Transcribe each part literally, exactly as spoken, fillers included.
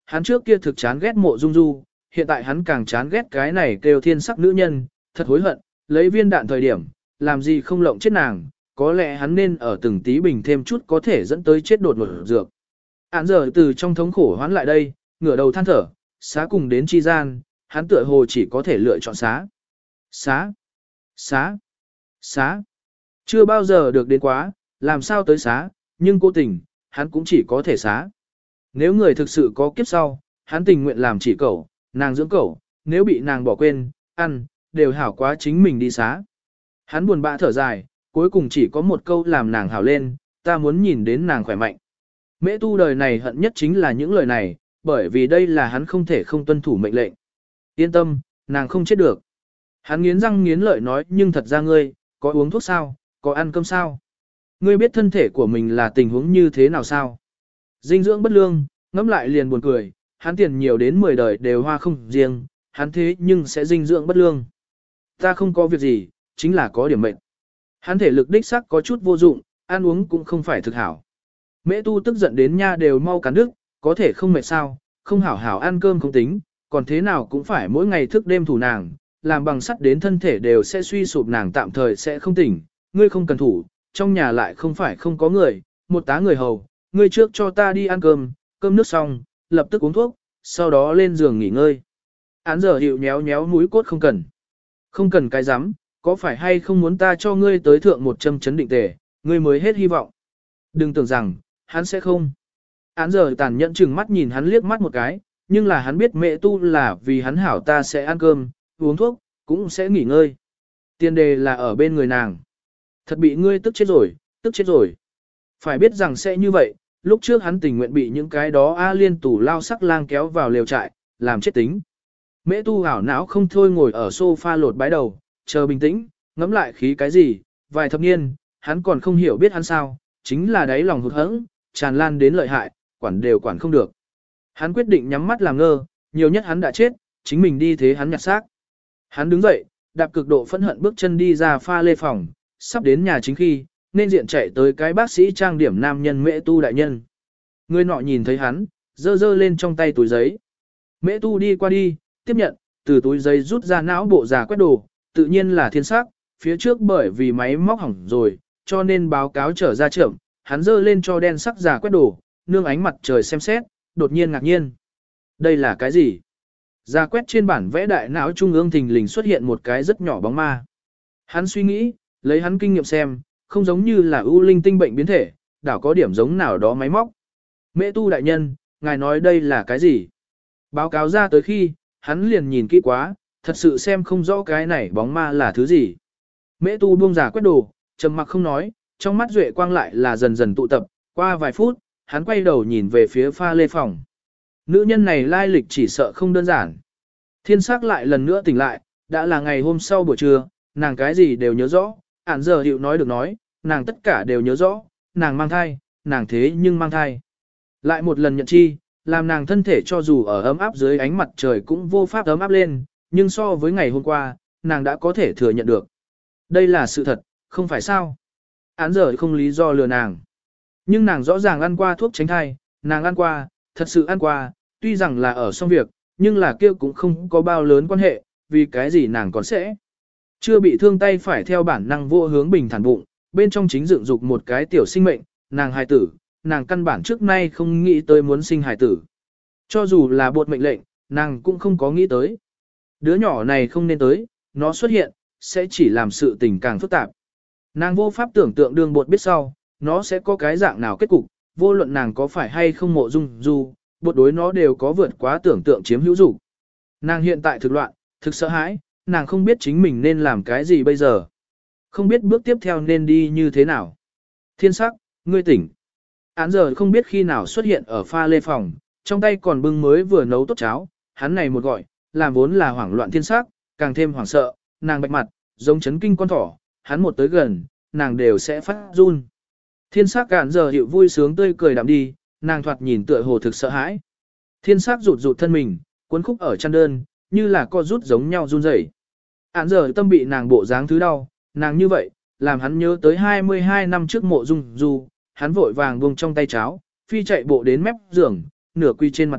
Hắn trước kia thực chán ghét mộ dung du, hiện tại hắn càng chán ghét cái này kêu thiên sắc nữ nhân, thật hối hận, lấy viên đạn thời điểm, làm gì không lộng chết nàng, có lẽ hắn nên ở từng tí bình thêm chút có thể dẫn tới chết đột ngột dược. Án giờ từ trong thống khổ hoán lại đây, ngửa đầu than thở, xá cùng đến chi gian, hắn tựa hồ chỉ có thể lựa chọn xá. Xá, xá, xá. Chưa bao giờ được đến quá, làm sao tới xá, nhưng cố tình, hắn cũng chỉ có thể xá. Nếu người thực sự có kiếp sau, hắn tình nguyện làm chỉ cẩu, nàng dưỡng cẩu, nếu bị nàng bỏ quên, ăn, đều hảo quá chính mình đi xá. Hắn buồn bã thở dài, cuối cùng chỉ có một câu làm nàng hảo lên, ta muốn nhìn đến nàng khỏe mạnh. Mễ tu đời này hận nhất chính là những lời này, bởi vì đây là hắn không thể không tuân thủ mệnh lệnh. Yên tâm, nàng không chết được. Hắn nghiến răng nghiến lợi nói, nhưng thật ra ngươi, có uống thuốc sao, có ăn cơm sao? Ngươi biết thân thể của mình là tình huống như thế nào sao? Dinh dưỡng bất lương, ngẫm lại liền buồn cười, hắn tiền nhiều đến mười đời đều hoa không riêng, hắn thế nhưng sẽ dinh dưỡng bất lương. Ta không có việc gì, chính là có điểm mệnh. Hắn thể lực đích sắc có chút vô dụng, ăn uống cũng không phải thực hảo. Mễ tu tức giận đến nha đều mau cắn đứt, có thể không mệt sao, không hảo hảo ăn cơm không tính, còn thế nào cũng phải mỗi ngày thức đêm thủ nàng, làm bằng sắt đến thân thể đều sẽ suy sụp, nàng tạm thời sẽ không tỉnh, ngươi không cần thủ, trong nhà lại không phải không có người, một tá người hầu, ngươi trước cho ta đi ăn cơm, cơm nước xong, lập tức uống thuốc, sau đó lên giường nghỉ ngơi. Án giờ hiệu nhéo nhéo mũi cốt không cần. Không cần cái rắm, có phải hay không muốn ta cho ngươi tới thượng một châm chấn định tề, ngươi mới hết hy vọng. Đừng tưởng rằng, hắn sẽ không. Án giờ tàn nhẫn chừng mắt nhìn hắn liếc mắt một cái, nhưng là hắn biết mẹ tu là vì hắn hảo, ta sẽ ăn cơm, uống thuốc, cũng sẽ nghỉ ngơi. Tiền đề là ở bên người nàng. Thật bị ngươi tức chết rồi, tức chết rồi. Phải biết rằng sẽ như vậy, lúc trước hắn tình nguyện bị những cái đó A liên tủ lao sắc lang kéo vào lều trại, làm chết tính. Mễ tu hảo não không thôi ngồi ở sofa lột bái đầu, chờ bình tĩnh, ngẫm lại khí cái gì, vài thập niên, hắn còn không hiểu biết hắn sao, chính là đáy lòng hụt hẫng, tràn lan đến lợi hại, quản đều quản không được. Hắn quyết định nhắm mắt làm ngơ, nhiều nhất hắn đã chết, chính mình đi thế hắn nhặt xác. Hắn đứng dậy, đạp cực độ phẫn hận bước chân đi ra pha lê phòng, sắp đến nhà chính khi, nên diện chạy tới cái bác sĩ trang điểm nam nhân Mễ tu đại nhân. Người nọ nhìn thấy hắn, giơ giơ lên trong tay túi giấy. Mễ tu đi qua đi, tiếp nhận, từ túi giấy rút ra não bộ giả quét đồ, tự nhiên là thiên sắc, phía trước bởi vì máy móc hỏng rồi, cho nên báo cáo trở ra trưởng, hắn giơ lên cho đen sắc giả quét đồ, nương ánh mặt trời xem xét, đột nhiên ngạc nhiên. Đây là cái gì? Giả quét trên bản vẽ đại não trung ương thình lình xuất hiện một cái rất nhỏ bóng ma. Hắn suy nghĩ, lấy hắn kinh nghiệm xem, không giống như là ưu linh tinh bệnh biến thể, đảo có điểm giống nào đó máy móc. Mễ tu đại nhân, ngài nói đây là cái gì? Báo cáo ra tới khi, hắn liền nhìn kỹ quá, thật sự xem không rõ cái này bóng ma là thứ gì. Mễ tu buông giả quét đồ, trầm mặc không nói, trong mắt duệ quang lại là dần dần tụ tập, qua vài phút, hắn quay đầu nhìn về phía pha lê phòng. Nữ nhân này lai lịch chỉ sợ không đơn giản. Thiên sắc lại lần nữa tỉnh lại, đã là ngày hôm sau buổi trưa, nàng cái gì đều nhớ rõ, ản giờ hiệu nói được nói, nàng tất cả đều nhớ rõ, nàng mang thai, nàng thế nhưng mang thai. Lại một lần nhận chi, làm nàng thân thể cho dù ở ấm áp dưới ánh mặt trời cũng vô pháp ấm áp lên, nhưng so với ngày hôm qua, nàng đã có thể thừa nhận được. Đây là sự thật, không phải sao. Án giờ không lý do lừa nàng. Nhưng nàng rõ ràng ăn qua thuốc tránh thai, nàng ăn qua, thật sự ăn qua, tuy rằng là ở xong việc, nhưng là kia cũng không có bao lớn quan hệ, vì cái gì nàng còn sẽ. Chưa bị thương tay phải theo bản năng vô hướng bình thản bụng, bên trong chính dựng dục một cái tiểu sinh mệnh, nàng hài tử, nàng căn bản trước nay không nghĩ tới muốn sinh hài tử. Cho dù là bột mệnh lệnh, nàng cũng không có nghĩ tới. Đứa nhỏ này không nên tới, nó xuất hiện, sẽ chỉ làm sự tình càng phức tạp. Nàng vô pháp tưởng tượng đường bột biết sau, nó sẽ có cái dạng nào kết cục, vô luận nàng có phải hay không mộ dung dù, bột đối nó đều có vượt quá tưởng tượng chiếm hữu dục. Nàng hiện tại thực loạn, thực sợ hãi, nàng không biết chính mình nên làm cái gì bây giờ. Không biết bước tiếp theo nên đi như thế nào. Thiên sắc, ngươi tỉnh. Án giờ không biết khi nào xuất hiện ở pha lê phòng, trong tay còn bưng mới vừa nấu tốt cháo, hắn này một gọi, làm vốn là hoảng loạn thiên sắc, càng thêm hoảng sợ, nàng bạch mặt, giống chấn kinh con thỏ, hắn một tới gần, nàng đều sẽ phát run. Thiên sắc cản giờ hiệu vui sướng tươi cười đạm đi, nàng thoạt nhìn tựa hồ thực sợ hãi. Thiên sắc rụt rụt thân mình, cuốn khúc ở chăn đơn, như là co rút giống nhau run rẩy. Án giờ tâm bị nàng bộ dáng thứ đau, nàng như vậy, làm hắn nhớ tới hai mươi hai năm trước mộ dung du, hắn vội vàng buông trong tay cháo, phi chạy bộ đến mép giường, nửa quy trên mặt đất,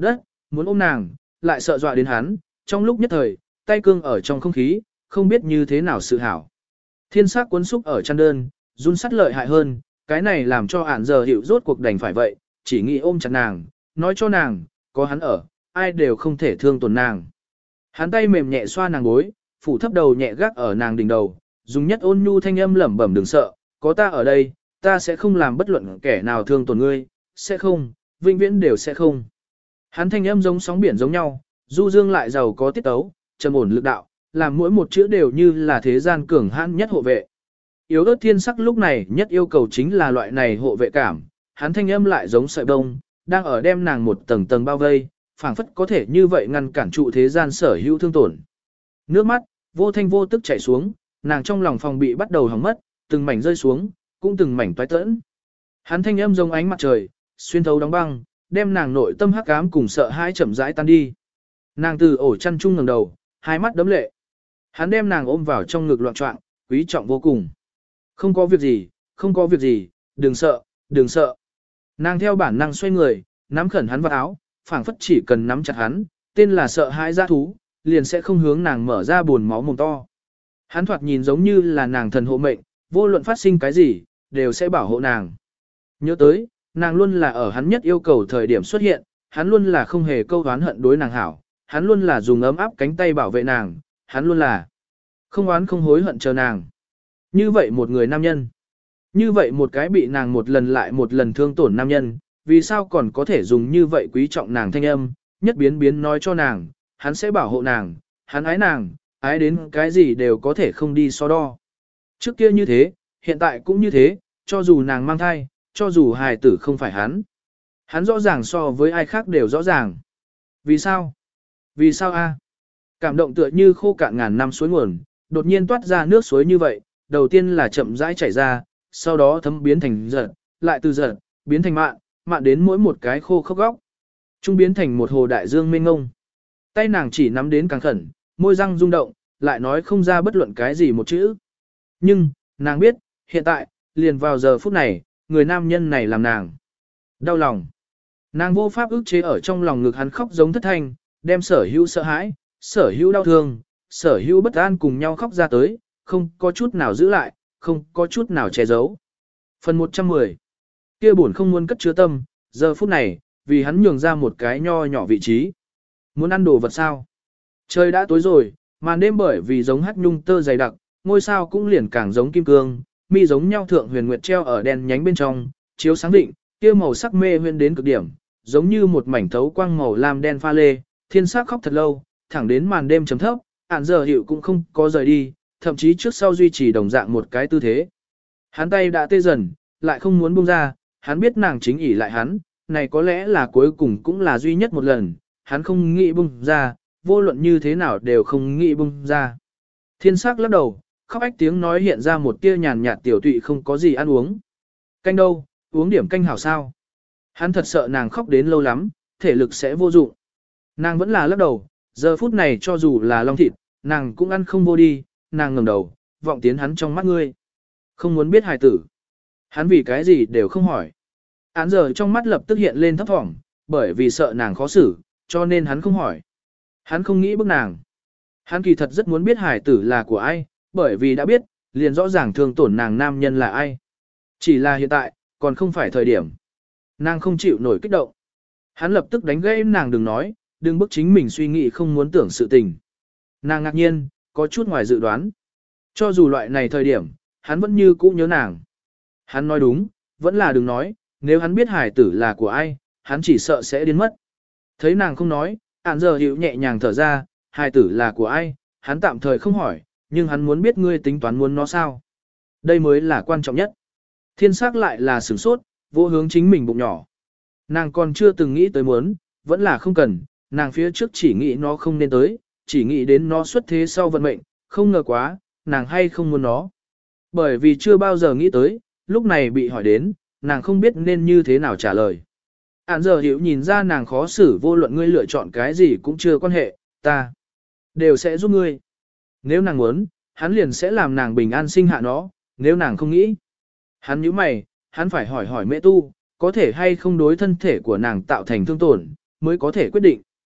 muốn ôm nàng, lại sợ dọa đến hắn, trong lúc nhất thời, tay cương ở trong không khí, không biết như thế nào sự hảo. Thiên sắc cuốn xúc ở chăn đơn, run sắt lợi hại hơn, cái này làm cho ản giờ hiệu rốt cuộc đành phải vậy, chỉ nghĩ ôm chặt nàng, nói cho nàng, có hắn ở, ai đều không thể thương tổn nàng. Hắn tay mềm nhẹ xoa nàng gối, phủ thấp đầu nhẹ gác ở nàng đỉnh đầu, dùng nhất ôn nhu thanh âm lẩm bẩm đừng sợ, có ta ở đây, ta sẽ không làm bất luận kẻ nào thương tổn ngươi, sẽ không, vĩnh viễn đều sẽ không. Hắn thanh âm giống sóng biển giống nhau, du dương lại giàu có tiết tấu, trầm ổn lực đạo, làm mỗi một chữ đều như là thế gian cường hãn nhất hộ vệ. Yếu ớt thiên sắc lúc này nhất yêu cầu chính là loại này hộ vệ cảm, hắn thanh âm lại giống sợi bông, đang ở đem nàng một tầng tầng bao vây, phảng phất có thể như vậy ngăn cản trụ thế gian sở hữu thương tổn. Nước mắt, vô thanh vô tức chảy xuống, nàng trong lòng phòng bị bắt đầu hỏng mất, từng mảnh rơi xuống, cũng từng mảnh toái tẫn. Hắn thanh âm giống ánh mặt trời, xuyên thấu đóng băng, đem nàng nội tâm hắc ám cùng sợ hãi chậm rãi tan đi. Nàng từ ổ chăn chung ngẩng đầu, hai mắt đấm lệ. Hắn đem nàng ôm vào trong ngực loạn trọng, quý trọng vô cùng. Không có việc gì, không có việc gì, đừng sợ, đừng sợ. Nàng theo bản năng xoay người, nắm khẩn hắn vào áo, phảng phất chỉ cần nắm chặt hắn, tên là sợ hãi dã thú, liền sẽ không hướng nàng mở ra buồn máu mồm to. Hắn thoạt nhìn giống như là nàng thần hộ mệnh, vô luận phát sinh cái gì, đều sẽ bảo hộ nàng. Nhớ tới, nàng luôn là ở hắn nhất yêu cầu thời điểm xuất hiện, hắn luôn là không hề câu oán hận đối nàng hảo, hắn luôn là dùng ấm áp cánh tay bảo vệ nàng, hắn luôn là không oán không hối hận chờ nàng. Như vậy một người nam nhân, như vậy một cái bị nàng một lần lại một lần thương tổn nam nhân, vì sao còn có thể dùng như vậy quý trọng nàng thanh âm, nhất biến biến nói cho nàng, hắn sẽ bảo hộ nàng, hắn ái nàng, ái đến cái gì đều có thể không đi so đo. Trước kia như thế, hiện tại cũng như thế, cho dù nàng mang thai, cho dù hài tử không phải hắn. Hắn rõ ràng so với ai khác đều rõ ràng. Vì sao? Vì sao a? Cảm động tựa như khô cạn ngàn năm suối nguồn, đột nhiên toát ra nước suối như vậy, đầu tiên là chậm rãi chảy ra, sau đó thấm biến thành giật, lại từ giật, biến thành mạn, mạn đến mỗi một cái khô khốc góc. Trung biến thành một hồ đại dương mênh ngông. Tay nàng chỉ nắm đến càng khẩn, môi răng rung động, lại nói không ra bất luận cái gì một chữ. Nhưng, nàng biết, hiện tại, liền vào giờ phút này, người nam nhân này làm nàng đau lòng. Nàng vô pháp ức chế ở trong lòng ngực hắn khóc giống thất thanh, đem sở hữu sợ hãi, sở hữu đau thương, sở hữu bất an cùng nhau khóc ra tới, không có chút nào giữ lại, không có chút nào che giấu. Phần một trăm mười. Kia buồn không muốn cất chứa tâm, giờ phút này, vì hắn nhường ra một cái nho nhỏ vị trí. Muốn ăn đồ vật sao? Trời đã tối rồi, màn đêm bởi vì giống hắc nhung tơ dày đặc, ngôi sao cũng liền càng giống kim cương, mi giống nhau thượng huyền nguyệt treo ở đèn nhánh bên trong, chiếu sáng định, kia màu sắc mê huyên đến cực điểm, giống như một mảnh thấu quang màu lam đen pha lê, thiên sắc khóc thật lâu, thẳng đến màn đêm chấm thấp, ản giờ hiệu cũng không có rời đi, thậm chí trước sau duy trì đồng dạng một cái tư thế. Hắn tay đã tê dần, lại không muốn buông ra, hắn biết nàng chính ỉ lại hắn, này có lẽ là cuối cùng cũng là duy nhất một lần, hắn không nghĩ buông ra, vô luận như thế nào đều không nghĩ buông ra. Thiên sắc lắc đầu, khóc ách tiếng nói hiện ra một tia nhàn nhạt tiểu tụy không có gì ăn uống. Canh đâu, uống điểm canh hảo sao. Hắn thật sợ nàng khóc đến lâu lắm, thể lực sẽ vô dụng. Nàng vẫn là lắc đầu, giờ phút này cho dù là long thịt, nàng cũng ăn không vô đi, nàng ngẩng đầu, vọng tiến hắn trong mắt ngươi. Không muốn biết hài tử. Hắn vì cái gì đều không hỏi. Án giờ trong mắt lập tức hiện lên thấp thỏm, bởi vì sợ nàng khó xử, cho nên hắn không hỏi. Hắn không nghĩ bức nàng. Hắn kỳ thật rất muốn biết hài tử là của ai, bởi vì đã biết, liền rõ ràng thương tổn nàng nam nhân là ai. Chỉ là hiện tại, còn không phải thời điểm. Nàng không chịu nổi kích động. Hắn lập tức đánh gãy nàng đừng nói, đừng bức chính mình suy nghĩ không muốn tưởng sự tình. Nàng ngạc nhiên, có chút ngoài dự đoán. Cho dù loại này thời điểm, hắn vẫn như cũ nhớ nàng. Hắn nói đúng, vẫn là đừng nói, nếu hắn biết hải tử là của ai, hắn chỉ sợ sẽ điên mất. Thấy nàng không nói, ản giờ hiểu nhẹ nhàng thở ra, hải tử là của ai, hắn tạm thời không hỏi, nhưng hắn muốn biết ngươi tính toán muốn nó sao. Đây mới là quan trọng nhất. Thiên sắc lại là sửng sốt, vô hướng chính mình bụng nhỏ. Nàng còn chưa từng nghĩ tới muốn, vẫn là không cần, nàng phía trước chỉ nghĩ nó không nên tới, chỉ nghĩ đến nó xuất thế sau vận mệnh, không ngờ quá, nàng hay không muốn nó. Bởi vì chưa bao giờ nghĩ tới, lúc này bị hỏi đến, nàng không biết nên như thế nào trả lời. Ản giờ hiểu nhìn ra nàng khó xử vô luận ngươi lựa chọn cái gì cũng chưa quan hệ, ta đều sẽ giúp ngươi. Nếu nàng muốn, hắn liền sẽ làm nàng bình an sinh hạ nó, nếu nàng không nghĩ. Hắn nhíu mày, hắn phải hỏi hỏi mẹ tu, có thể hay không đối thân thể của nàng tạo thành thương tổn, mới có thể quyết định.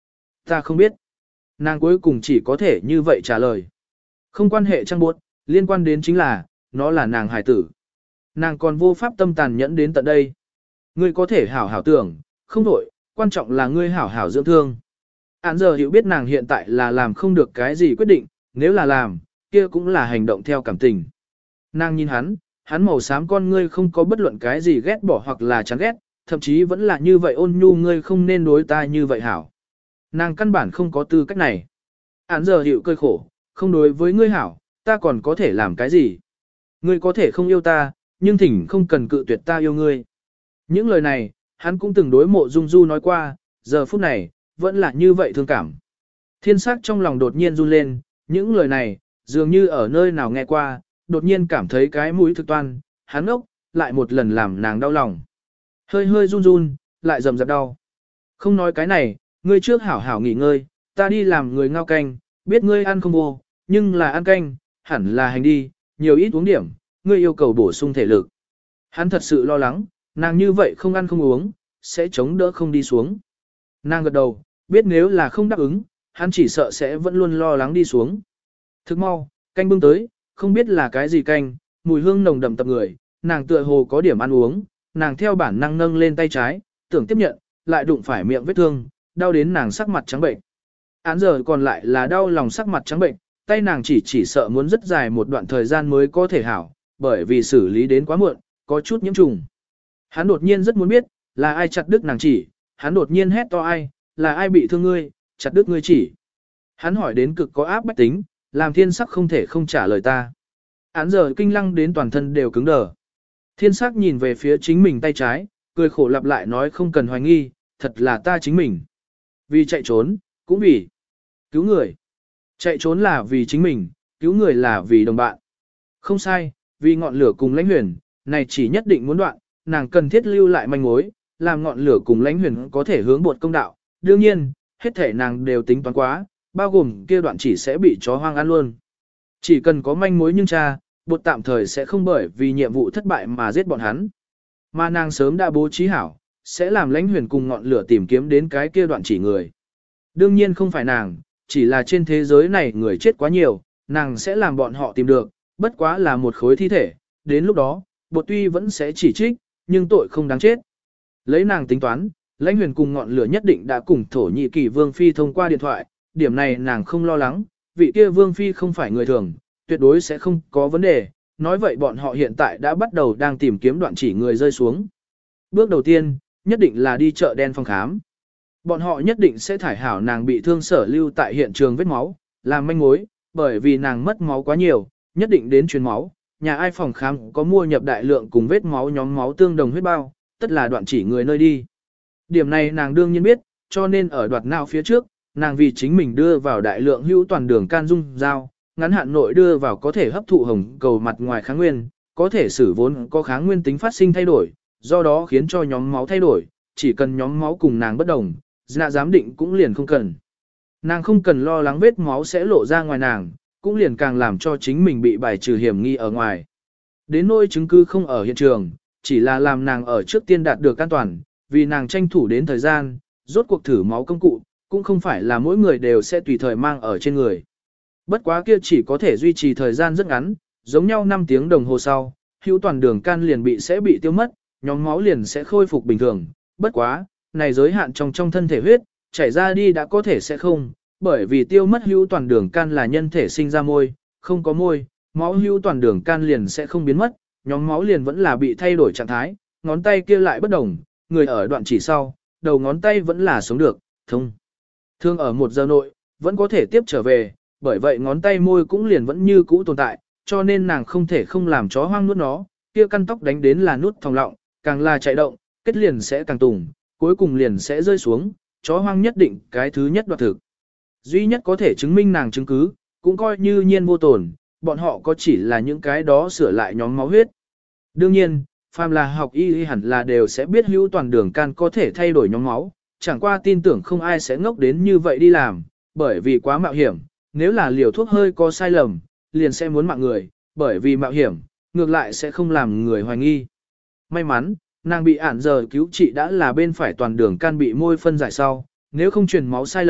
ta không biết. Nàng cuối cùng chỉ có thể như vậy trả lời. Không quan hệ trăng buộc, liên quan đến chính là, nó là nàng hải tử. Nàng còn vô pháp tâm tàn nhẫn đến tận đây. Ngươi có thể hảo hảo tưởng, không đổi, quan trọng là ngươi hảo hảo dưỡng thương. Án giờ hiểu biết nàng hiện tại là làm không được cái gì quyết định, nếu là làm, kia cũng là hành động theo cảm tình. Nàng nhìn hắn, hắn màu xám con ngươi không có bất luận cái gì ghét bỏ hoặc là chán ghét, thậm chí vẫn là như vậy ôn nhu, ngươi không nên đối ta như vậy hảo. Nàng căn bản không có tư cách này. Án giờ hiểu cơi khổ, không đối với ngươi hảo, ta còn có thể làm cái gì? Ngươi có thể không yêu ta, nhưng thỉnh không cần cự tuyệt ta yêu ngươi. Những lời này, hắn cũng từng đối Mộ Dung Du nói qua, giờ phút này, vẫn là như vậy thương cảm. Thiên sắc trong lòng đột nhiên run lên, những lời này, dường như ở nơi nào nghe qua, đột nhiên cảm thấy cái mũi thực toan, hắn ốc, lại một lần làm nàng đau lòng. Hơi hơi run run, lại rầm rập đau. Không nói cái này, ngươi trước hảo hảo nghỉ ngơi, ta đi làm người ngao canh, biết ngươi ăn không vô, nhưng là ăn canh, hẳn là hành đi, nhiều ít uống điểm, ngươi yêu cầu bổ sung thể lực. Hắn thật sự lo lắng, nàng như vậy không ăn không uống, sẽ chống đỡ không đi xuống. Nàng gật đầu, biết nếu là không đáp ứng, hắn chỉ sợ sẽ vẫn luôn lo lắng đi xuống. Thức mau, canh bưng tới, không biết là cái gì canh, mùi hương nồng đậm tập người, nàng tựa hồ có điểm ăn uống, nàng theo bản năng nâng lên tay trái, tưởng tiếp nhận, lại đụng phải miệng vết thương, đau đến nàng sắc mặt trắng bệnh. Án giờ còn lại là đau lòng sắc mặt trắng bệnh, tay nàng chỉ chỉ sợ muốn rất dài một đoạn thời gian mới có thể hảo, bởi vì xử lý đến quá muộn, có chút nhiễm trùng. Hắn đột nhiên rất muốn biết, là ai chặt đứt nàng chỉ, hắn đột nhiên hét to ai, là ai bị thương ngươi, chặt đứt ngươi chỉ. Hắn hỏi đến cực có áp bách tính, làm thiên sắc không thể không trả lời ta. Án giờ kinh lăng đến toàn thân đều cứng đờ. Thiên sắc nhìn về phía chính mình tay trái, cười khổ lặp lại nói không cần hoài nghi, thật là ta chính mình. Vì chạy trốn, cũng vì cứu người. Chạy trốn là vì chính mình, cứu người là vì đồng bạn. Không sai, vì ngọn lửa cùng lãnh huyền, này chỉ nhất định muốn đoạn, nàng cần thiết lưu lại manh mối, làm ngọn lửa cùng lãnh huyền có thể hướng bột công đạo. Đương nhiên, hết thể nàng đều tính toán quá, bao gồm kia đoạn chỉ sẽ bị chó hoang ăn luôn. Chỉ cần có manh mối nhưng cha, bột tạm thời sẽ không bởi vì nhiệm vụ thất bại mà giết bọn hắn. Mà nàng sớm đã bố trí hảo, sẽ làm lãnh huyền cùng ngọn lửa tìm kiếm đến cái kia đoạn chỉ người. Đương nhiên không phải nàng, chỉ là trên thế giới này người chết quá nhiều, nàng sẽ làm bọn họ tìm được, bất quá là một khối thi thể, đến lúc đó, bột tuy vẫn sẽ chỉ trích, nhưng tội không đáng chết. Lấy nàng tính toán, lãnh huyền cùng ngọn lửa nhất định đã cùng thổ nhị kỳ vương phi thông qua điện thoại, điểm này nàng không lo lắng, vị kia vương phi không phải người thường, tuyệt đối sẽ không có vấn đề, nói vậy bọn họ hiện tại đã bắt đầu đang tìm kiếm đoạn chỉ người rơi xuống. Bước đầu tiên, nhất định là đi chợ đen phòng khám. Bọn họ nhất định sẽ thải hảo nàng bị thương sở lưu tại hiện trường vết máu, làm manh mối, bởi vì nàng mất máu quá nhiều, nhất định đến truyền máu. Nhà ai phòng khám có mua nhập đại lượng cùng vết máu nhóm máu tương đồng huyết bao, tất là đoạn chỉ người nơi đi. Điểm này nàng đương nhiên biết, cho nên ở đoạt não phía trước, nàng vì chính mình đưa vào đại lượng hữu toàn đường can dung dao, ngắn hạn nội đưa vào có thể hấp thụ hồng cầu mặt ngoài kháng nguyên, có thể xử vốn có kháng nguyên tính phát sinh thay đổi, do đó khiến cho nhóm máu thay đổi, chỉ cần nhóm máu cùng nàng bất đồng, dạ giám định cũng liền không cần. Nàng không cần lo lắng vết máu sẽ lộ ra ngoài nàng, cũng liền càng làm cho chính mình bị bài trừ hiểm nghi ở ngoài. Đến nỗi chứng cứ không ở hiện trường, chỉ là làm nàng ở trước tiên đạt được an toàn, vì nàng tranh thủ đến thời gian, rốt cuộc thử máu công cụ, cũng không phải là mỗi người đều sẽ tùy thời mang ở trên người. Bất quá kia chỉ có thể duy trì thời gian rất ngắn, giống nhau năm tiếng đồng hồ sau, hữu toàn đường can liền bị sẽ bị tiêu mất, nhóm máu liền sẽ khôi phục bình thường. Bất quá, này giới hạn trong trong thân thể huyết, chảy ra đi đã có thể sẽ không, bởi vì tiêu mất hữu toàn đường can là nhân thể sinh ra môi, không có môi, máu hữu toàn đường can liền sẽ không biến mất, nhóm máu liền vẫn là bị thay đổi trạng thái, ngón tay kia lại bất đồng, người ở đoạn chỉ sau, đầu ngón tay vẫn là sống được, thông. Thương ở một giờ nội, vẫn có thể tiếp trở về, bởi vậy ngón tay môi cũng liền vẫn như cũ tồn tại, cho nên nàng không thể không làm chó hoang nuốt nó, kia căn tóc đánh đến là nút thòng lọng, càng là chạy động, kết liền sẽ càng tùng, cuối cùng liền sẽ rơi xuống, chó hoang nhất định cái thứ nhất đoạt thực. Duy nhất có thể chứng minh nàng chứng cứ, cũng coi như nhiên vô tổn, bọn họ có chỉ là những cái đó sửa lại nhóm máu huyết. Đương nhiên, phàm là học y hẳn là đều sẽ biết hữu toàn đường can có thể thay đổi nhóm máu, chẳng qua tin tưởng không ai sẽ ngốc đến như vậy đi làm, bởi vì quá mạo hiểm, nếu là liều thuốc hơi có sai lầm, liền sẽ muốn mạng người, bởi vì mạo hiểm, ngược lại sẽ không làm người hoài nghi. May mắn, nàng bị ản giờ cứu trị đã là bên phải toàn đường can bị môi phân giải sau, nếu không truyền máu sai lầm,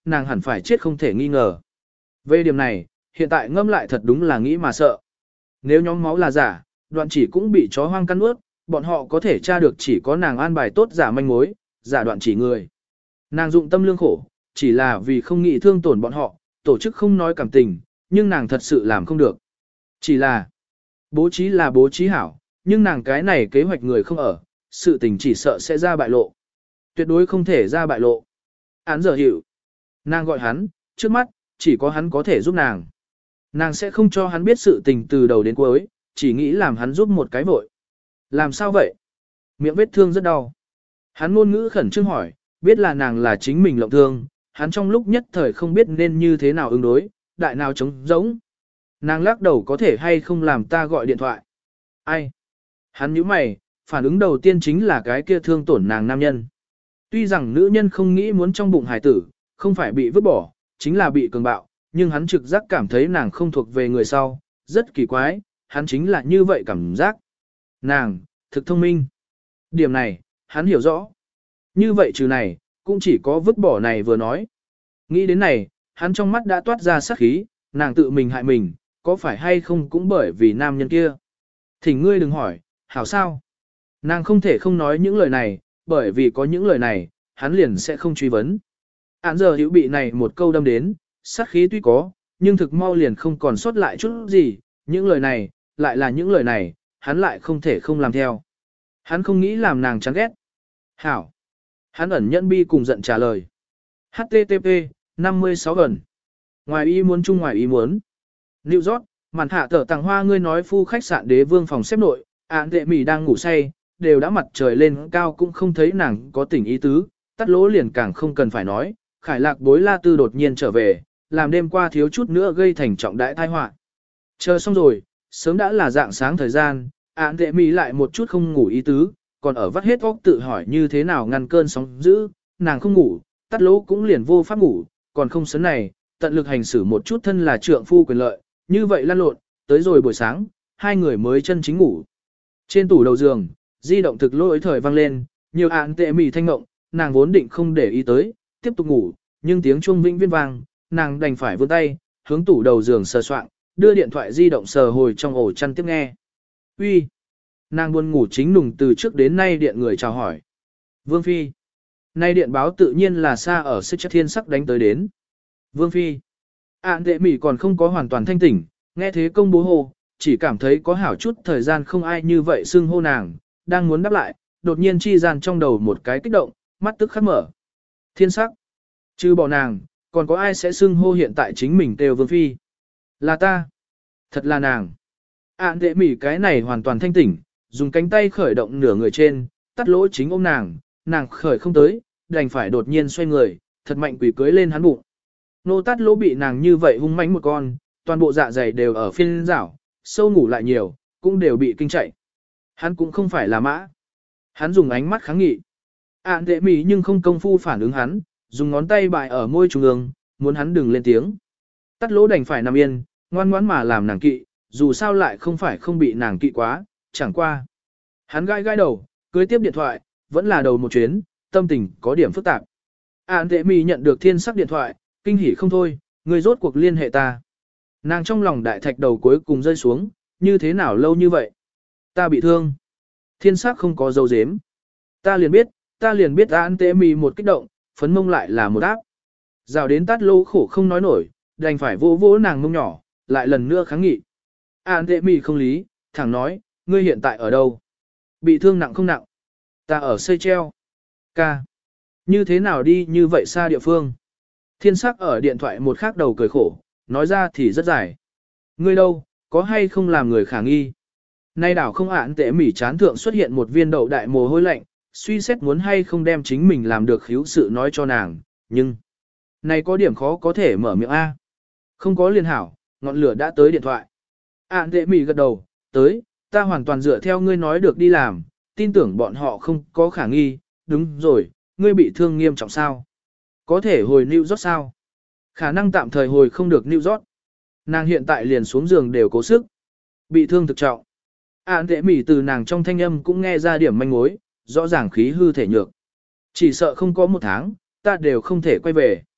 nàng hẳn phải chết không thể nghi ngờ. Về điểm này, hiện tại ngâm lại thật đúng là nghĩ mà sợ. Nếu nhóm máu là giả, đoạn chỉ cũng bị chó hoang căn ướt, bọn họ có thể tra được chỉ có nàng an bài tốt giả manh mối, giả đoạn chỉ người. Nàng dụng tâm lương khổ, chỉ là vì không nghĩ thương tổn bọn họ, tổ chức không nói cảm tình, nhưng nàng thật sự làm không được. Chỉ là, bố trí là bố trí hảo, nhưng nàng cái này kế hoạch người không ở, sự tình chỉ sợ sẽ ra bại lộ. Tuyệt đối không thể ra bại lộ. Án giờ hiểu. Nàng gọi hắn, trước mắt, chỉ có hắn có thể giúp nàng. Nàng sẽ không cho hắn biết sự tình từ đầu đến cuối, chỉ nghĩ làm hắn giúp một cái vội. Làm sao vậy? Miệng vết thương rất đau. Hắn ngôn ngữ khẩn trương hỏi, biết là nàng là chính mình lộng thương, hắn trong lúc nhất thời không biết nên như thế nào ứng đối, đại nào trống giống. Nàng lắc đầu có thể hay không làm ta gọi điện thoại. Ai? Hắn nhíu mày, phản ứng đầu tiên chính là cái kia thương tổn nàng nam nhân. Tuy rằng nữ nhân không nghĩ muốn trong bụng hải tử, không phải bị vứt bỏ, chính là bị cường bạo, nhưng hắn trực giác cảm thấy nàng không thuộc về người sau, rất kỳ quái, hắn chính là như vậy cảm giác. Nàng, thực thông minh. Điểm này, hắn hiểu rõ. Như vậy trừ này, cũng chỉ có vứt bỏ này vừa nói. Nghĩ đến này, hắn trong mắt đã toát ra sát khí, nàng tự mình hại mình, có phải hay không cũng bởi vì nam nhân kia. Thỉnh ngươi đừng hỏi, hảo sao? Nàng không thể không nói những lời này, bởi vì có những lời này, hắn liền sẽ không truy vấn. Án giờ hữu bị này một câu đâm đến, sát khí tuy có, nhưng thực mau liền không còn sót lại chút gì, những lời này, lại là những lời này, hắn lại không thể không làm theo. Hắn không nghĩ làm nàng chán ghét. Hảo. Hắn ẩn nhẫn bi cùng giận trả lời. hát tê tê pê, năm mươi sáu gần. Ngoài ý muốn chung ngoài ý muốn. New York, màn hạ tờ tàng hoa ngươi nói phu khách sạn đế vương phòng xếp nội, án đệ mỉ đang ngủ say, đều đã mặt trời lên cao cũng không thấy nàng có tình ý tứ, tắt lỗ liền càng không cần phải nói, khải lạc bối la tư đột nhiên trở về, làm đêm qua thiếu chút nữa gây thành trọng đại tai họa. Chờ xong rồi, sớm đã là dạng sáng thời gian, án đệ mỉ lại một chút không ngủ ý tứ, còn ở vắt hết óc tự hỏi như thế nào ngăn cơn sóng dữ, nàng không ngủ, tắt lỗ cũng liền vô pháp ngủ, còn không sớm này, tận lực hành xử một chút thân là trượng phu quyền lợi, như vậy lăn lộn, tới rồi buổi sáng, hai người mới chân chính ngủ. Trên tủ đầu giường, di động thực lỗi thời vang lên, nhiều án tệ mì thanh mộng, nàng vốn định không để ý tới, tiếp tục ngủ, nhưng tiếng chuông vĩnh viên vang, nàng đành phải vươn tay, hướng tủ đầu giường sờ soạng, đưa điện thoại di động sờ hồi trong ổ chăn tiếp nghe. Uy, nàng buồn ngủ chính nùng từ trước đến nay điện người chào hỏi. Vương Phi. Nay điện báo tự nhiên là xa ở sức chất thiên sắc đánh tới đến. Vương Phi. Án tệ mì còn không có hoàn toàn thanh tỉnh, nghe thế công bố hô, chỉ cảm thấy có hảo chút thời gian không ai như vậy xưng hô nàng, đang muốn đáp lại, đột nhiên chi gian trong đầu một cái kích động, mắt tức khắc mở. Thiên sắc. Chứ bỏ nàng, còn có ai sẽ xưng hô hiện tại chính mình kêu Vương Phi? Là ta. Thật là nàng. Án tệ mỉ cái này hoàn toàn thanh tỉnh, dùng cánh tay khởi động nửa người trên, tắt lỗ chính ôm nàng, nàng khởi không tới, đành phải đột nhiên xoay người, thật mạnh quỷ cưới lên hắn bụng. Nô tắt lỗ bị nàng như vậy hung mãnh một con, toàn bộ dạ dày đều ở phiên rảo, sâu ngủ lại nhiều, cũng đều bị kinh chạy. Hắn cũng không phải là mã. Hắn dùng ánh mắt kháng nghị. Ản tệ mỉ nhưng không công phu phản ứng hắn, dùng ngón tay bại ở môi trung ương, muốn hắn đừng lên tiếng. Tắt lỗ đành phải nằm yên, ngoan ngoãn mà làm nàng kỵ, dù sao lại không phải không bị nàng kỵ quá, chẳng qua. Hắn gai gai đầu, cưới tiếp điện thoại, vẫn là đầu một chuyến, tâm tình có điểm phức tạp. Ản tệ mỉ nhận được thiên sắc điện thoại, kinh hỉ không thôi, người rốt cuộc liên hệ ta. Nàng trong lòng đại thạch đầu cuối cùng rơi xuống, như thế nào lâu như vậy? Ta bị thương. Thiên sắc không có dấu dếm. Ta liền biết, ta liền biết án tệ mì một kích động, phấn mông lại là một áp. Rào đến tát lô khổ không nói nổi, đành phải vỗ vỗ nàng mông nhỏ, lại lần nữa kháng nghị. Án tệ mì không lý, thẳng nói, ngươi hiện tại ở đâu? Bị thương nặng không nặng? Ta ở xây treo. Ca. Như thế nào đi như vậy xa địa phương? Thiên sắc ở điện thoại một khắc đầu cười khổ, nói ra thì rất dài. Ngươi đâu, có hay không làm người khả nghi? Nay đảo không ạn tệ mỉ chán thượng xuất hiện một viên đậu đại mồ hôi lạnh, suy xét muốn hay không đem chính mình làm được khiếu sự nói cho nàng, nhưng... Này có điểm khó có thể mở miệng A. Không có liên hảo, ngọn lửa đã tới điện thoại. Ạn tệ mỉ gật đầu, tới, ta hoàn toàn dựa theo ngươi nói được đi làm, tin tưởng bọn họ không có khả nghi, đúng rồi, ngươi bị thương nghiêm trọng sao? Có thể hồi New York sao? Khả năng tạm thời hồi không được New York. Nàng hiện tại liền xuống giường đều cố sức. Bị thương thực trọng. Án tệ mỉ từ nàng trong thanh âm cũng nghe ra điểm manh mối, rõ ràng khí hư thể nhược. Chỉ sợ không có một tháng, ta đều không thể quay về.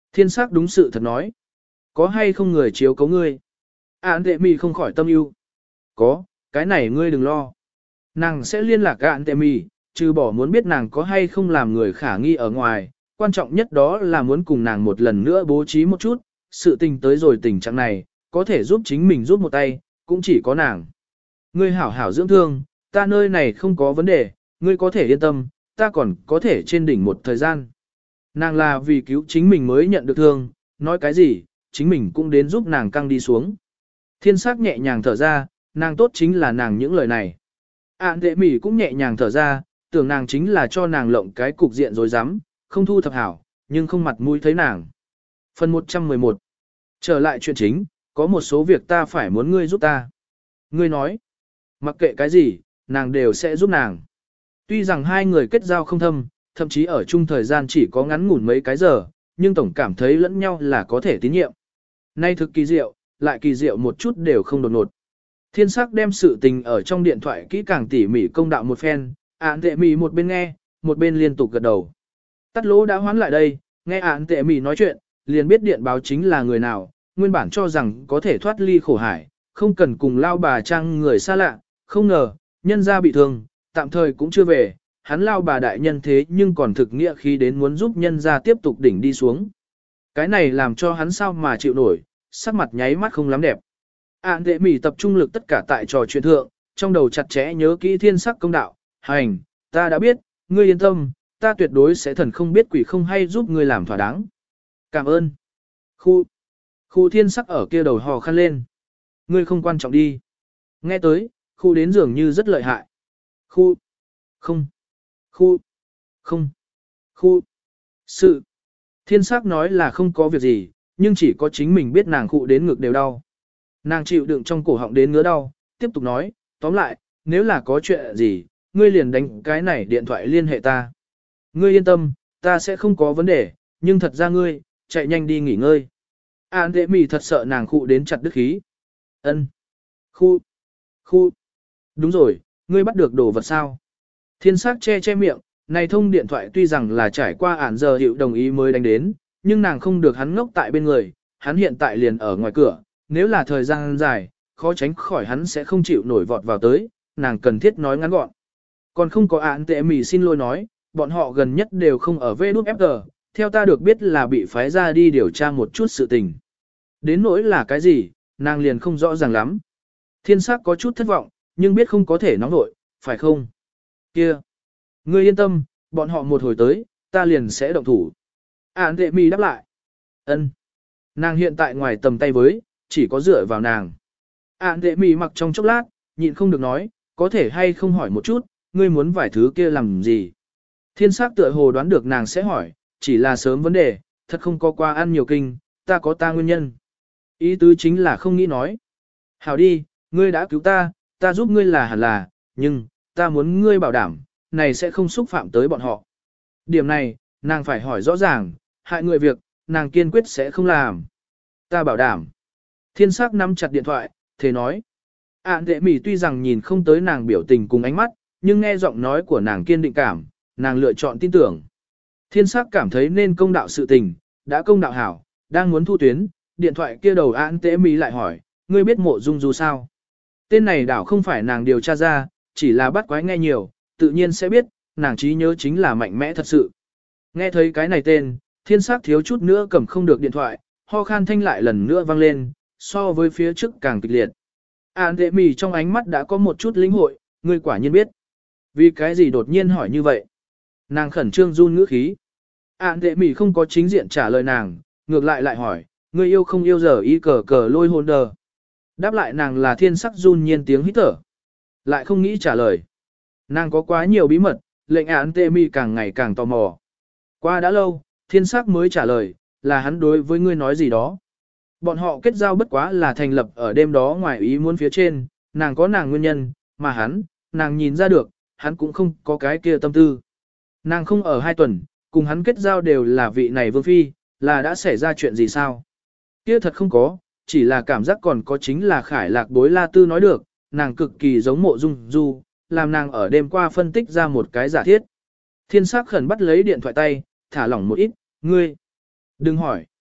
Thiên sắc đúng sự thật nói. Có hay không người chiếu cấu ngươi? Ản tệ mì không khỏi tâm ưu. Có, cái này ngươi đừng lo. Nàng sẽ liên lạc ản tệ mì, trừ bỏ muốn biết nàng có hay không làm người khả nghi ở ngoài, quan trọng nhất đó là muốn cùng nàng một lần nữa bố trí một chút, sự tình tới rồi tình trạng này, có thể giúp chính mình giúp một tay, cũng chỉ có nàng. Ngươi hảo hảo dưỡng thương, ta nơi này không có vấn đề, ngươi có thể yên tâm, ta còn có thể trên đỉnh một thời gian. Nàng là vì cứu chính mình mới nhận được thương, nói cái gì, chính mình cũng đến giúp nàng căng đi xuống. Thiên sắc nhẹ nhàng thở ra, nàng tốt chính là nàng những lời này. Ản tệ mỉ cũng nhẹ nhàng thở ra, tưởng nàng chính là cho nàng lộng cái cục diện rồi dám, không thu thập hảo, nhưng không mặt mũi thấy nàng. Phần một trăm mười một. Trở lại chuyện chính, có một số việc ta phải muốn ngươi giúp ta. Ngươi nói, mặc kệ cái gì, nàng đều sẽ giúp nàng. Tuy rằng hai người kết giao không thâm, thậm chí ở chung thời gian chỉ có ngắn ngủn mấy cái giờ, nhưng tổng cảm thấy lẫn nhau là có thể tín nhiệm. Nay thực kỳ diệu, lại kỳ diệu một chút đều không đột ngột. Thiên sắc đem sự tình ở trong điện thoại kỹ càng tỉ mỉ công đạo một phen, ản tệ mỉ một bên nghe, một bên liên tục gật đầu. Tắt lỗ đã hoán lại đây, nghe ản tệ mỉ nói chuyện, liền biết điện báo chính là người nào, nguyên bản cho rằng có thể thoát ly khổ hải, không cần cùng lao bà trang người xa lạ, không ngờ, nhân gia bị thương, tạm thời cũng chưa về, hắn lao bà đại nhân thế nhưng còn thực nghĩa khi đến muốn giúp nhân gia tiếp tục đỉnh đi xuống. Cái này làm cho hắn sao mà chịu nổi, sắc mặt nháy mắt không lắm đẹp. Ản tệ mỉ tập trung lực tất cả tại trò chuyện thượng, trong đầu chặt chẽ nhớ kỹ thiên sắc công đạo, hành, ta đã biết, ngươi yên tâm, ta tuyệt đối sẽ thần không biết quỷ không hay giúp ngươi làm thỏa đáng. Cảm ơn. Khu, khu thiên sắc ở kia đầu hò khăn lên. Ngươi không quan trọng đi. Nghe tới, khu đến dường như rất lợi hại. Khu, không, khu, không, khu, sự. Thiên sắc nói là không có việc gì, nhưng chỉ có chính mình biết nàng khụ đến ngực đều đau. Nàng chịu đựng trong cổ họng đến ngứa đau, tiếp tục nói, tóm lại, nếu là có chuyện gì, ngươi liền đánh cái này điện thoại liên hệ ta. Ngươi yên tâm, ta sẽ không có vấn đề, nhưng thật ra ngươi, chạy nhanh đi nghỉ ngơi. An tệ mì thật sợ nàng khụ đến chặt đứt khí. Ân, Khu. Khu. Đúng rồi, ngươi bắt được đồ vật sao? Thiên sắc che che miệng, này thông điện thoại tuy rằng là trải qua ản giờ hiệu đồng ý mới đánh đến, nhưng nàng không được hắn ngốc tại bên người, hắn hiện tại liền ở ngoài cửa, nếu là thời gian dài, khó tránh khỏi hắn sẽ không chịu nổi vọt vào tới, nàng cần thiết nói ngắn gọn. Còn không có án tệ mì xin lỗi nói, bọn họ gần nhất đều không ở vê đút ép giê, theo ta được biết là bị phái ra đi điều tra một chút sự tình. Đến nỗi là cái gì, nàng liền không rõ ràng lắm. Thiên sắc có chút thất vọng, nhưng biết không có thể nóng nổi, phải không? Kia! Ngươi yên tâm, bọn họ một hồi tới, ta liền sẽ động thủ. Án tệ mì đáp lại. Ân. Nàng hiện tại ngoài tầm tay với, chỉ có dựa vào nàng. Án tệ mì mặc trong chốc lát, nhịn không được nói, có thể hay không hỏi một chút, ngươi muốn vài thứ kia làm gì? Thiên sắc tựa hồ đoán được nàng sẽ hỏi, chỉ là sớm vấn đề, thật không có qua ăn nhiều kinh, ta có ta nguyên nhân. Ý tứ chính là không nghĩ nói. Hảo đi, ngươi đã cứu ta, ta giúp ngươi là hẳn là, nhưng, ta muốn ngươi bảo đảm, này sẽ không xúc phạm tới bọn họ. Điểm này, nàng phải hỏi rõ ràng, hại người việc, nàng kiên quyết sẽ không làm. Ta bảo đảm. Thiên sắc nắm chặt điện thoại, thế nói. Ản tệ mỉ tuy rằng nhìn không tới nàng biểu tình cùng ánh mắt, nhưng nghe giọng nói của nàng kiên định cảm, nàng lựa chọn tin tưởng. Thiên sắc cảm thấy nên công đạo sự tình, đã công đạo hảo, đang muốn thu tuyến, điện thoại kia đầu Ản tệ mỉ lại hỏi, ngươi biết mộ dung du sao? Tên này đảo không phải nàng điều tra ra, chỉ là bắt quái nghe nhiều, tự nhiên sẽ biết, nàng trí nhớ chính là mạnh mẽ thật sự. Nghe thấy cái này tên, thiên sắc thiếu chút nữa cầm không được điện thoại, ho khan thanh lại lần nữa vang lên, so với phía trước càng kịch liệt. Ản tệ mỉ trong ánh mắt đã có một chút lĩnh hội, ngươi quả nhiên biết. Vì cái gì đột nhiên hỏi như vậy? Nàng khẩn trương run ngữ khí. Ản tệ mỉ không có chính diện trả lời nàng, ngược lại lại hỏi, ngươi yêu không yêu giờ y cờ cờ lôi hồn đờ. Đáp lại nàng là thiên sắc run nhiên tiếng hít thở. Lại không nghĩ trả lời. Nàng có quá nhiều bí mật, lệnh Ản tệ mỉ càng ngày càng tò mò. Qua đã lâu, thiên sắc mới trả lời, là hắn đối với ngươi nói gì đó. Bọn họ kết giao bất quá là thành lập ở đêm đó ngoài ý muốn phía trên, nàng có nàng nguyên nhân, mà hắn, nàng nhìn ra được, hắn cũng không có cái kia tâm tư. Nàng không ở hai tuần, cùng hắn kết giao đều là vị này vương phi, là đã xảy ra chuyện gì sao? Kia thật không có, chỉ là cảm giác còn có chính là khải lạc bối la tư nói được, nàng cực kỳ giống mộ dung du, làm nàng ở đêm qua phân tích ra một cái giả thiết. Thiên sắc khẩn bắt lấy điện thoại tay, thả lỏng một ít, ngươi. Đừng hỏi,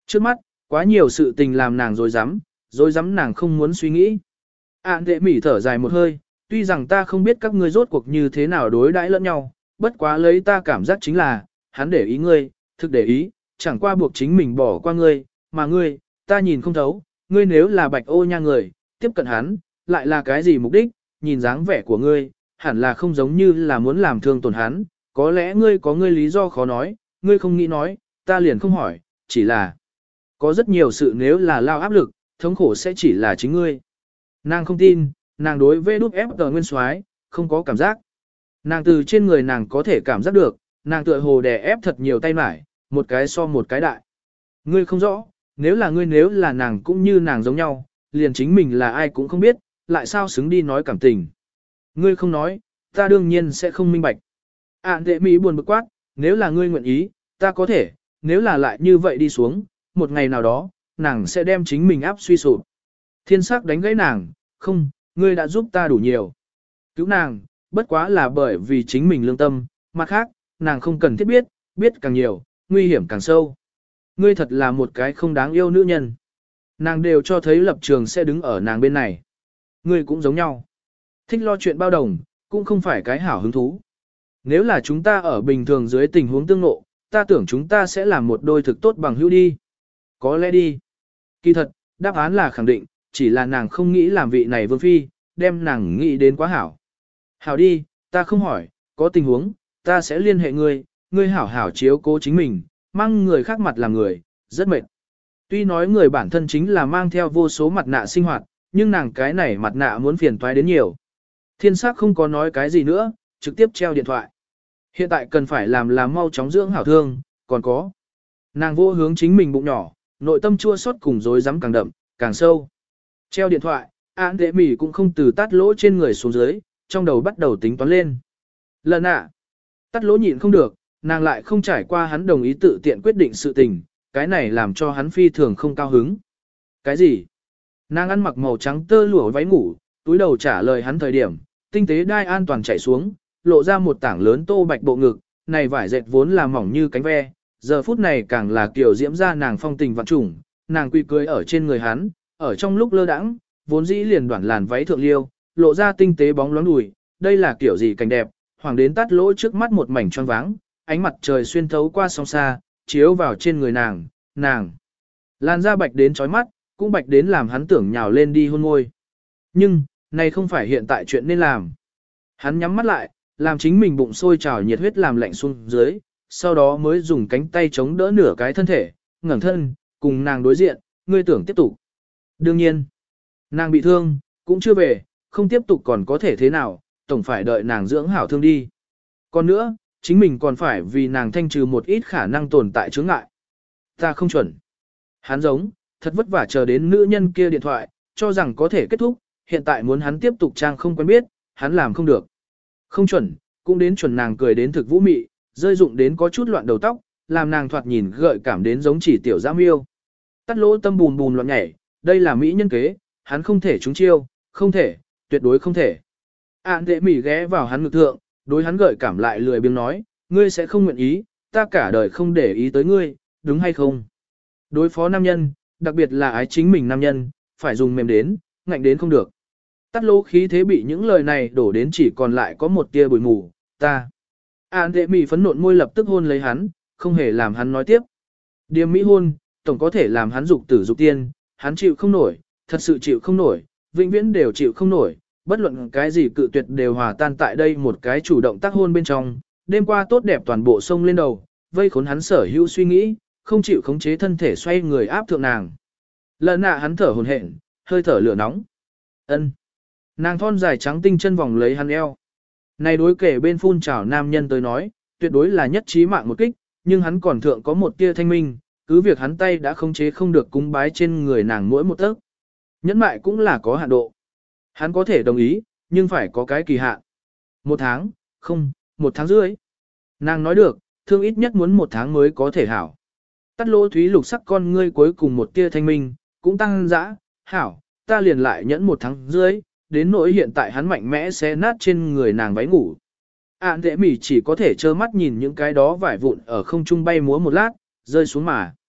Trước mắt, quá nhiều sự tình làm nàng dối rắm dối rắm nàng không muốn suy nghĩ. Ản đệ mỉ thở dài một hơi, tuy rằng ta không biết các ngươi rốt cuộc như thế nào đối đãi lẫn nhau, bất quá lấy ta cảm giác chính là, hắn để ý ngươi, thực để ý, chẳng qua buộc chính mình bỏ qua ngươi, mà ngươi, ta nhìn không thấu, ngươi nếu là bạch ô nha người, tiếp cận hắn, lại là cái gì mục đích, nhìn dáng vẻ của ngươi, hẳn là không giống như là muốn làm thương tổn hắn, có lẽ ngươi có ngươi lý do khó nói, ngươi không nghĩ nói, ta liền không hỏi, chỉ là có rất nhiều sự nếu là lao áp lực, thống khổ sẽ chỉ là chính ngươi. Nàng không tin, nàng đối với đúc ép tờ nguyên soái không có cảm giác. Nàng từ trên người nàng có thể cảm giác được, nàng tựa hồ đè ép thật nhiều tay mải, một cái so một cái đại. Ngươi không rõ, nếu là ngươi nếu là nàng cũng như nàng giống nhau, liền chính mình là ai cũng không biết, lại sao xứng đi nói cảm tình. Ngươi không nói, ta đương nhiên sẽ không minh bạch. Ản đệ mỹ buồn bực quát, nếu là ngươi nguyện ý, ta có thể, nếu là lại như vậy đi xuống, một ngày nào đó, nàng sẽ đem chính mình áp suy sụp. Thiên sắc đánh gãy nàng, không, ngươi đã giúp ta đủ nhiều. Cứu nàng, bất quá là bởi vì chính mình lương tâm, mặt khác, nàng không cần thiết biết, biết càng nhiều, nguy hiểm càng sâu. Ngươi thật là một cái không đáng yêu nữ nhân. Nàng đều cho thấy lập trường sẽ đứng ở nàng bên này. Ngươi cũng giống nhau. Thích lo chuyện bao đồng, cũng không phải cái hảo hứng thú. Nếu là chúng ta ở bình thường dưới tình huống tương ngộ, ta tưởng chúng ta sẽ làm một đôi thực tốt bằng hữu đi. Có lẽ đi. Kỳ thật, đáp án là khẳng định, chỉ là nàng không nghĩ làm vị này vương phi, đem nàng nghĩ đến quá hảo. Hảo đi, ta không hỏi, có tình huống, ta sẽ liên hệ ngươi, ngươi hảo hảo chiếu cố chính mình, mang người khác mặt làm người, rất mệt. Tuy nói người bản thân chính là mang theo vô số mặt nạ sinh hoạt, nhưng nàng cái này mặt nạ muốn phiền toái đến nhiều. Thiên sắc không có nói cái gì nữa, trực tiếp treo điện thoại. Hiện tại cần phải làm là mau chóng dưỡng hảo thương, còn có. Nàng vô hướng chính mình bụng nhỏ, nội tâm chua xót cùng rối rắm càng đậm, càng sâu. Treo điện thoại, Án Đệ Mỉ cũng không từ tát lỗ trên người xuống dưới, trong đầu bắt đầu tính toán lên. Lần ạ, tát lỗ nhịn không được, nàng lại không trải qua hắn đồng ý tự tiện quyết định sự tình, cái này làm cho hắn phi thường không cao hứng. Cái gì? Nàng ăn mặc màu trắng tơ lụa váy ngủ, túi đầu trả lời hắn thời điểm, tinh tế đai an toàn chảy xuống, lộ ra một tảng lớn tô bạch bộ ngực, này vải dệt vốn là mỏng như cánh ve, giờ phút này càng là kiểu diễm ra nàng phong tình vạn trùng, nàng quy cưới ở trên người hắn, ở trong lúc lơ đãng, vốn dĩ liền đoạn làn váy thượng liêu, lộ ra tinh tế bóng loáng đùi, đây là kiểu gì cảnh đẹp, hoàng đến tắt lỗ trước mắt một mảnh choáng váng, ánh mặt trời xuyên thấu qua song xa, chiếu vào trên người nàng, nàng. Làn da bạch đến chói mắt, cũng bạch đến làm hắn tưởng nhào lên đi hôn môi. Nhưng, này không phải hiện tại chuyện nên làm. Hắn nhắm mắt lại, làm chính mình bụng sôi trào nhiệt huyết làm lạnh xuống dưới, sau đó mới dùng cánh tay chống đỡ nửa cái thân thể, ngẩng thân, cùng nàng đối diện, ngươi tưởng tiếp tục. Đương nhiên, nàng bị thương, cũng chưa về, không tiếp tục còn có thể thế nào, tổng phải đợi nàng dưỡng hảo thương đi. Còn nữa, chính mình còn phải vì nàng thanh trừ một ít khả năng tồn tại chướng ngại. Ta không chuẩn. Hắn giống, thật vất vả chờ đến nữ nhân kia điện thoại, cho rằng có thể kết thúc, hiện tại muốn hắn tiếp tục trang không quen biết, hắn làm không được. Không chuẩn, cũng đến chuẩn nàng cười đến thực vũ mị, rơi dụng đến có chút loạn đầu tóc, làm nàng thoạt nhìn gợi cảm đến giống chỉ tiểu giã miêu. Tắt lỗ tâm bùn bùn loạn nhảy, đây là mỹ nhân kế, hắn không thể trúng chiêu, không thể, tuyệt đối không thể. Ản đệ mỉ ghé vào hắn ngực thượng, đối hắn gợi cảm lại lười biếng nói, ngươi sẽ không nguyện ý, ta cả đời không để ý tới ngươi, đúng hay không? Đối phó nam nhân, đặc biệt là ái chính mình nam nhân, phải dùng mềm đến, ngạnh đến không được. Tắt lỗ khí thế bị những lời này đổ đến chỉ còn lại có một tia bụi mù, ta. Ản đệ mỉ phấn nộn môi lập tức hôn lấy hắn, không hề làm hắn nói tiếp. Điềm mỹ hôn, tổng có thể làm hắn dục tử dục tiên, hắn chịu không nổi, thật sự chịu không nổi, vĩnh viễn đều chịu không nổi, bất luận cái gì cự tuyệt đều hòa tan tại đây một cái chủ động tác hôn bên trong, đêm qua tốt đẹp toàn bộ sông lên đầu, vây khốn hắn sở hữu suy nghĩ, không chịu khống chế thân thể xoay người áp thượng nàng. Lần nạ hắn thở hổn hển, hơi thở lửa nóng. Ân. Nàng thon dài trắng tinh chân vòng lấy hắn eo. Này đối kể bên phun trào nam nhân tới nói, tuyệt đối là nhất trí mạng một kích, nhưng hắn còn thượng có một tia thanh minh, cứ việc hắn tay đã khống chế không được cúng bái trên người nàng mỗi một tấc. Nhẫn mại cũng là có hạn độ. Hắn có thể đồng ý, nhưng phải có cái kỳ hạn. Một tháng, không, một tháng rưỡi. Nàng nói được, thương ít nhất muốn một tháng mới có thể hảo. Tắt lỗ thúy lục sắc con ngươi cuối cùng một tia thanh minh, cũng tăng dã, hảo, ta liền lại nhẫn một tháng rưỡi, đến nỗi hiện tại hắn mạnh mẽ xé nát trên người nàng váy ngủ. Ản đệ mỉ chỉ có thể trơ mắt nhìn những cái đó vải vụn ở không trung bay múa một lát, rơi xuống mà.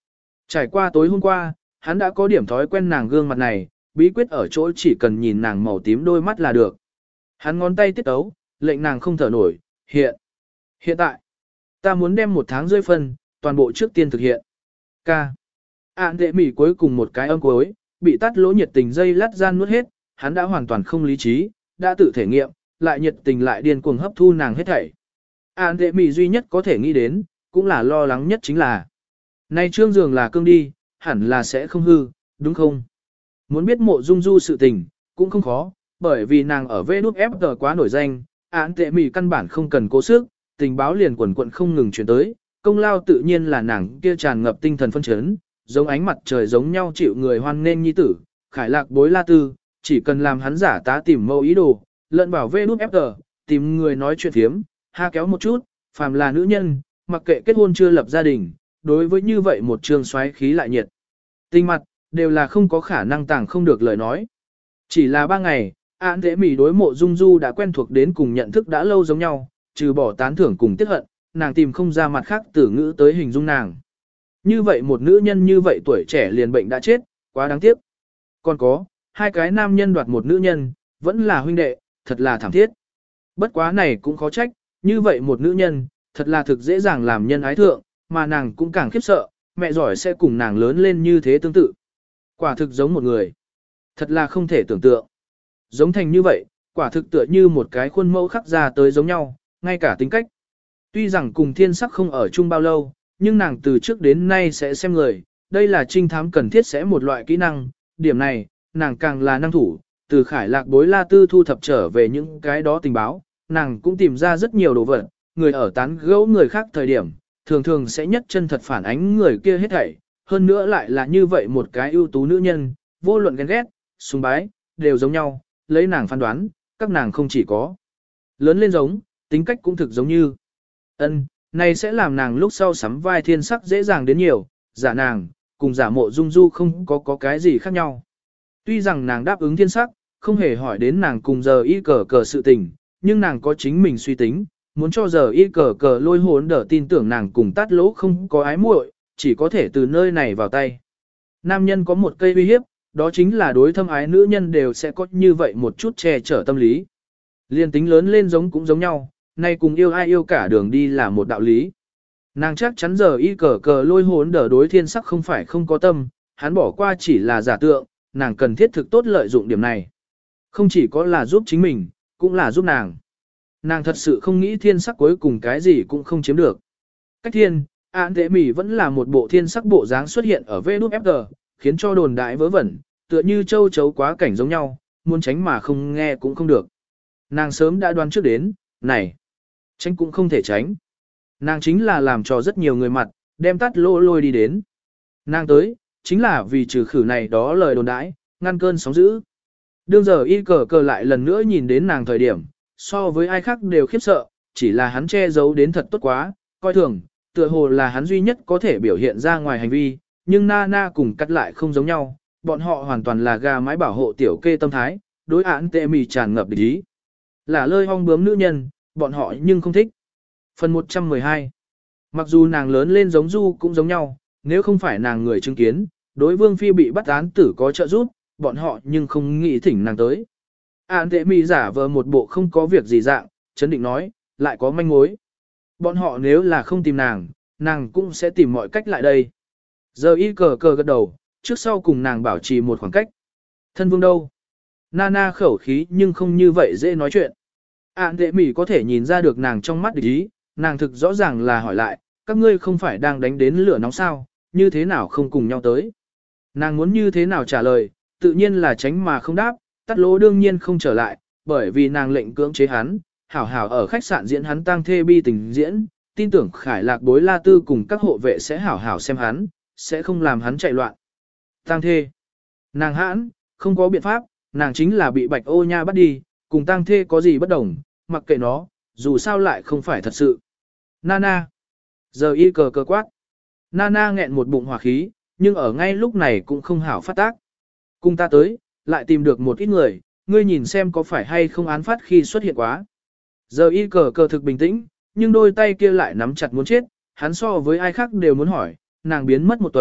Trải qua tối hôm qua, hắn đã có điểm thói quen nàng gương mặt này, bí quyết ở chỗ chỉ cần nhìn nàng màu tím đôi mắt là được. Hắn ngón tay tiết ấu, lệnh nàng không thở nổi, hiện. Hiện tại, ta muốn đem một tháng rơi phân, toàn bộ trước tiên thực hiện. Ca. Ản đệ mỉ cuối cùng một cái âm cuối, bị tắt lỗ nhiệt tình dây lát gian nuốt hết, hắn đã hoàn toàn không lý trí, đã tự thể nghiệm, lại nhiệt tình lại điên cuồng hấp thu nàng hết thảy. Ản đệ mỉ duy nhất có thể nghĩ đến, cũng là lo lắng nhất chính là. Nay trương giường là cương đi, hẳn là sẽ không hư, đúng không? Muốn biết mộ dung du sự tình, cũng không khó, bởi vì nàng ở vê nút ép tờ quá nổi danh, án tệ mì căn bản không cần cố sức, tình báo liền quần quận không ngừng chuyển tới, công lao tự nhiên là nàng kia tràn ngập tinh thần phân chấn, giống ánh mặt trời giống nhau chịu người hoan nên nhi tử, khải lạc bối la tư, chỉ cần làm hắn giả tá tìm mâu ý đồ, lợn bảo vê nút ép tờ, tìm người nói chuyện thiếm, ha kéo một chút, phàm là nữ nhân, mặc kệ kết hôn chưa lập gia đình, đối với như vậy một trường xoáy khí lại nhiệt. Tình mặt, đều là không có khả năng tàng không được lời nói. Chỉ là ba ngày, án thế mỉ đối mộ dung du đã quen thuộc đến cùng nhận thức đã lâu giống nhau, trừ bỏ tán thưởng cùng tiếc hận, nàng tìm không ra mặt khác từ ngữ tới hình dung nàng. Như vậy một nữ nhân như vậy tuổi trẻ liền bệnh đã chết, quá đáng tiếc. Còn có, hai cái nam nhân đoạt một nữ nhân, vẫn là huynh đệ, thật là thảm thiết. Bất quá này cũng khó trách, như vậy một nữ nhân, thật là thực dễ dàng làm nhân ái thượng, mà nàng cũng càng khiếp sợ, mẹ giỏi sẽ cùng nàng lớn lên như thế tương tự. Quả thực giống một người. Thật là không thể tưởng tượng. Giống thành như vậy, quả thực tựa như một cái khuôn mẫu khắc ra tới giống nhau, ngay cả tính cách. Tuy rằng cùng thiên sắc không ở chung bao lâu, nhưng nàng từ trước đến nay sẽ xem người, đây là trinh thám cần thiết sẽ một loại kỹ năng, điểm này, nàng càng là năng thủ, từ khải lạc bối la tư thu thập trở về những cái đó tình báo, nàng cũng tìm ra rất nhiều đồ vật, người ở tán gẫu người khác thời điểm, thường thường sẽ nhất chân thật phản ánh người kia hết thảy, hơn nữa lại là như vậy một cái ưu tú nữ nhân, vô luận ghen ghét, sùng bái, đều giống nhau, lấy nàng phán đoán, các nàng không chỉ có lớn lên giống, tính cách cũng thực giống như. Ân, này sẽ làm nàng lúc sau sắm vai thiên sắc dễ dàng đến nhiều, giả nàng, cùng giả mộ dung du không có có cái gì khác nhau. Tuy rằng nàng đáp ứng thiên sắc, không hề hỏi đến nàng cùng giờ y cờ cờ sự tình, nhưng nàng có chính mình suy tính, muốn cho giờ y cờ cờ lôi hồn đỡ tin tưởng nàng cùng tát lỗ không có ái muội, chỉ có thể từ nơi này vào tay. Nam nhân có một cây uy hiếp, đó chính là đối thâm ái nữ nhân đều sẽ có như vậy một chút che chở tâm lý. Liên tính lớn lên giống cũng giống nhau, nay cùng yêu ai yêu cả đường đi là một đạo lý. Nàng chắc chắn giờ y cờ cờ lôi hồn đỡ đối thiên sắc không phải không có tâm, hắn bỏ qua chỉ là giả tượng, nàng cần thiết thực tốt lợi dụng điểm này. Không chỉ có là giúp chính mình, cũng là giúp nàng. Nàng thật sự không nghĩ thiên sắc cuối cùng cái gì cũng không chiếm được. Cách thiên, án thế mỉ vẫn là một bộ thiên sắc bộ dáng xuất hiện ở vê nút ép giê, khiến cho đồn đại vớ vẩn, tựa như châu chấu quá cảnh giống nhau, muốn tránh mà không nghe cũng không được. Nàng sớm đã đoán trước đến, này, tránh cũng không thể tránh. Nàng chính là làm cho rất nhiều người mặt, đem tắt lô lôi đi đến. Nàng tới, chính là vì trừ khử này đó lời đồn đãi, ngăn cơn sóng dữ. Đương giờ y cờ cờ lại lần nữa nhìn đến nàng thời điểm, so với ai khác đều khiếp sợ, chỉ là hắn che giấu đến thật tốt quá, coi thường, tựa hồ là hắn duy nhất có thể biểu hiện ra ngoài hành vi, nhưng Nana cùng cắt lại không giống nhau, bọn họ hoàn toàn là gà mái bảo hộ tiểu kê tâm thái, đối án tệ mì tràn ngập địch ý. Là lơi hong bướm nữ nhân, bọn họ nhưng không thích. Phần một trăm mười hai. Mặc dù nàng lớn lên giống Du cũng giống nhau, nếu không phải nàng người chứng kiến, đối Vương Phi bị bắt án tử có trợ giúp, bọn họ nhưng không nghĩ thỉnh nàng tới. Án tệ mì giả vờ một bộ không có việc gì dạng, chấn định nói, lại có manh mối. Bọn họ nếu là không tìm nàng, nàng cũng sẽ tìm mọi cách lại đây. Giờ y cờ cờ gật đầu, trước sau cùng nàng bảo trì một khoảng cách. Thân vương đâu? Nana khẩu khí nhưng không như vậy dễ nói chuyện. Án tệ mì có thể nhìn ra được nàng trong mắt địch ý, nàng thực rõ ràng là hỏi lại, các ngươi không phải đang đánh đến lửa nóng sao, như thế nào không cùng nhau tới. Nàng muốn như thế nào trả lời, tự nhiên là tránh mà không đáp, tắt lỗ đương nhiên không trở lại, bởi vì nàng lệnh cưỡng chế hắn, hảo hảo ở khách sạn diễn hắn tang thê bi tình diễn, tin tưởng khải lạc bối la tư cùng các hộ vệ sẽ hảo hảo xem hắn, sẽ không làm hắn chạy loạn. Tang thê. Nàng hãn, không có biện pháp, nàng chính là bị bạch ô nha bắt đi, cùng tang thê có gì bất đồng, mặc kệ nó, dù sao lại không phải thật sự. Nana. Giờ y cờ cờ quát. Nana nghẹn một bụng hỏa khí, nhưng ở ngay lúc này cũng không hảo phát tác. Cùng ta tới, lại tìm được một ít người, ngươi nhìn xem có phải hay không án phát khi xuất hiện quá. Giờ y cờ cờ thực bình tĩnh, nhưng đôi tay kia lại nắm chặt muốn chết, hắn so với ai khác đều muốn hỏi, nàng biến mất một tuần,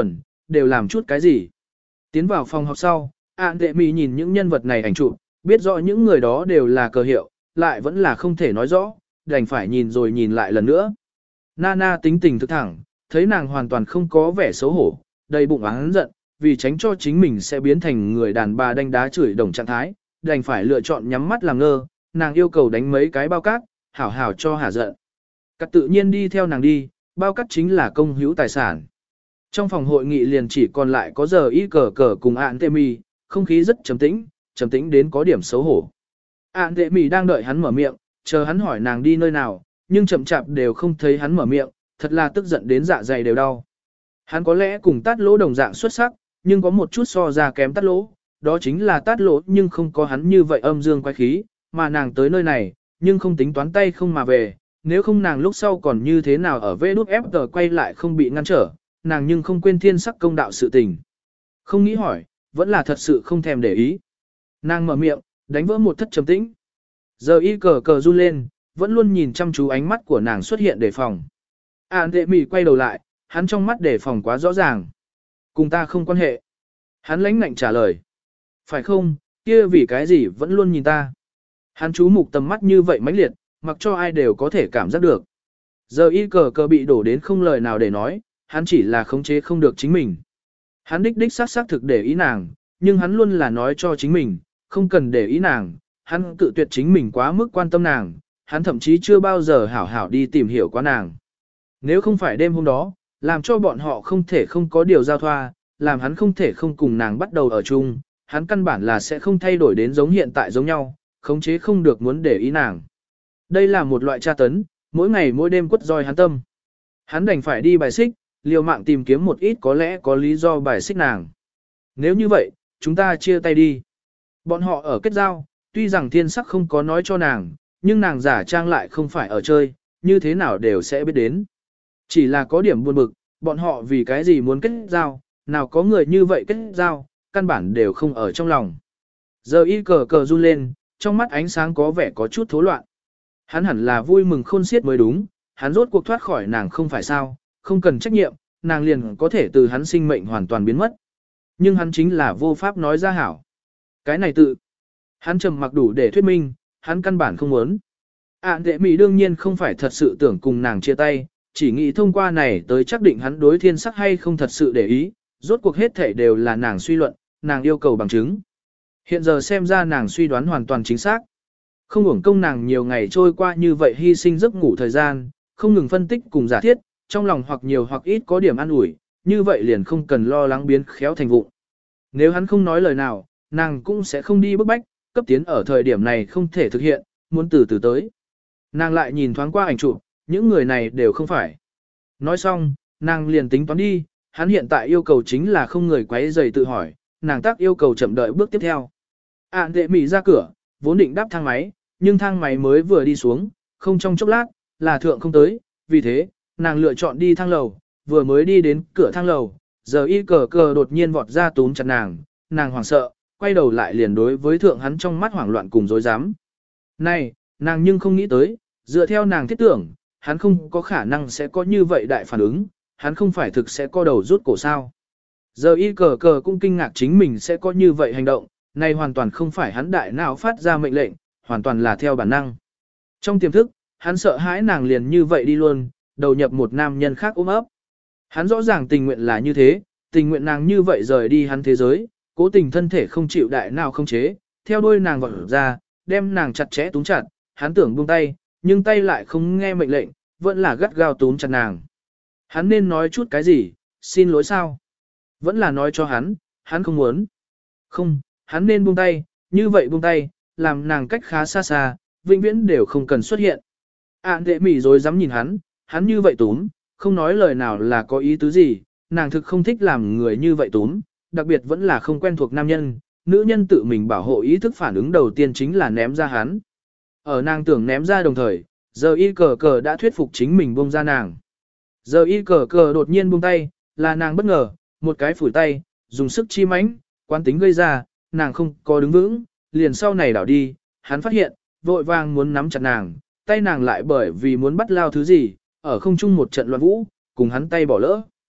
đều làm chút cái gì. Tiến vào phòng học sau, ạn tệ mì nhìn những nhân vật này ảnh chụp, biết rõ những người đó đều là cờ hiệu, lại vẫn là không thể nói rõ, đành phải nhìn rồi nhìn lại lần nữa. Nana tính tình thực thẳng, thấy nàng hoàn toàn không có vẻ xấu hổ, đầy bụng oán giận, vì tránh cho chính mình sẽ biến thành người đàn bà đánh đá chửi đồng trạng thái, đành phải lựa chọn nhắm mắt làm ngơ, nàng yêu cầu đánh mấy cái bao cát, hảo hảo cho hả giận. Cắt tự nhiên đi theo nàng đi, bao cát chính là công hữu tài sản. Trong phòng hội nghị liền chỉ còn lại có giờ y cờ cờ cùng ạn tệ mì, không khí rất trầm tĩnh, trầm tĩnh đến có điểm xấu hổ. Ạn tệ mì đang đợi hắn mở miệng, chờ hắn hỏi nàng đi nơi nào, nhưng chậm chạp đều không thấy hắn mở miệng, thật là tức giận đến dạ dày đều đau. Hắn có lẽ cùng tát lỗ đồng dạng xuất sắc, nhưng có một chút so ra kém tát lỗ, đó chính là tát lỗ nhưng không có hắn như vậy âm dương quái khí, mà nàng tới nơi này, nhưng không tính toán tay không mà về, nếu không nàng lúc sau còn như thế nào ở vê đút ép tờ quay lại không bị ngăn trở, nàng nhưng không quên thiên sắc công đạo sự tình. Không nghĩ hỏi, vẫn là thật sự không thèm để ý. Nàng mở miệng, đánh vỡ một thất trầm tĩnh. Giờ y cờ cờ run lên, vẫn luôn nhìn chăm chú ánh mắt của nàng xuất hiện đề phòng. Ản tệ mì quay đầu lại, hắn trong mắt đề phòng quá rõ ràng. Cùng ta không quan hệ. Hắn lãnh nạnh trả lời. Phải không, kia vì cái gì vẫn luôn nhìn ta. Hắn chú mục tầm mắt như vậy mãnh liệt, mặc cho ai đều có thể cảm giác được. Giờ y cờ cờ bị đổ đến không lời nào để nói, hắn chỉ là khống chế không được chính mình. Hắn đích đích xác xác thực để ý nàng, nhưng hắn luôn là nói cho chính mình, không cần để ý nàng, hắn tự tuyệt chính mình quá mức quan tâm nàng, hắn thậm chí chưa bao giờ hảo hảo đi tìm hiểu quá nàng. Nếu không phải đêm hôm đó, làm cho bọn họ không thể không có điều giao thoa, làm hắn không thể không cùng nàng bắt đầu ở chung, hắn căn bản là sẽ không thay đổi đến giống hiện tại giống nhau, khống chế không được muốn để ý nàng. Đây là một loại tra tấn, mỗi ngày mỗi đêm quất roi hắn tâm. Hắn đành phải đi bài xích, liều mạng tìm kiếm một ít có lẽ có lý do bài xích nàng. Nếu như vậy, chúng ta chia tay đi. Bọn họ ở kết giao, tuy rằng thiên sắc không có nói cho nàng, nhưng nàng giả trang lại không phải ở chơi, như thế nào đều sẽ biết đến. Chỉ là có điểm buồn bực, bọn họ vì cái gì muốn kết giao, nào có người như vậy kết giao, căn bản đều không ở trong lòng. Giờ y cờ cờ run lên, trong mắt ánh sáng có vẻ có chút thố loạn. Hắn hẳn là vui mừng khôn xiết mới đúng, hắn rốt cuộc thoát khỏi nàng không phải sao, không cần trách nhiệm, nàng liền có thể từ hắn sinh mệnh hoàn toàn biến mất. Nhưng hắn chính là vô pháp nói ra hảo. Cái này tự, hắn trầm mặc đủ để thuyết minh, hắn căn bản không muốn. Ản tệ mì đương nhiên không phải thật sự tưởng cùng nàng chia tay, chỉ nghĩ thông qua này tới xác định hắn đối thiên sắc hay không thật sự để ý, rốt cuộc hết thể đều là nàng suy luận, nàng yêu cầu bằng chứng. Hiện giờ xem ra nàng suy đoán hoàn toàn chính xác. Không uổng công nàng nhiều ngày trôi qua như vậy hy sinh giấc ngủ thời gian, không ngừng phân tích cùng giả thiết, trong lòng hoặc nhiều hoặc ít có điểm an ủi, như vậy liền không cần lo lắng biến khéo thành vụng. Nếu hắn không nói lời nào, nàng cũng sẽ không đi bức bách, cấp tiến ở thời điểm này không thể thực hiện, muốn từ từ tới. Nàng lại nhìn thoáng qua ảnh chụp, những người này đều không phải. Nói xong, nàng liền tính toán đi, hắn hiện tại yêu cầu chính là không người quấy rầy tự hỏi, nàng tác yêu cầu chậm đợi bước tiếp theo. Ản tệ mì ra cửa, vốn định đáp thang máy, nhưng thang máy mới vừa đi xuống, không trong chốc lát, là thượng không tới, vì thế, nàng lựa chọn đi thang lầu, vừa mới đi đến cửa thang lầu, giờ y cờ cờ đột nhiên vọt ra túm chặt nàng, nàng hoảng sợ, quay đầu lại liền đối với thượng hắn trong mắt hoảng loạn cùng dối dám. Này, nàng nhưng không nghĩ tới, dựa theo nàng thiết tưởng, hắn không có khả năng sẽ có như vậy đại phản ứng, hắn không phải thực sẽ co đầu rút cổ sao. Giờ y cờ cờ cũng kinh ngạc chính mình sẽ có như vậy hành động, này hoàn toàn không phải hắn đại não phát ra mệnh lệnh, hoàn toàn là theo bản năng. Trong tiềm thức, hắn sợ hãi nàng liền như vậy đi luôn, đầu nhập một nam nhân khác ôm ấp. Hắn rõ ràng tình nguyện là như thế, tình nguyện nàng như vậy rời đi hắn thế giới, cố tình thân thể không chịu đại nào không chế, theo đuôi nàng vọt ra, đem nàng chặt chẽ túm chặt, hắn tưởng buông tay, nhưng tay lại không nghe mệnh lệnh, vẫn là gắt gao túm chặt nàng. Hắn nên nói chút cái gì, xin lỗi sao? Vẫn là nói cho hắn, hắn không muốn. Không, hắn nên buông tay, như vậy buông tay, làm nàng cách khá xa xa, vĩnh viễn đều không cần xuất hiện. Ản tệ mỉ rồi dám nhìn hắn, hắn như vậy túm, không nói lời nào là có ý tứ gì, nàng thực không thích làm người như vậy túm, đặc biệt vẫn là không quen thuộc nam nhân, nữ nhân tự mình bảo hộ ý thức phản ứng đầu tiên chính là ném ra hắn. Ở nàng tưởng ném ra đồng thời, giờ y cờ cờ đã thuyết phục chính mình buông ra nàng. Giờ y cờ cờ đột nhiên buông tay, là nàng bất ngờ, một cái phủi tay, dùng sức chi mãnh, quán tính gây ra, nàng không có đứng vững, liền sau này đảo đi, hắn phát hiện, vội vàng muốn nắm chặt nàng, tay nàng lại bởi vì muốn bắt lao thứ gì, ở không trung một trận loạn vũ, cùng hắn tay bỏ lỡ.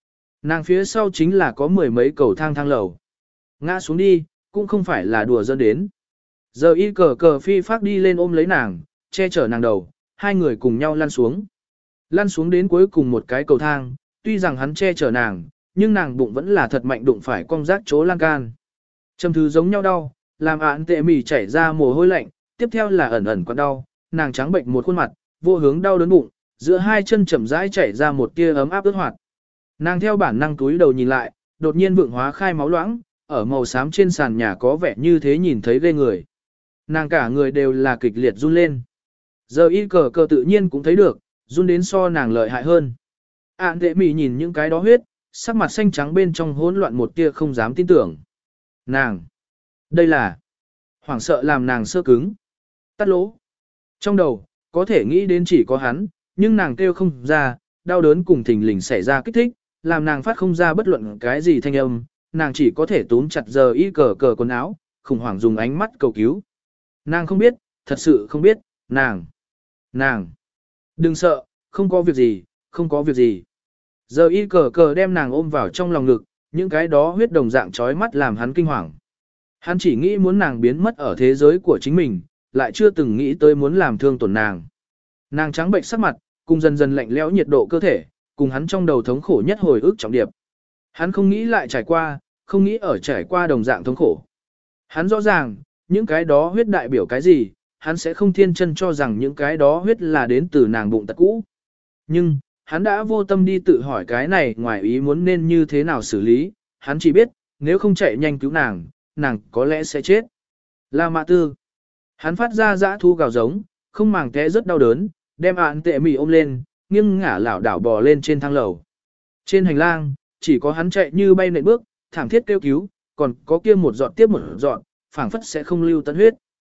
Nàng phía sau chính là có mười mấy cầu thang thang lầu. Ngã xuống đi, cũng không phải là đùa dân đến. Giờ y cờ cờ phi phát đi lên ôm lấy nàng, che chở nàng đầu, hai người cùng nhau lăn xuống. Lăn xuống đến cuối cùng một cái cầu thang, tuy rằng hắn che chở nàng, nhưng nàng bụng vẫn là thật mạnh đụng phải cong rác chỗ lan can. Trầm thứ giống nhau đau, làm ạn tệ mỉ chảy ra mồ hôi lạnh, tiếp theo là ẩn ẩn quặn đau, nàng trắng bệnh một khuôn mặt, vô hướng đau đớn bụng, giữa hai chân chậm rãi chảy ra một tia ấm áp ướt hoạt. Nàng theo bản năng túi đầu nhìn lại, đột nhiên vượng hóa khai máu loãng, ở màu xám trên sàn nhà có vẻ như thế nhìn thấy ghê người. Nàng cả người đều là kịch liệt run lên. Giờ y cờ cờ tự nhiên cũng thấy được, run đến so nàng lợi hại hơn. Ản tệ mỉ nhìn những cái đó huyết, sắc mặt xanh trắng bên trong hỗn loạn một tia không dám tin tưởng. Nàng! Đây là... Hoảng sợ làm nàng sơ cứng. Tắt lỗ. Trong đầu, có thể nghĩ đến chỉ có hắn, nhưng nàng kêu không ra, đau đớn cùng thình lình xảy ra kích thích, làm nàng phát không ra bất luận cái gì thanh âm, nàng chỉ có thể túm chặt giờ y cờ cờ quần áo, khủng hoảng dùng ánh mắt cầu cứu. Nàng không biết, thật sự không biết, nàng, nàng, đừng sợ, không có việc gì, không có việc gì. Giờ y cờ cờ đem nàng ôm vào trong lòng ngực, những cái đó huyết đồng dạng trói mắt làm hắn kinh hoàng. Hắn chỉ nghĩ muốn nàng biến mất ở thế giới của chính mình, lại chưa từng nghĩ tới muốn làm thương tổn nàng. Nàng trắng bệnh sắc mặt, cùng dần dần lạnh lẽo nhiệt độ cơ thể, cùng hắn trong đầu thống khổ nhất hồi ức trọng điệp. Hắn không nghĩ lại trải qua, không nghĩ ở trải qua đồng dạng thống khổ. Hắn rõ ràng, những cái đó huyết đại biểu cái gì, hắn sẽ không thiên chân cho rằng những cái đó huyết là đến từ nàng bụng tật cũ. Nhưng, hắn đã vô tâm đi tự hỏi cái này ngoài ý muốn nên như thế nào xử lý, hắn chỉ biết, nếu không chạy nhanh cứu nàng, nàng có lẽ sẽ chết. La Mã Tư. Hắn phát ra dã thu gào giống, không màng té rất đau đớn, đem ạn tệ mì ôm lên, nghiêng ngả lảo đảo bò lên trên thang lầu. Trên hành lang, chỉ có hắn chạy như bay nện bước, thảm thiết kêu cứu, còn có kia một giọt tiếp một giọt, phảng phất sẽ không lưu tận huyết.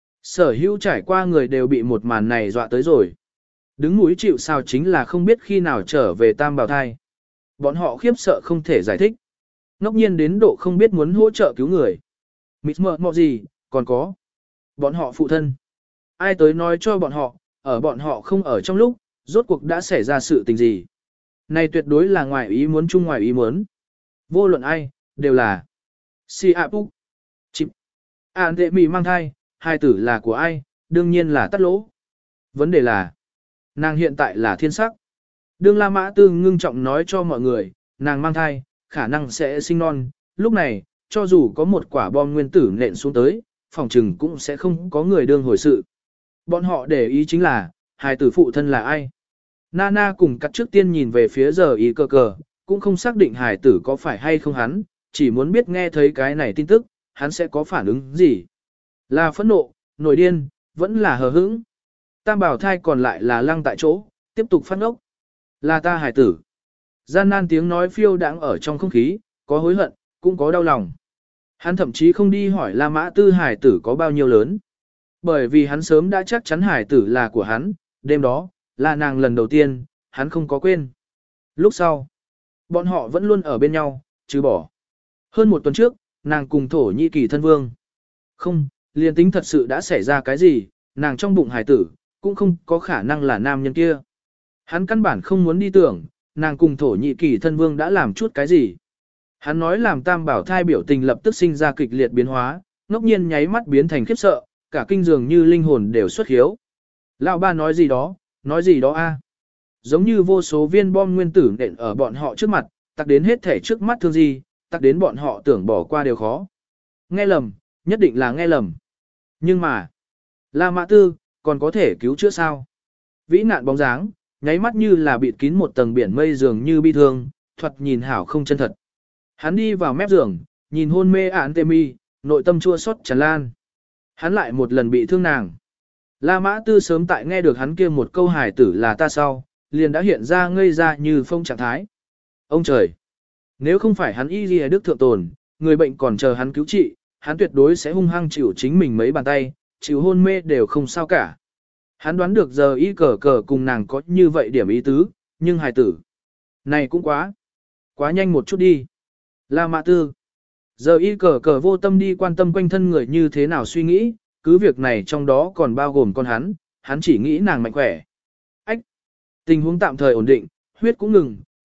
Sở hữu trải qua người đều bị một màn này dọa tới rồi. Đứng mũi chịu sao chính là không biết khi nào trở về tam bào thai. Bọn họ khiếp sợ không thể giải thích. Ngốc nhiên đến độ không biết muốn hỗ trợ cứu người. Mịt mờ mọ gì, còn có. Bọn họ phụ thân. Ai tới nói cho bọn họ, ở bọn họ không ở trong lúc, rốt cuộc đã xảy ra sự tình gì. Này tuyệt đối là ngoài ý muốn chung ngoài ý muốn. Vô luận ai, đều là. Si a pu. Chịp. An tệ mì mang thai, hai tử là của ai, đương nhiên là tắt lỗ. Vấn đề là, nàng hiện tại là thiên sắc. Đương La Mã Tư ngưng trọng nói cho mọi người, nàng mang thai, khả năng sẽ sinh non. Lúc này, cho dù có một quả bom nguyên tử nện xuống tới, phòng trừng cũng sẽ không có người đương hồi sự. Bọn họ để ý chính là, hài tử phụ thân là ai. Nana cùng cắt trước tiên nhìn về phía giờ ý cơ cờ, cũng không xác định hài tử có phải hay không hắn, chỉ muốn biết nghe thấy cái này tin tức, hắn sẽ có phản ứng gì. Là phẫn nộ, nổi điên, vẫn là hờ hững. Tam bảo thai còn lại là lăng tại chỗ, tiếp tục phát ốc. Là ta hài tử. Gian nan tiếng nói phiêu đãng ở trong không khí, có hối hận, cũng có đau lòng. Hắn thậm chí không đi hỏi La Mã Tư hài tử có bao nhiêu lớn. Bởi vì hắn sớm đã chắc chắn hài tử là của hắn, đêm đó, là nàng lần đầu tiên, hắn không có quên. Lúc sau, bọn họ vẫn luôn ở bên nhau, chứ bỏ. Hơn một tuần trước, nàng cùng Thổ Nhĩ Kỳ thân vương. Không, liền tính thật sự đã xảy ra cái gì, nàng trong bụng hài tử, cũng không có khả năng là nam nhân kia. Hắn căn bản không muốn đi tưởng, nàng cùng Thổ Nhĩ Kỳ thân vương đã làm chút cái gì. Hắn nói làm tam bảo thai biểu tình lập tức sinh ra kịch liệt biến hóa, ngốc nhiên nháy mắt biến thành khiếp sợ, cả kinh dường như linh hồn đều xuất hiếu. Lão ba nói gì đó, nói gì đó a. Giống như vô số viên bom nguyên tử nện ở bọn họ trước mặt, tắc đến hết thể trước mắt thương gì, tắc đến bọn họ tưởng bỏ qua đều khó. Nghe lầm, nhất định là nghe lầm. Nhưng mà, La Mã Tư, còn có thể cứu chữa sao? Vĩ nạn bóng dáng, nháy mắt như là bịt kín một tầng biển mây dường như bi thương, thoạt nhìn hảo không chân thật. Hắn đi vào mép giường, nhìn hôn mê ản tê mi, nội tâm chua xót tràn lan. Hắn lại một lần bị thương nàng. La Mã Tư sớm tại nghe được hắn kia một câu hài tử là ta sau, liền đã hiện ra ngây ra như phong trạng thái. Ông trời! Nếu không phải hắn y ghi đức thượng tồn, người bệnh còn chờ hắn cứu trị, hắn tuyệt đối sẽ hung hăng chịu chính mình mấy bàn tay, chịu hôn mê đều không sao cả. Hắn đoán được giờ y cờ cờ cùng nàng có như vậy điểm ý tứ, nhưng hài tử. Này cũng quá. Quá nhanh một chút đi. La Mã Tư. Giờ y cờ cờ vô tâm đi quan tâm quanh thân người như thế nào suy nghĩ, cứ việc này trong đó còn bao gồm con hắn, hắn chỉ nghĩ nàng mạnh khỏe. Ách. Tình huống tạm thời ổn định, huyết cũng ngừng,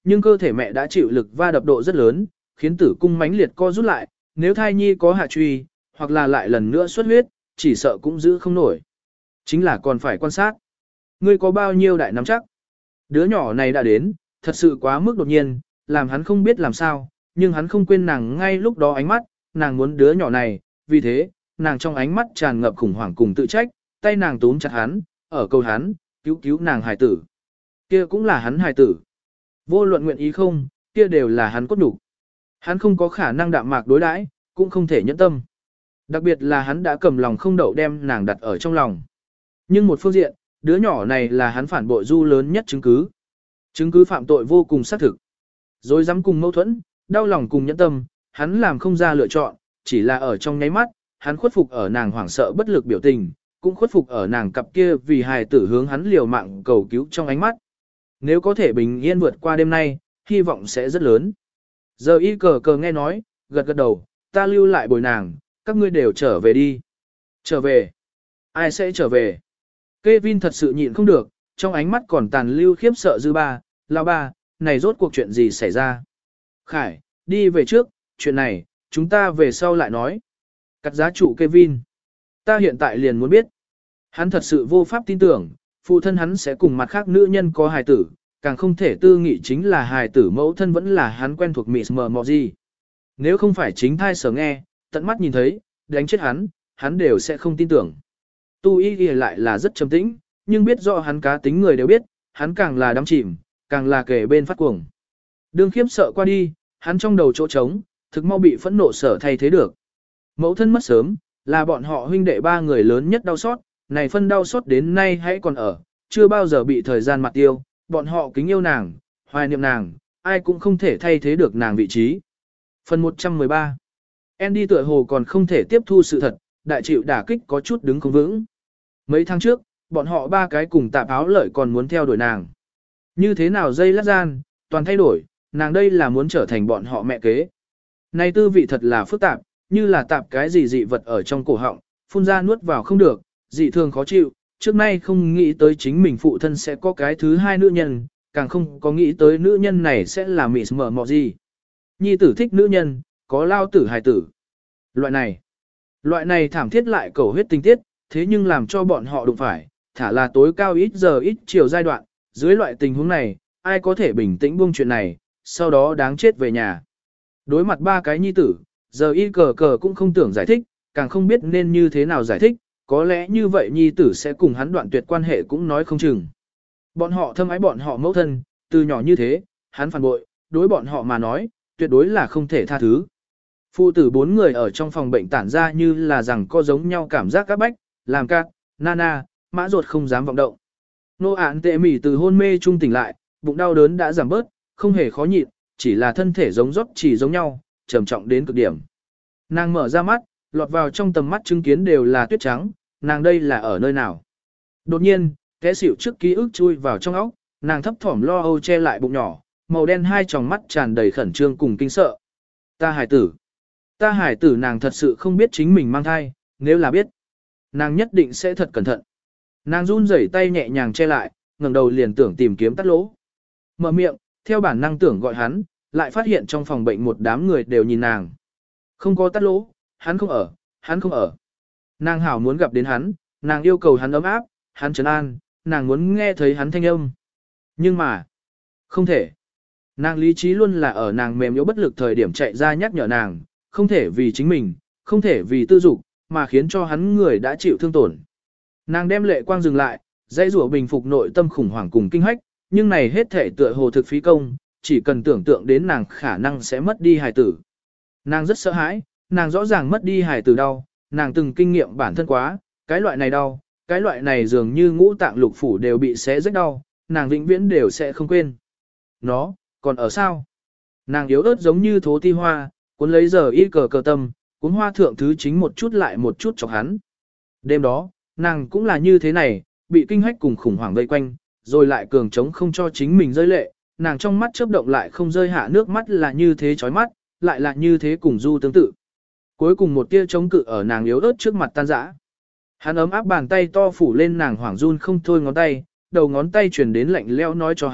nhưng cơ thể mẹ đã chịu lực va đập độ rất lớn, khiến tử cung mãnh liệt co rút lại, nếu thai nhi có hạ truy, hoặc là lại lần nữa xuất huyết, chỉ sợ cũng giữ không nổi. Chính là còn phải quan sát. Ngươi có bao nhiêu đại nắm chắc? Đứa nhỏ này đã đến, thật sự quá mức đột nhiên, làm hắn không biết làm sao, nhưng hắn không quên nàng ngay lúc đó ánh mắt, nàng muốn đứa nhỏ này, vì thế, nàng trong ánh mắt tràn ngập khủng hoảng cùng tự trách, tay nàng túm chặt hắn, ở cầu hắn, cứu cứu nàng hài tử. Kia cũng là hắn hài tử. Vô luận nguyện ý không, kia đều là hắn cốt đủ. Hắn không có khả năng đạm mạc đối đãi, cũng không thể nhẫn tâm. Đặc biệt là hắn đã cầm lòng không đậu đem nàng đặt ở trong lòng. Nhưng một phương diện, đứa nhỏ này là hắn phản bội Du lớn nhất chứng cứ. Chứng cứ phạm tội vô cùng xác thực. Rồi dám cùng mâu thuẫn, đau lòng cùng nhẫn tâm, hắn làm không ra lựa chọn, chỉ là ở trong nháy mắt, hắn khuất phục ở nàng hoảng sợ bất lực biểu tình, cũng khuất phục ở nàng cặp kia vì hài tử hướng hắn liều mạng cầu cứu trong ánh mắt. Nếu có thể bình yên vượt qua đêm nay, hy vọng sẽ rất lớn. Giờ y cờ cờ nghe nói, gật gật đầu, ta lưu lại bồi nàng, các ngươi đều trở về đi. Trở về? Ai sẽ trở về? Kevin thật sự nhịn không được, trong ánh mắt còn tàn lưu khiếp sợ dư ba, lao ba, này rốt cuộc chuyện gì xảy ra? Khải, đi về trước, chuyện này, chúng ta về sau lại nói. Cắt giá chủ Kevin. Ta hiện tại liền muốn biết. Hắn thật sự vô pháp tin tưởng, phụ thân hắn sẽ cùng mặt khác nữ nhân có hài tử, càng không thể tư nghị chính là hài tử mẫu thân vẫn là hắn quen thuộc Miss Mmoji. Nếu không phải chính thai sở nghe, tận mắt nhìn thấy, đánh chết hắn, hắn đều sẽ không tin tưởng. Tu y ghi lại là rất trầm tĩnh, nhưng biết rõ hắn cá tính người đều biết, hắn càng là đắm chìm, càng là kề bên phát cuồng. Đương khiếp sợ qua đi, hắn trong đầu chỗ trống, thực mau bị phẫn nộ sở thay thế được. Mẫu thân mất sớm, là bọn họ huynh đệ ba người lớn nhất đau xót, này phân đau xót đến nay hãy còn ở, chưa bao giờ bị thời gian mặt tiêu, bọn họ kính yêu nàng, hoài niệm nàng, ai cũng không thể thay thế được nàng vị trí. Phần một trăm mười ba. Andy tựa hồ còn không thể tiếp thu sự thật, đại chịu đả kích có chút đứng không vững. Mấy tháng trước, bọn họ ba cái cùng tạp áo lợi còn muốn theo đuổi nàng. Như thế nào dây lát gian, toàn thay đổi, nàng đây là muốn trở thành bọn họ mẹ kế. Này tư vị thật là phức tạp, như là tạp cái gì dị vật ở trong cổ họng, phun ra nuốt vào không được, dị thường khó chịu, trước nay không nghĩ tới chính mình phụ thân sẽ có cái thứ hai nữ nhân, càng không có nghĩ tới nữ nhân này sẽ là Miss Mmoji. Nhi tử thích nữ nhân, có lao tử hài tử. Loại này, loại này thảm thiết lại cầu huyết tinh tiết, thế nhưng làm cho bọn họ đụng phải, thả là tối cao ít giờ ít chiều giai đoạn, dưới loại tình huống này, ai có thể bình tĩnh buông chuyện này, sau đó đáng chết về nhà. Đối mặt ba cái nhi tử, giờ y cờ cờ cũng không tưởng giải thích, càng không biết nên như thế nào giải thích, có lẽ như vậy nhi tử sẽ cùng hắn đoạn tuyệt quan hệ cũng nói không chừng. Bọn họ thâm ái bọn họ mẫu thân, từ nhỏ như thế, hắn phản bội, đối bọn họ mà nói, tuyệt đối là không thể tha thứ. Phụ tử bốn người ở trong phòng bệnh tản ra như là rằng có giống nhau cảm giác các bách, làm cát, nana, mã ruột không dám vọng động. Nô ản tệ mỉ từ hôn mê trung tỉnh lại, bụng đau đớn đã giảm bớt, không hề khó nhịn, chỉ là thân thể giống rót chỉ giống nhau, trầm trọng đến cực điểm. Nàng mở ra mắt, lọt vào trong tầm mắt chứng kiến đều là tuyết trắng, nàng đây là ở nơi nào. Đột nhiên, té xỉu trước ký ức chui vào trong óc, nàng thấp thỏm lo âu che lại bụng nhỏ, màu đen hai tròng mắt tràn đầy khẩn trương cùng kinh sợ. Ta hải tử. Ta hải tử nàng thật sự không biết chính mình mang thai, nếu là biết, nàng nhất định sẽ thật cẩn thận. Nàng run rẩy tay nhẹ nhàng che lại, ngẩng đầu liền tưởng tìm kiếm tắt lỗ. Mở miệng, theo bản năng tưởng gọi hắn, lại phát hiện trong phòng bệnh một đám người đều nhìn nàng. Không có tắt lỗ, hắn không ở, hắn không ở. Nàng hảo muốn gặp đến hắn, nàng yêu cầu hắn ấm áp, hắn trấn an, nàng muốn nghe thấy hắn thanh âm. Nhưng mà, không thể. Nàng lý trí luôn là ở nàng mềm yếu bất lực thời điểm chạy ra nhắc nhở nàng, không thể vì chính mình, không thể vì tư dục, mà khiến cho hắn người đã chịu thương tổn. Nàng đem lệ quang dừng lại, dãy rủa bình phục nội tâm khủng hoảng cùng kinh hách, nhưng này hết thể tựa hồ thực phí công, chỉ cần tưởng tượng đến nàng khả năng sẽ mất đi hài tử. Nàng rất sợ hãi, nàng rõ ràng mất đi hài tử đau, nàng từng kinh nghiệm bản thân quá, cái loại này đau, cái loại này dường như ngũ tạng lục phủ đều bị xé rách đau, nàng vĩnh viễn đều sẽ không quên. Nó, còn ở sao? Nàng yếu ớt giống như thố ti hoa, cuốn lấy giờ y cờ cờ tâm, cuốn hoa thượng thứ chính một chút lại một chút chọc hắn. Đêm đó, nàng cũng là như thế này, bị kinh hách cùng khủng hoảng vây quanh, rồi lại cường chống không cho chính mình rơi lệ, nàng trong mắt chớp động lại không rơi hạ nước mắt là như thế chói mắt, lại là như thế cùng Du tương tự. Cuối cùng một tia chống cự ở nàng yếu ớt trước mặt tan rã. Hắn ấm áp bàn tay to phủ lên nàng hoảng run không thôi ngón tay, đầu ngón tay truyền đến lạnh lẽo nói cho hắn,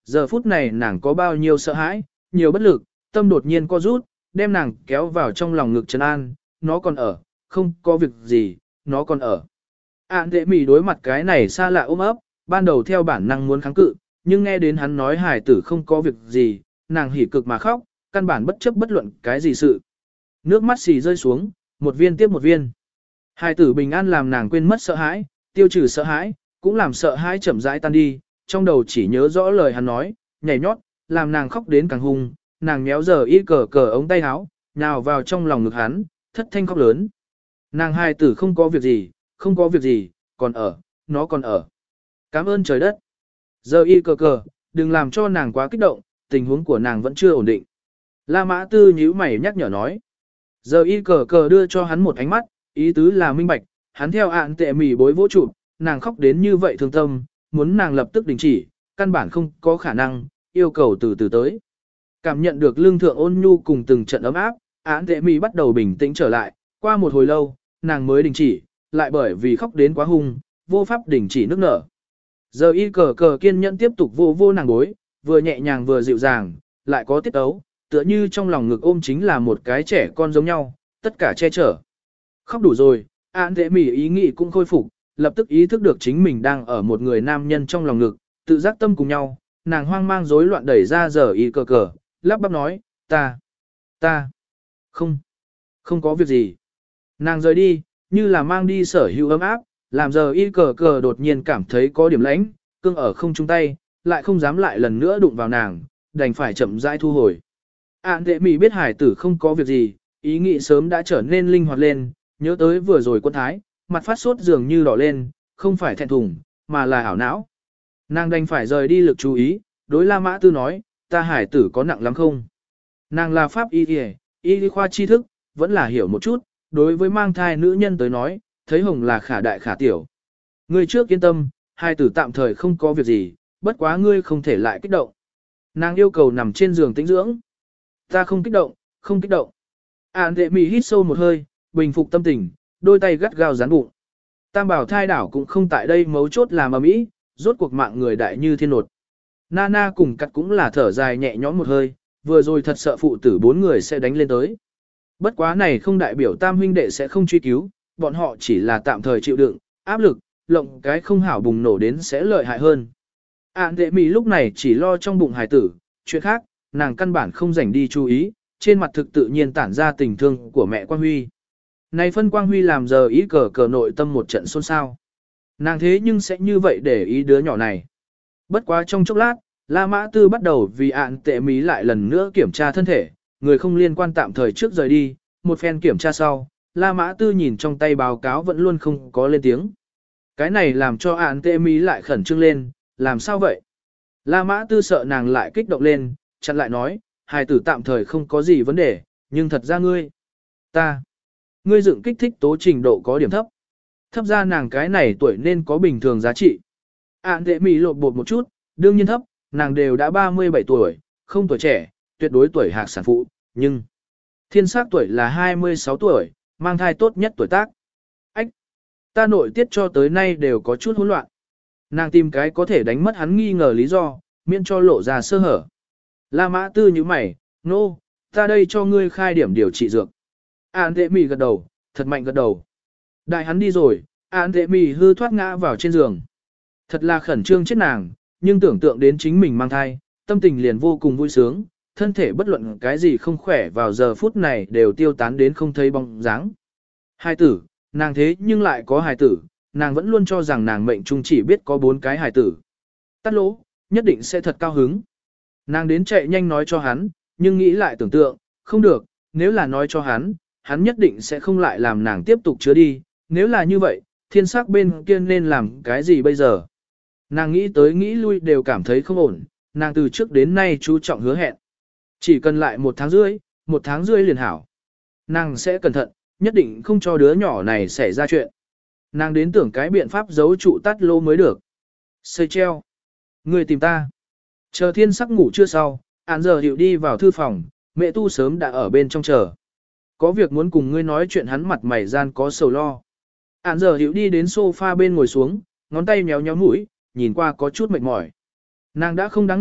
giờ phút này nàng có bao nhiêu sợ hãi, nhiều bất lực, tâm đột nhiên co rút, đem nàng kéo vào trong lòng ngực trấn an, nó còn ở, không có việc gì, nó còn ở. Ản đệ mỉ đối mặt cái này xa lạ ôm ấp, ban đầu theo bản năng muốn kháng cự, nhưng nghe đến hắn nói hài tử không có việc gì, nàng hỉ cực mà khóc, căn bản bất chấp bất luận cái gì sự. Nước mắt xì rơi xuống, một viên tiếp một viên. Hài tử bình an làm nàng quên mất sợ hãi, tiêu trừ sợ hãi, cũng làm sợ hãi chậm rãi tan đi, trong đầu chỉ nhớ rõ lời hắn nói, nhảy nhót, làm nàng khóc đến càng hung, nàng méo giờ y cờ cờ ống tay áo, nhào vào trong lòng ngực hắn, thất thanh khóc lớn. Nàng hài tử không có việc gì, không có việc gì, còn ở, nó còn ở. Cảm ơn trời đất. Giờ y cờ cờ, đừng làm cho nàng quá kích động, tình huống của nàng vẫn chưa ổn định. La Mã Tư nhíu mày nhắc nhở nói. Giờ y cờ cờ đưa cho hắn một ánh mắt, ý tứ là minh bạch, hắn theo ạn tệ mỉ bối vỗ chụp, nàng khóc đến như vậy thương tâm, muốn nàng lập tức đình chỉ, căn bản không có khả năng, yêu cầu từ từ tới. Cảm nhận được lương thượng ôn nhu cùng từng trận ấm áp, ạn tệ mỉ bắt đầu bình tĩnh trở lại, qua một hồi lâu, nàng mới đình chỉ, lại bởi vì khóc đến quá hung, vô pháp đình chỉ nước nở. Giờ y cờ cờ kiên nhẫn tiếp tục vô vô nàng bối, vừa nhẹ nhàng vừa dịu dàng, lại có tiết ấu, tựa như trong lòng ngực ôm chính là một cái trẻ con giống nhau, tất cả che chở. Khóc đủ rồi, An Thế Mỉ ý nghĩ cũng khôi phục, lập tức ý thức được chính mình đang ở một người nam nhân trong lòng ngực, tự giác tâm cùng nhau, nàng hoang mang rối loạn đẩy ra giờ y cờ cờ, lắp bắp nói, ta, ta, không, không có việc gì. Nàng rời đi, như là mang đi sở hữu ấm áp, làm giờ y cờ cờ đột nhiên cảm thấy có điểm lãnh, cương ở không chung tay, lại không dám lại lần nữa đụng vào nàng, đành phải chậm rãi thu hồi. Ản Tệ Mỉ biết hải tử không có việc gì, ý nghĩ sớm đã trở nên linh hoạt lên, nhớ tới vừa rồi quân thái, mặt phát sốt dường như đỏ lên, không phải thẹn thùng, mà là ảo não. Nàng đành phải rời đi lực chú ý, đối La Mã Tư nói, ta hải tử có nặng lắm không? Nàng là pháp y y, y khoa tri thức, vẫn là hiểu một chút, đối với mang thai nữ nhân tới nói, thấy hồng là khả đại khả tiểu. Ngươi trước yên tâm, hai tử tạm thời không có việc gì, bất quá ngươi không thể lại kích động. Nàng yêu cầu nằm trên giường tĩnh dưỡng. Ta không kích động, không kích động. Ản Tệ Mỉ hít sâu một hơi, bình phục tâm tình, đôi tay gắt gao dán bụng. Tam bảo thai đảo cũng không tại đây mấu chốt làm ầm ĩ, rốt cuộc mạng người đại như thiên nột. Nana cùng cắt cũng là thở dài nhẹ nhõm một hơi, vừa rồi thật sợ phụ tử bốn người sẽ đánh lên tới. Bất quá này không đại biểu tam huynh đệ sẽ không truy cứu, bọn họ chỉ là tạm thời chịu đựng, áp lực, lộng cái không hảo bùng nổ đến sẽ lợi hại hơn. Ản Tệ Mỉ lúc này chỉ lo trong bụng hài tử, chuyện khác, nàng căn bản không rảnh đi chú ý, trên mặt thực tự nhiên tản ra tình thương của mẹ Quang Huy. Này phân Quang Huy làm giờ ý cờ cờ nội tâm một trận xôn xao. Nàng thế nhưng sẽ như vậy để ý đứa nhỏ này. Bất quá trong chốc lát, La Mã Tư bắt đầu vì Ản Tệ Mỉ lại lần nữa kiểm tra thân thể, người không liên quan tạm thời trước rời đi, một phen kiểm tra sau, La Mã Tư nhìn trong tay báo cáo vẫn luôn không có lên tiếng. Cái này làm cho Ản Tệ Mỉ lại khẩn trương lên, làm sao vậy? La Mã Tư sợ nàng lại kích động lên, chặn lại nói, hài tử tạm thời không có gì vấn đề, nhưng thật ra ngươi, ta, ngươi dựng kích thích tố trình độ có điểm thấp. Thấp ra nàng cái này tuổi nên có bình thường giá trị. Ản Tệ Mỉ lột bột một chút, đương nhiên thấp, nàng đều đã ba mươi bảy tuổi, không tuổi trẻ, tuyệt đối tuổi hạc sản phụ, nhưng thiên xác tuổi là hai mươi sáu tuổi, mang thai tốt nhất tuổi tác. Ách, ta nội tiết cho tới nay đều có chút hỗn loạn. Nàng tìm cái có thể đánh mất hắn nghi ngờ lý do, miễn cho lộ ra sơ hở. La Mã Tư như mày, nô, no, ta đây cho ngươi khai điểm điều trị dược. Ản Tệ Mỉ gật đầu, thật mạnh gật đầu. Đại hắn đi rồi, Ản Tệ Mỉ hư thoát ngã vào trên giường. Thật là khẩn trương chết nàng, nhưng tưởng tượng đến chính mình mang thai, tâm tình liền vô cùng vui sướng, thân thể bất luận cái gì không khỏe vào giờ phút này đều tiêu tán đến không thấy bóng dáng. Hài tử, nàng thế nhưng lại có hài tử, nàng vẫn luôn cho rằng nàng mệnh trung chỉ biết có bốn cái hài tử. Tắt lỗ, nhất định sẽ thật cao hứng. Nàng đến chạy nhanh nói cho hắn, nhưng nghĩ lại tưởng tượng, không được, nếu là nói cho hắn, hắn nhất định sẽ không lại làm nàng tiếp tục chứa đi, nếu là như vậy, thiên sắc bên kia nên làm cái gì bây giờ? Nàng nghĩ tới nghĩ lui đều cảm thấy không ổn, nàng từ trước đến nay chú trọng hứa hẹn. Chỉ cần lại một tháng rưỡi, một tháng rưỡi liền hảo. Nàng sẽ cẩn thận, nhất định không cho đứa nhỏ này xảy ra chuyện. Nàng đến tưởng cái biện pháp giấu trụ tắt lô mới được. Xây treo. Người tìm ta. Chờ thiên sắc ngủ chưa sau, Án giờ hiệu đi vào thư phòng, mẹ tu sớm đã ở bên trong chờ. Có việc muốn cùng ngươi nói chuyện hắn mặt mày gian có sầu lo. Án giờ hiệu đi đến sofa bên ngồi xuống, ngón tay nhéo nhéo mũi, nhìn qua có chút mệt mỏi. Nàng đã không đáng ngại,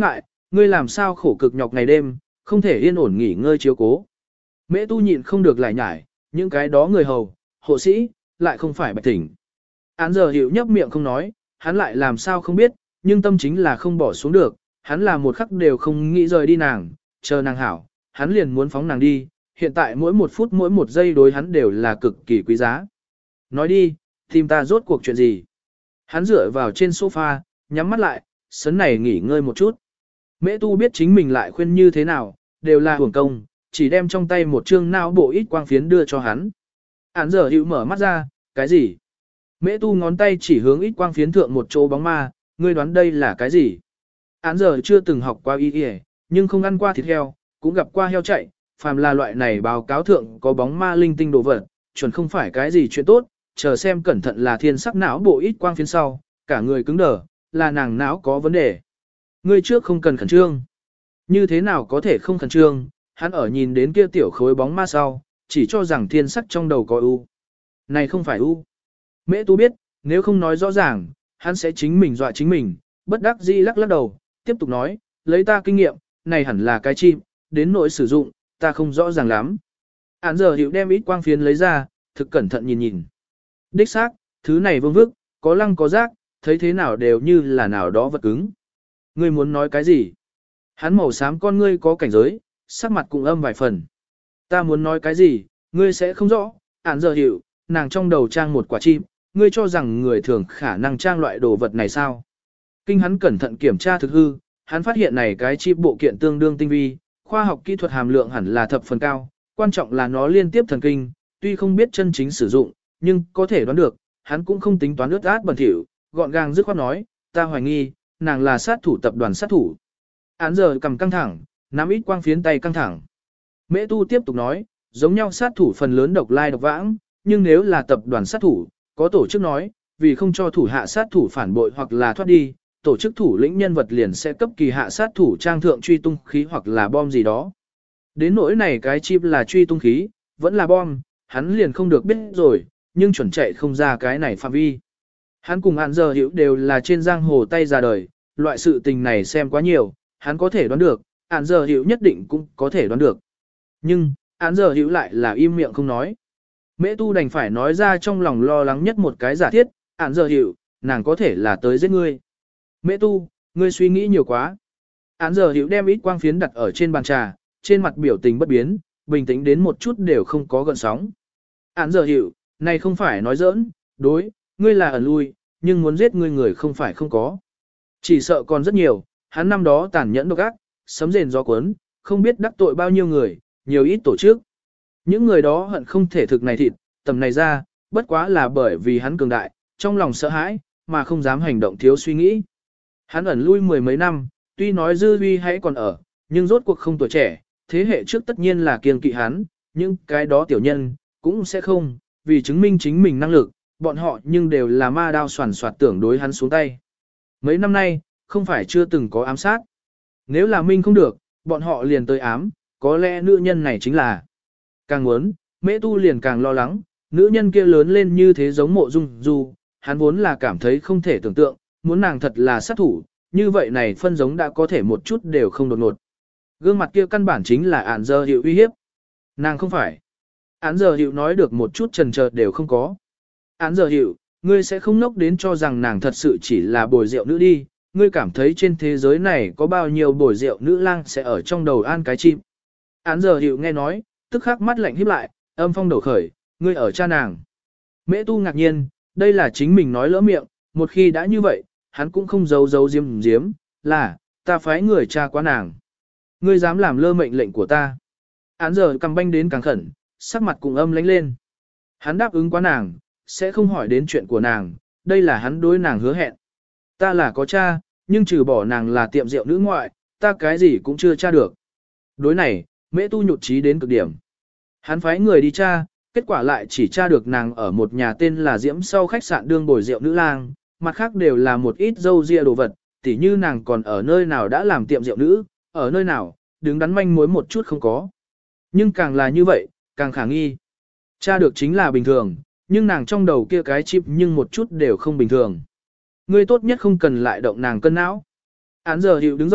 ngươi làm sao khổ cực nhọc ngày đêm, không thể yên ổn nghỉ ngơi chiếu cố. Mễ tu nhịn không được lại nhải, những cái đó người hầu, hộ sĩ, lại không phải bạch tỉnh. Án giờ hiểu nhấp miệng không nói, hắn lại làm sao không biết, nhưng tâm chính là không bỏ xuống được, hắn là một khắc đều không nghĩ rời đi nàng, chờ nàng hảo, hắn liền muốn phóng nàng đi, hiện tại mỗi một phút mỗi một giây đối hắn đều là cực kỳ quý giá. Nói đi, tìm ta rốt cuộc chuyện gì? Hắn dựa vào trên sofa, nhắm mắt lại, sấn này nghỉ ngơi một chút. Mễ tu biết chính mình lại khuyên như thế nào, đều là hưởng công, chỉ đem trong tay một chương não bộ ít quang phiến đưa cho hắn. Án giờ hữu mở mắt ra, cái gì? Mễ tu ngón tay chỉ hướng ít quang phiến thượng một chỗ bóng ma, ngươi đoán đây là cái gì? Án giờ chưa từng học qua y y, nhưng không ăn qua thịt heo, cũng gặp qua heo chạy, phàm là loại này báo cáo thượng có bóng ma linh tinh đồ vật, chuẩn không phải cái gì chuyện tốt, chờ xem cẩn thận là thiên sắc não bộ ít quang phiến sau, cả người cứng đờ, là nàng não có vấn đề. Ngươi trước không cần khẩn trương. Như thế nào có thể không khẩn trương, hắn ở nhìn đến kia tiểu khối bóng ma sau, chỉ cho rằng thiên sắc trong đầu có u. Này không phải u. Mễ tu biết, nếu không nói rõ ràng, hắn sẽ chính mình dọa chính mình, bất đắc dĩ lắc lắc đầu, tiếp tục nói, lấy ta kinh nghiệm, này hẳn là cái chim, đến nỗi sử dụng, ta không rõ ràng lắm. Án giờ hiểu đem ít quang phiến lấy ra, thực cẩn thận nhìn nhìn. Đích xác, thứ này vương vức, có lăng có rác, thấy thế nào đều như là nào đó vật cứng. Ngươi muốn nói cái gì? Hắn màu xám con ngươi có cảnh giới, sắc mặt cũng âm vài phần. Ta muốn nói cái gì, ngươi sẽ không rõ. Án giờ hiểu, nàng trong đầu trang một quả chim, ngươi cho rằng người thường khả năng trang loại đồ vật này sao? Kinh hắn cẩn thận kiểm tra thực hư, hắn phát hiện này cái chip bộ kiện tương đương tinh vi, khoa học kỹ thuật hàm lượng hẳn là thập phần cao, quan trọng là nó liên tiếp thần kinh, tuy không biết chân chính sử dụng, nhưng có thể đoán được, hắn cũng không tính toán ướt át bẩn thỉu, gọn gàng dứt khoát nói, ta hoài nghi, nàng là sát thủ tập đoàn sát thủ. Án giờ cầm căng thẳng, nắm ít quang phiến tay căng thẳng. Mễ tu tiếp tục nói, giống nhau sát thủ phần lớn độc lai độc vãng, nhưng nếu là tập đoàn sát thủ, có tổ chức nói, vì không cho thủ hạ sát thủ phản bội hoặc là thoát đi, tổ chức thủ lĩnh nhân vật liền sẽ cấp kỳ hạ sát thủ trang thượng truy tung khí hoặc là bom gì đó. Đến nỗi này cái chip là truy tung khí, vẫn là bom, hắn liền không được biết rồi, nhưng chuẩn chạy không ra cái này phạm vi. Hắn cùng Án giờ hiểu đều là trên giang hồ tay ra đời, loại sự tình này xem quá nhiều, hắn có thể đoán được, Án giờ hiểu nhất định cũng có thể đoán được. Nhưng, Án giờ hiểu lại là im miệng không nói. Mễ tu đành phải nói ra trong lòng lo lắng nhất một cái giả thiết, Án giờ hiểu, nàng có thể là tới giết ngươi. Mễ tu, ngươi suy nghĩ nhiều quá. Án giờ hiểu đem ít quang phiến đặt ở trên bàn trà, trên mặt biểu tình bất biến, bình tĩnh đến một chút đều không có gợn sóng. Án giờ hiểu, này không phải nói giỡn, đối, ngươi là ẩn lui, nhưng muốn giết ngươi người không phải không có. Chỉ sợ còn rất nhiều, hắn năm đó tàn nhẫn độc ác, sấm rền gió cuốn, không biết đắc tội bao nhiêu người, nhiều ít tổ chức. Những người đó hận không thể thực này thịt, tầm này ra, bất quá là bởi vì hắn cường đại, trong lòng sợ hãi, mà không dám hành động thiếu suy nghĩ. Hắn ẩn lui mười mấy năm, tuy nói dư uy hãy còn ở, nhưng rốt cuộc không tuổi trẻ, thế hệ trước tất nhiên là kiêng kỵ hắn, nhưng cái đó tiểu nhân, cũng sẽ không, vì chứng minh chính mình năng lực, bọn họ nhưng đều là ma đao soàn soạt tưởng đối hắn xuống tay. Mấy năm nay, không phải chưa từng có ám sát. Nếu là minh không được, bọn họ liền tới ám, có lẽ nữ nhân này chính là. Càng muốn, Mễ tu liền càng lo lắng, nữ nhân kia lớn lên như thế giống Mộ Dung Du, hắn vốn là cảm thấy không thể tưởng tượng, muốn nàng thật là sát thủ, như vậy này phân giống đã có thể một chút đều không đột ngột. Gương mặt kia căn bản chính là Án giờ hiệu uy hiếp. Nàng không phải. Án giờ hiệu nói được một chút chần chờ đều không có. Án giờ hiệu, ngươi sẽ không ngốc đến cho rằng nàng thật sự chỉ là bồi rượu nữ đi, ngươi cảm thấy trên thế giới này có bao nhiêu bồi rượu nữ lang sẽ ở trong đầu an cái chim. Án giờ hiệu nghe nói, tức khắc mắt lạnh híp lại, âm phong đầu khởi, ngươi ở cha nàng. Mễ tu ngạc nhiên, đây là chính mình nói lỡ miệng, một khi đã như vậy, hắn cũng không giấu giấu diếm diếm, là, ta phái người cha quá nàng. Ngươi dám làm lơ mệnh lệnh của ta. Án giờ cầm banh đến càng khẩn, sắc mặt cũng âm lánh lên. Hắn đáp ứng quá nàng, sẽ không hỏi đến chuyện của nàng, đây là hắn đối nàng hứa hẹn. Ta là có cha, nhưng trừ bỏ nàng là tiệm rượu nữ ngoại, ta cái gì cũng chưa tra được. Đối này, Mễ tu nhụt chí đến cực điểm. Hắn phái người đi tra, kết quả lại chỉ tra được nàng ở một nhà tên là Diễm sau khách sạn đương bồi rượu nữ lang, mặt khác đều là một ít dâu ria đồ vật, tỉ như nàng còn ở nơi nào đã làm tiệm rượu nữ, ở nơi nào, đứng đắn manh mối một chút không có. Nhưng càng là như vậy, càng khả nghi. Tra được chính là bình thường, nhưng nàng trong đầu kia cái chip nhưng một chút đều không bình thường. Ngươi tốt nhất không cần lại động nàng cân não. Án giờ hiệu đứng dậy,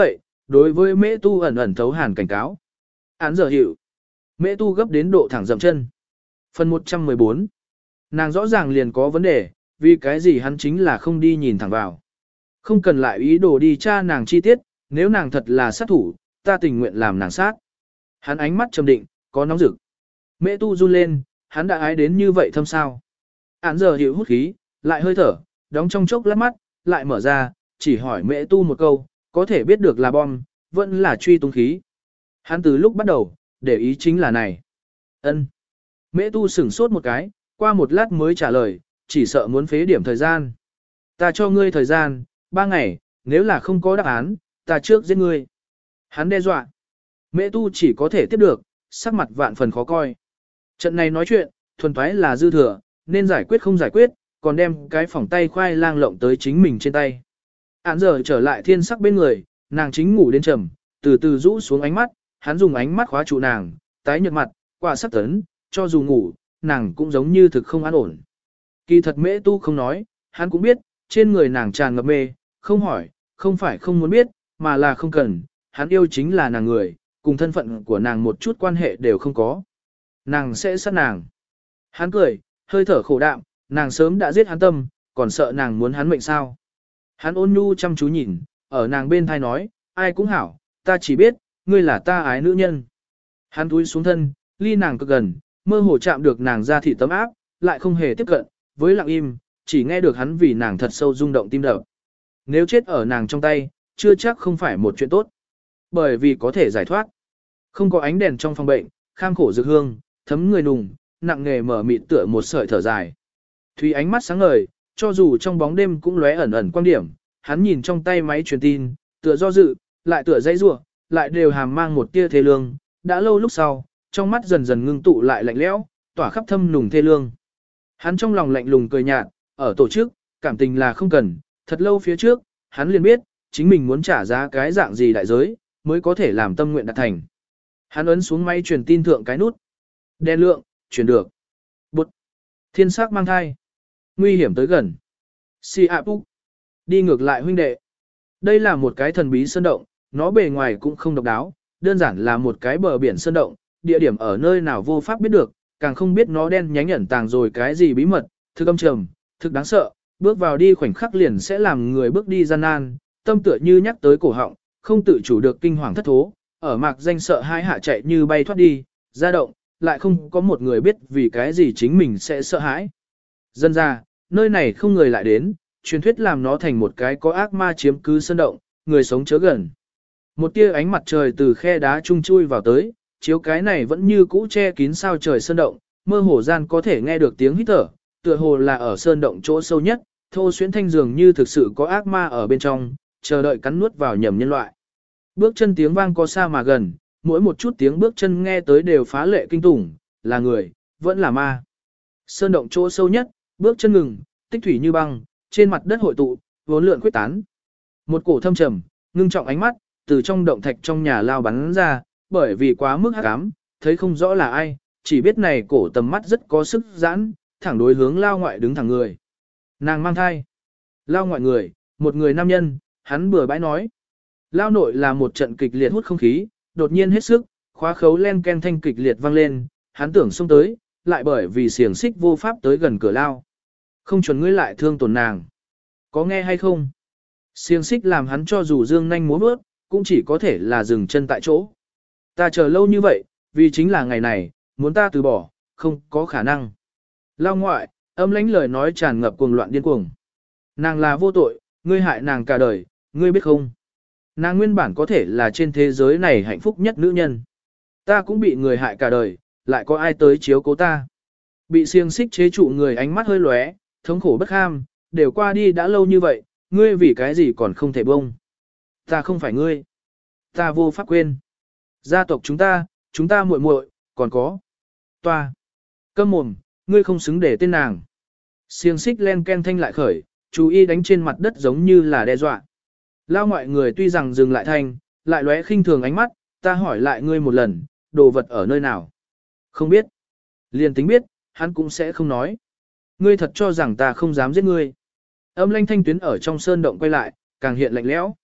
đối với mễ tu ẩn ẩn thấu hàn cảnh cáo. Án giờ hiệu. Mễ tu gấp đến độ thẳng dậm chân. Phần một trăm mười bốn. Nàng rõ ràng liền có vấn đề, vì cái gì hắn chính là không đi nhìn thẳng vào. Không cần lại ý đồ đi tra nàng chi tiết, nếu nàng thật là sát thủ, ta tình nguyện làm nàng sát. Hắn ánh mắt trầm định, có nóng rực. Mễ tu run lên, hắn đã ái đến như vậy thâm sao. Án giờ hiệu hút khí, lại hơi thở, đóng trong chốc lát mắt, lại mở ra, chỉ hỏi mễ tu một câu, có thể biết được là bom, vẫn là truy tung khí. Hắn từ lúc bắt đầu, để ý chính là này. Ân. Mễ tu sửng sốt một cái, qua một lát mới trả lời, chỉ sợ muốn phế điểm thời gian. Ta cho ngươi thời gian, ba ngày, nếu là không có đáp án, ta trước giết ngươi. Hắn đe dọa. Mễ tu chỉ có thể tiếp được, sắc mặt vạn phần khó coi. Trận này nói chuyện, thuần thoái là dư thừa, nên giải quyết không giải quyết, còn đem cái phỏng tay khoai lang lộng tới chính mình trên tay. Án giờ trở lại thiên sắc bên người, nàng chính ngủ đến trầm, từ từ rũ xuống ánh mắt, hắn dùng ánh mắt khóa trụ nàng, tái nhợt mặt, quả sắc tấn, cho dù ngủ, nàng cũng giống như thực không an ổn. Kỳ thật mễ tu không nói, hắn cũng biết, trên người nàng tràn ngập mê, không hỏi, không phải không muốn biết, mà là không cần, hắn yêu chính là nàng người, cùng thân phận của nàng một chút quan hệ đều không có. Nàng sẽ sát nàng. Hắn cười, hơi thở khổ đạm, nàng sớm đã giết hắn tâm, còn sợ nàng muốn hắn mệnh sao. Hắn ôn nhu chăm chú nhìn, ở nàng bên thai nói, ai cũng hảo, ta chỉ biết, ngươi là ta ái nữ nhân. Hắn túi xuống thân, ly nàng cực gần, mơ hồ chạm được nàng ra thị tấm áp, lại không hề tiếp cận, với lặng im, chỉ nghe được hắn vì nàng thật sâu rung động tim đập. Nếu chết ở nàng trong tay, chưa chắc không phải một chuyện tốt. Bởi vì có thể giải thoát. Không có ánh đèn trong phòng bệnh, kham khổ dược hương, thấm người nùng, nặng nghề mở mịt tựa một sợi thở dài. Thúy ánh mắt sáng ngời, cho dù trong bóng đêm cũng lóe ẩn ẩn quan điểm, hắn nhìn trong tay máy truyền tin, tựa do dự, lại tựa dây rủa, lại đều hàm mang một tia thê lương, đã lâu lúc sau, trong mắt dần dần ngưng tụ lại lạnh lẽo, tỏa khắp thâm nùng thê lương. Hắn trong lòng lạnh lùng cười nhạt, ở tổ chức, cảm tình là không cần, thật lâu phía trước, hắn liền biết, chính mình muốn trả giá cái dạng gì đại giới, mới có thể làm tâm nguyện đạt thành. Hắn ấn xuống máy truyền tin thượng cái nút. Đen lượng, chuyển được. Bụt. Thiên sắc mang thai. Nguy hiểm tới gần. Si ạ Púc. Đi ngược lại huynh đệ. Đây là một cái thần bí sơn động, nó bề ngoài cũng không độc đáo, đơn giản là một cái bờ biển sơn động, địa điểm ở nơi nào vô pháp biết được, càng không biết nó đen nhánh ẩn tàng rồi cái gì bí mật, thực âm trầm, thực đáng sợ, bước vào đi khoảnh khắc liền sẽ làm người bước đi gian nan, tâm tựa như nhắc tới cổ họng, không tự chủ được kinh hoàng thất thố, ở mạc danh sợ hai hạ chạy như bay thoát đi, ra động, lại không có một người biết vì cái gì chính mình sẽ sợ hãi. Dân ra, nơi này không người lại đến, truyền thuyết làm nó thành một cái có ác ma chiếm cứ sơn động, người sống chớ gần. Một tia ánh mặt trời từ khe đá trung chui vào tới, chiếu cái này vẫn như cũ che kín sao trời sơn động, mơ hồ gian có thể nghe được tiếng hít thở, tựa hồ là ở sơn động chỗ sâu nhất, thô xuyến thanh dường như thực sự có ác ma ở bên trong, chờ đợi cắn nuốt vào nhầm nhân loại. Bước chân tiếng vang có xa mà gần, mỗi một chút tiếng bước chân nghe tới đều phá lệ kinh tủng, là người, vẫn là ma. Sơn động chỗ sâu nhất, bước chân ngừng, tích thủy như băng, trên mặt đất hội tụ, vốn lượn quyết tán. Một cổ thâm trầm, ngưng trọng ánh mắt, từ trong động thạch trong nhà lao bắn ra, bởi vì quá mức hắc ám, thấy không rõ là ai, chỉ biết này cổ tầm mắt rất có sức giãn, thẳng đối hướng lao ngoại đứng thẳng người. Nàng mang thai. Lao ngoại người, một người nam nhân, hắn bừa bãi nói. Lao nội là một trận kịch liệt hút không khí, đột nhiên hết sức, khóa khấu len ken thanh kịch liệt vang lên, hắn tưởng xông tới, lại bởi vì xiềng xích vô pháp tới gần cửa lao. Không chuẩn ngươi lại thương tổn nàng. Có nghe hay không? Xiềng xích làm hắn cho dù dương nhanh múa bước, cũng chỉ có thể là dừng chân tại chỗ. Ta chờ lâu như vậy, vì chính là ngày này, muốn ta từ bỏ, không có khả năng. Lao ngoại, âm lãnh lời nói tràn ngập cuồng loạn điên cuồng. Nàng là vô tội, ngươi hại nàng cả đời, ngươi biết không? Nàng nguyên bản có thể là trên thế giới này hạnh phúc nhất nữ nhân. Ta cũng bị người hại cả đời, lại có ai tới chiếu cố ta. Bị xiềng xích chế trụ người ánh mắt hơi lóe, thống khổ bất ham, đều qua đi đã lâu như vậy, ngươi vì cái gì còn không thể bông. Ta không phải ngươi. Ta vô pháp quên. Gia tộc chúng ta, chúng ta muội muội, còn có. Toa. Câm mồm, ngươi không xứng để tên nàng. Xiềng xích len ken thanh lại khởi, chú ý đánh trên mặt đất giống như là đe dọa. Lao ngoại người tuy rằng dừng lại thanh, lại lóe khinh thường ánh mắt, ta hỏi lại ngươi một lần, đồ vật ở nơi nào? Không biết. Liền tính biết, hắn cũng sẽ không nói. Ngươi thật cho rằng ta không dám giết ngươi. Âm lanh thanh tuyến ở trong sơn động quay lại, càng hiện lạnh lẽo.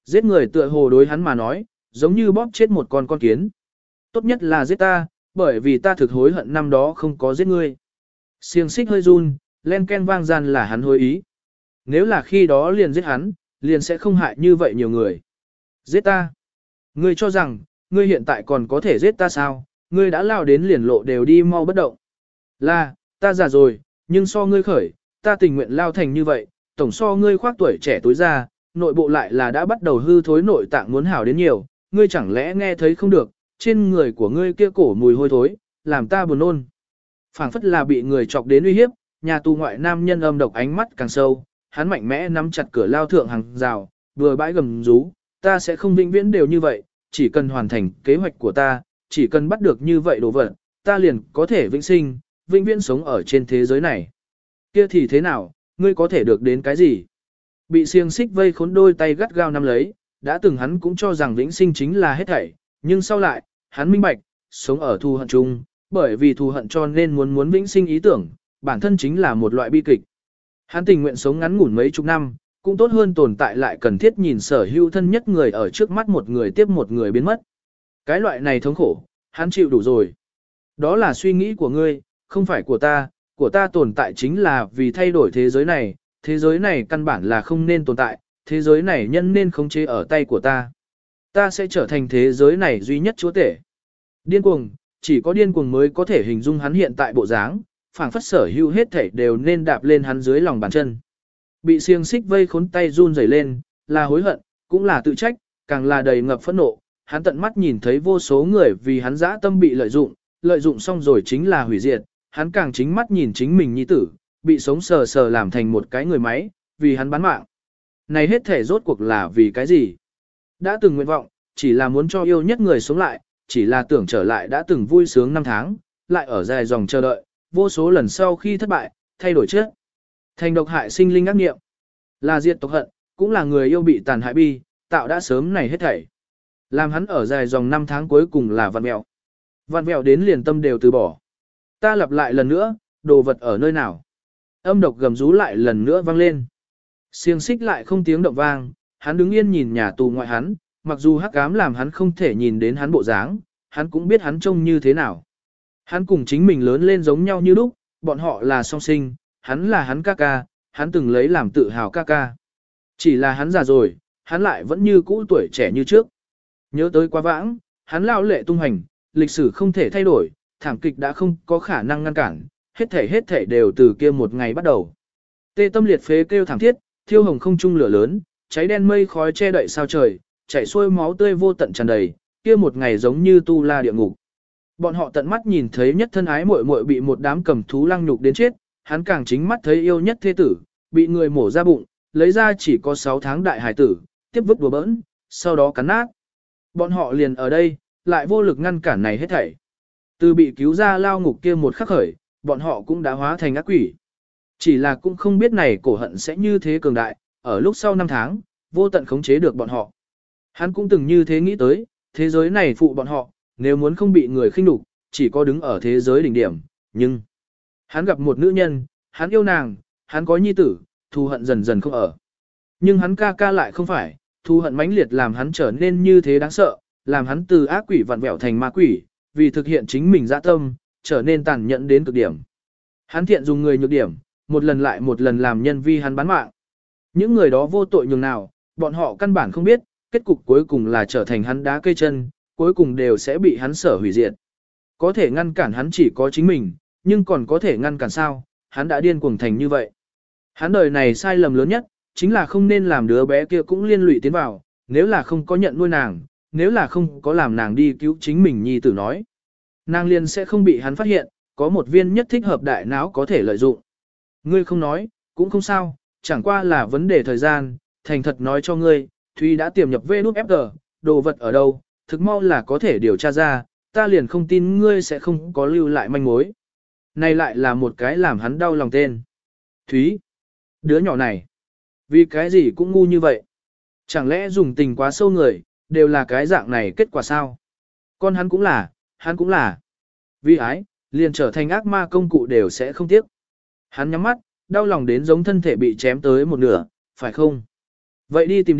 Giết người tựa hồ đối hắn mà nói, giống như bóp chết một con con kiến. Tốt nhất là giết ta, bởi vì ta thực hối hận năm đó không có giết ngươi. Xiềng xích hơi run, len ken vang gian là hắn hối ý. Nếu là khi đó liền giết hắn, liền sẽ không hại như vậy nhiều người. Giết ta. Ngươi cho rằng, ngươi hiện tại còn có thể giết ta sao? Ngươi đã lao đến liền lộ đều đi mau bất động. Là, ta già rồi, nhưng so ngươi khởi, ta tình nguyện lao thành như vậy, tổng so ngươi khoác tuổi trẻ tối ra, nội bộ lại là đã bắt đầu hư thối nội tạng muốn hảo đến nhiều, ngươi chẳng lẽ nghe thấy không được, trên người của ngươi kia cổ mùi hôi thối, làm ta buồn nôn. Phảng phất là bị người chọc đến uy hiếp, nhà tù ngoại nam nhân âm độc ánh mắt càng sâu, hắn mạnh mẽ nắm chặt cửa lao thượng hàng rào, vừa bãi gầm rú, ta sẽ không vĩnh viễn đều như vậy, chỉ cần hoàn thành kế hoạch của ta, chỉ cần bắt được như vậy đồ vật, ta liền có thể vĩnh sinh, vĩnh viễn sống ở trên thế giới này. Kia thì thế nào, ngươi có thể được đến cái gì? Bị xiềng xích vây khốn đôi tay gắt gao nắm lấy, đã từng hắn cũng cho rằng vĩnh sinh chính là hết thảy, nhưng sau lại, hắn minh bạch, sống ở thù hận chung, bởi vì thù hận cho nên muốn muốn vĩnh sinh ý tưởng, bản thân chính là một loại bi kịch. Hắn tình nguyện sống ngắn ngủn mấy chục năm, cũng tốt hơn tồn tại lại cần thiết nhìn sở hữu thân nhất người ở trước mắt một người tiếp một người biến mất. Cái loại này thống khổ, hắn chịu đủ rồi. Đó là suy nghĩ của ngươi, không phải của ta, của ta tồn tại chính là vì thay đổi thế giới này, thế giới này căn bản là không nên tồn tại, thế giới này nhân nên khống chế ở tay của ta. Ta sẽ trở thành thế giới này duy nhất chúa tể. Điên cuồng, chỉ có điên cuồng mới có thể hình dung hắn hiện tại bộ dáng, phảng phất sở hữu hết thảy đều nên đạp lên hắn dưới lòng bàn chân. Bị xiềng xích vây khốn tay run rẩy lên, là hối hận, cũng là tự trách, càng là đầy ngập phẫn nộ. Hắn tận mắt nhìn thấy vô số người vì hắn dã tâm bị lợi dụng, lợi dụng xong rồi chính là hủy diệt. Hắn càng chính mắt nhìn chính mình nhi tử, bị sống sờ sờ làm thành một cái người máy, vì hắn bán mạng. Này hết thể rốt cuộc là vì cái gì? Đã từng nguyện vọng, chỉ là muốn cho yêu nhất người sống lại, chỉ là tưởng trở lại đã từng vui sướng năm tháng, lại ở dài dòng chờ đợi, vô số lần sau khi thất bại, thay đổi trước. Thành độc hại sinh linh ác nghiệm, là diệt tộc hận, cũng là người yêu bị tàn hại bi, tạo đã sớm này hết thảy. Làm hắn ở dài dòng năm tháng cuối cùng là vặn mẹo. Vặn mẹo đến liền tâm đều từ bỏ. Ta lặp lại lần nữa, đồ vật ở nơi nào? Âm độc gầm rú lại lần nữa vang lên. Xiềng xích lại không tiếng động vang, hắn đứng yên nhìn nhà tù ngoại hắn, mặc dù hắc ám làm hắn không thể nhìn đến hắn bộ dáng, hắn cũng biết hắn trông như thế nào. Hắn cùng chính mình lớn lên giống nhau như lúc, bọn họ là song sinh, hắn là hắn ca ca, hắn từng lấy làm tự hào ca ca. Chỉ là hắn già rồi, hắn lại vẫn như cũ tuổi trẻ như trước. Nhớ tới quá vãng, hắn lao lệ tung hành, lịch sử không thể thay đổi, thảm kịch đã không có khả năng ngăn cản, hết thể hết thể đều từ kia một ngày bắt đầu. Tê tâm liệt phế kêu thảm thiết, thiêu hồng không trung lửa lớn, cháy đen mây khói che đậy sao trời, chảy xuôi máu tươi vô tận tràn đầy, kia một ngày giống như tu la địa ngục. Bọn họ tận mắt nhìn thấy nhất thân ái muội muội bị một đám cầm thú lăng nhục đến chết, hắn càng chính mắt thấy yêu nhất thế tử, bị người mổ ra bụng, lấy ra chỉ có sáu tháng đại hải tử, tiếp vứt đùa bỡn, sau đó cắn nát. Bọn họ liền ở đây, lại vô lực ngăn cản này hết thảy. Từ bị cứu ra lao ngục kia một khắc khởi, bọn họ cũng đã hóa thành ác quỷ. Chỉ là cũng không biết này cổ hận sẽ như thế cường đại, ở lúc sau năm tháng, vô tận khống chế được bọn họ. Hắn cũng từng như thế nghĩ tới, thế giới này phụ bọn họ, nếu muốn không bị người khinh nhục, chỉ có đứng ở thế giới đỉnh điểm, nhưng hắn gặp một nữ nhân, hắn yêu nàng, hắn có nhi tử, thù hận dần dần không ở. Nhưng hắn ca ca lại không phải, thù hận mãnh liệt làm hắn trở nên như thế đáng sợ, làm hắn từ ác quỷ vặn vẹo thành ma quỷ, vì thực hiện chính mình dã tâm, trở nên tàn nhẫn đến cực điểm. Hắn thiện dùng người nhược điểm, một lần lại một lần làm nhân vi hắn bán mạng. Những người đó vô tội nhường nào, bọn họ căn bản không biết, kết cục cuối cùng là trở thành hắn đá cây chân, cuối cùng đều sẽ bị hắn sở hủy diệt. Có thể ngăn cản hắn chỉ có chính mình, nhưng còn có thể ngăn cản sao, hắn đã điên cuồng thành như vậy. Hắn đời này sai lầm lớn nhất, chính là không nên làm đứa bé kia cũng liên lụy tiến vào, nếu là không có nhận nuôi nàng, nếu là không có làm nàng đi cứu chính mình nhi tử nói. Nàng liền sẽ không bị hắn phát hiện, có một viên nhất thích hợp đại não có thể lợi dụng. Ngươi không nói, cũng không sao, chẳng qua là vấn đề thời gian, thành thật nói cho ngươi, Thúy đã tiềm nhập vê nút ép giê, đồ vật ở đâu, thực mau là có thể điều tra ra, ta liền không tin ngươi sẽ không có lưu lại manh mối. Này lại là một cái làm hắn đau lòng tên. Thúy, đứa nhỏ này, vì cái gì cũng ngu như vậy. Chẳng lẽ dùng tình quá sâu người, đều là cái dạng này kết quả sao? Con hắn cũng là, hắn cũng là. Vì ái, liền trở thành ác ma công cụ đều sẽ không tiếc. Hắn nhắm mắt, đau lòng đến giống thân thể bị chém tới một nửa, phải không? Vậy đi tìm đi,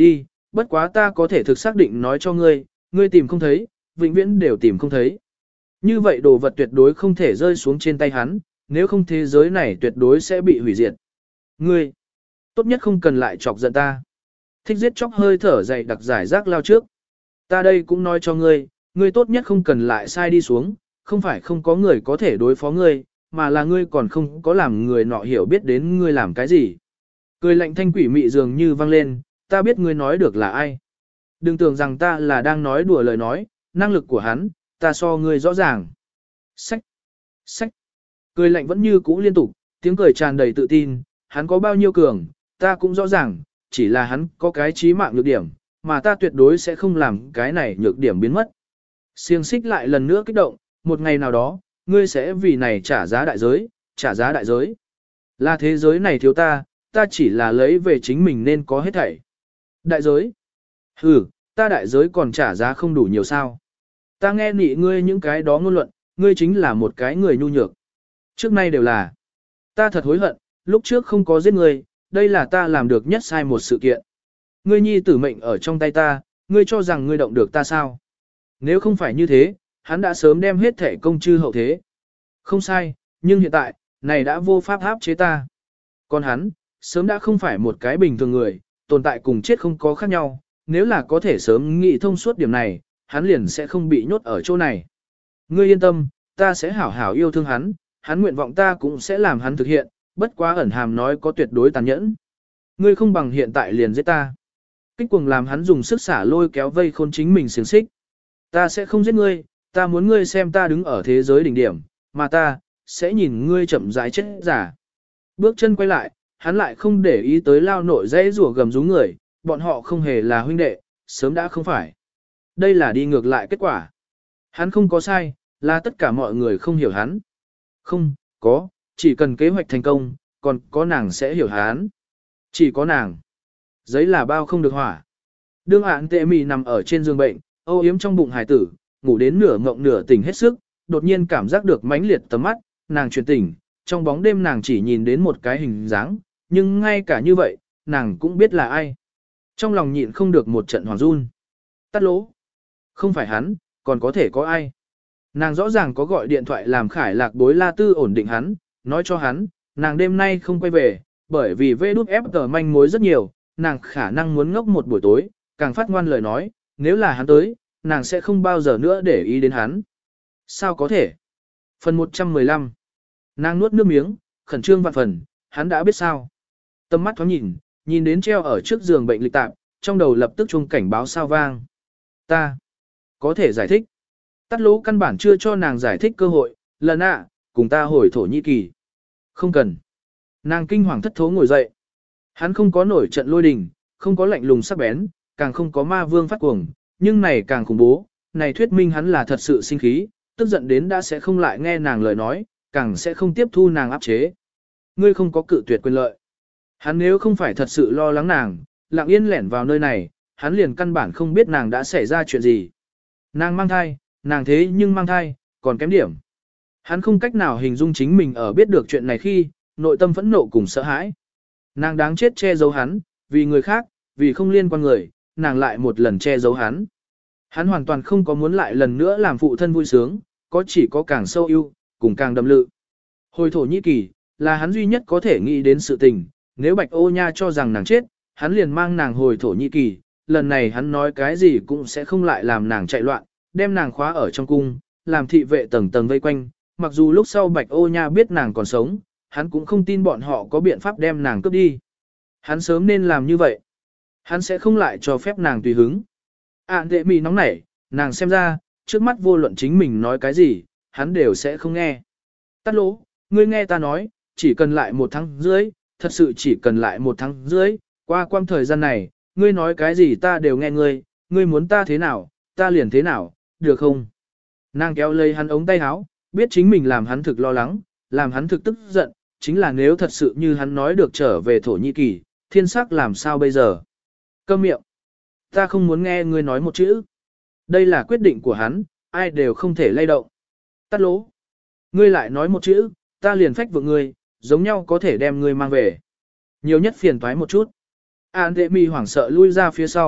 bất quá ta có thể thực xác định nói cho ngươi, ngươi tìm không thấy, vĩnh viễn đều tìm không thấy. Như vậy đồ vật tuyệt đối không thể rơi xuống trên tay hắn, nếu không thế giới này tuyệt đối sẽ bị hủy diệt. Ngươi, tốt nhất không cần lại chọc giận ta. Thích giết chóc hơi thở dày đặc giải rác lao trước. Ta đây cũng nói cho ngươi, ngươi tốt nhất không cần lại sai đi xuống, không phải không có người có thể đối phó ngươi, mà là ngươi còn không có làm người nọ hiểu biết đến ngươi làm cái gì. Cười lạnh thanh quỷ mị dường như vang lên, ta biết ngươi nói được là ai. Đừng tưởng rằng ta là đang nói đùa lời nói, năng lực của hắn, ta so ngươi rõ ràng. Sách, sách, cười lạnh vẫn như cũ liên tục, tiếng cười tràn đầy tự tin, hắn có bao nhiêu cường, ta cũng rõ ràng, chỉ là hắn có cái trí mạng nhược điểm, mà ta tuyệt đối sẽ không làm cái này nhược điểm biến mất. Xiềng xích lại lần nữa kích động, một ngày nào đó, ngươi sẽ vì này trả giá đại giới, trả giá đại giới. Là thế giới này thiếu ta, ta chỉ là lấy về chính mình nên có hết thảy. Đại giới? Ừ, ta đại giới còn trả giá không đủ nhiều sao. Ta nghe nị ngươi những cái đó ngôn luận, ngươi chính là một cái người nhu nhược. Trước nay đều là. Ta thật hối hận, lúc trước không có giết ngươi, đây là ta làm được nhất sai một sự kiện. Ngươi nhi tử mệnh ở trong tay ta, ngươi cho rằng ngươi động được ta sao? Nếu không phải như thế, hắn đã sớm đem hết thể công chư hậu thế. Không sai, nhưng hiện tại, này đã vô pháp áp chế ta. Còn hắn, sớm đã không phải một cái bình thường người, tồn tại cùng chết không có khác nhau, nếu là có thể sớm nghĩ thông suốt điểm này, hắn liền sẽ không bị nhốt ở chỗ này. Ngươi yên tâm, ta sẽ hảo hảo yêu thương hắn, hắn nguyện vọng ta cũng sẽ làm hắn thực hiện, bất quá ẩn hàm nói có tuyệt đối tàn nhẫn. Ngươi không bằng hiện tại liền giết ta. Kích cuồng làm hắn dùng sức xả lôi kéo vây khôn chính mình xiềng xích. Ta sẽ không giết ngươi, ta muốn ngươi xem ta đứng ở thế giới đỉnh điểm, mà ta, sẽ nhìn ngươi chậm rãi chết giả. Bước chân quay lại, hắn lại không để ý tới lao nội dãy rủa gầm rú người, bọn họ không hề là huynh đệ, sớm đã không phải. Đây là đi ngược lại kết quả. Hắn không có sai, là tất cả mọi người không hiểu hắn. Không, có, chỉ cần kế hoạch thành công, còn có nàng sẽ hiểu hắn. Chỉ có nàng. Giấy là bao không được hỏa. Đương ạn tệ mì nằm ở trên giường bệnh, âu yếm trong bụng hải tử, ngủ đến nửa ngộng nửa tỉnh hết sức, đột nhiên cảm giác được mãnh liệt tầm mắt, nàng chuyển tỉnh, trong bóng đêm nàng chỉ nhìn đến một cái hình dáng, nhưng ngay cả như vậy, nàng cũng biết là ai. Trong lòng nhịn không được một trận hoàng run. Tắt lỗ. Không phải hắn, còn có thể có ai. Nàng rõ ràng có gọi điện thoại làm Khải Lạc bối La Tư ổn định hắn, nói cho hắn, nàng đêm nay không quay về, bởi vì vê đút ép tờ manh mối rất nhiều, nàng khả năng muốn ngốc một buổi tối, càng phát ngoan lời nói, nếu là hắn tới, nàng sẽ không bao giờ nữa để ý đến hắn. Sao có thể? Phần một trăm mười lăm. Nàng nuốt nước miếng, khẩn trương vạn phần, hắn đã biết sao. Tâm mắt thoáng nhìn, nhìn đến treo ở trước giường bệnh lịch tạp, trong đầu lập tức chuông cảnh báo sao vang. Ta có thể giải thích. Tắt lỗ căn bản chưa cho nàng giải thích cơ hội, lần ạ, cùng ta hồi Thổ Nhĩ Kỳ. Không cần. Nàng kinh hoàng thất thố ngồi dậy. Hắn không có nổi trận lôi đình, không có lạnh lùng sắc bén, càng không có ma vương phát cuồng, nhưng này càng khủng bố, này thuyết minh hắn là thật sự sinh khí, tức giận đến đã sẽ không lại nghe nàng lời nói, càng sẽ không tiếp thu nàng áp chế. Ngươi không có cự tuyệt quyền lợi. Hắn nếu không phải thật sự lo lắng nàng, lặng yên lẻn vào nơi này, hắn liền căn bản không biết nàng đã xảy ra chuyện gì. Nàng mang thai, nàng thế nhưng mang thai, còn kém điểm. Hắn không cách nào hình dung chính mình ở biết được chuyện này khi, nội tâm phẫn nộ cùng sợ hãi. Nàng đáng chết che giấu hắn, vì người khác, vì không liên quan người, nàng lại một lần che giấu hắn. Hắn hoàn toàn không có muốn lại lần nữa làm phụ thân vui sướng, có chỉ có càng sâu yêu, cùng càng đậm lự. Hồi Thổ Nhĩ Kỳ, là hắn duy nhất có thể nghĩ đến sự tình, nếu Bạch Ô Nha cho rằng nàng chết, hắn liền mang nàng hồi Thổ Nhĩ Kỳ, lần này hắn nói cái gì cũng sẽ không lại làm nàng chạy loạn, đem nàng khóa ở trong cung, làm thị vệ tầng tầng vây quanh, mặc dù lúc sau Bạch Ô Nha biết nàng còn sống, hắn cũng không tin bọn họ có biện pháp đem nàng cướp đi. Hắn sớm nên làm như vậy. Hắn sẽ không lại cho phép nàng tùy hứng. À đệ mì nóng nảy, nàng xem ra, trước mắt vô luận chính mình nói cái gì, hắn đều sẽ không nghe. Tắt lỗ, ngươi nghe ta nói, chỉ cần lại một tháng rưỡi, thật sự chỉ cần lại một tháng rưỡi, qua quãng thời gian này, ngươi nói cái gì ta đều nghe ngươi, ngươi muốn ta thế nào, ta liền thế nào, được không? Nàng kéo lấy hắn ống tay áo, biết chính mình làm hắn thực lo lắng, làm hắn thực tức giận, chính là nếu thật sự như hắn nói được trở về Thổ Nhĩ Kỳ, thiên sắc làm sao bây giờ? Câm miệng. Ta không muốn nghe ngươi nói một chữ. Đây là quyết định của hắn, ai đều không thể lay động. Tắt lỗ. Ngươi lại nói một chữ, ta liền phách vượng ngươi, giống nhau có thể đem ngươi mang về. Nhiều nhất phiền toái một chút. An Tệ Mi hoảng sợ lui ra phía sau,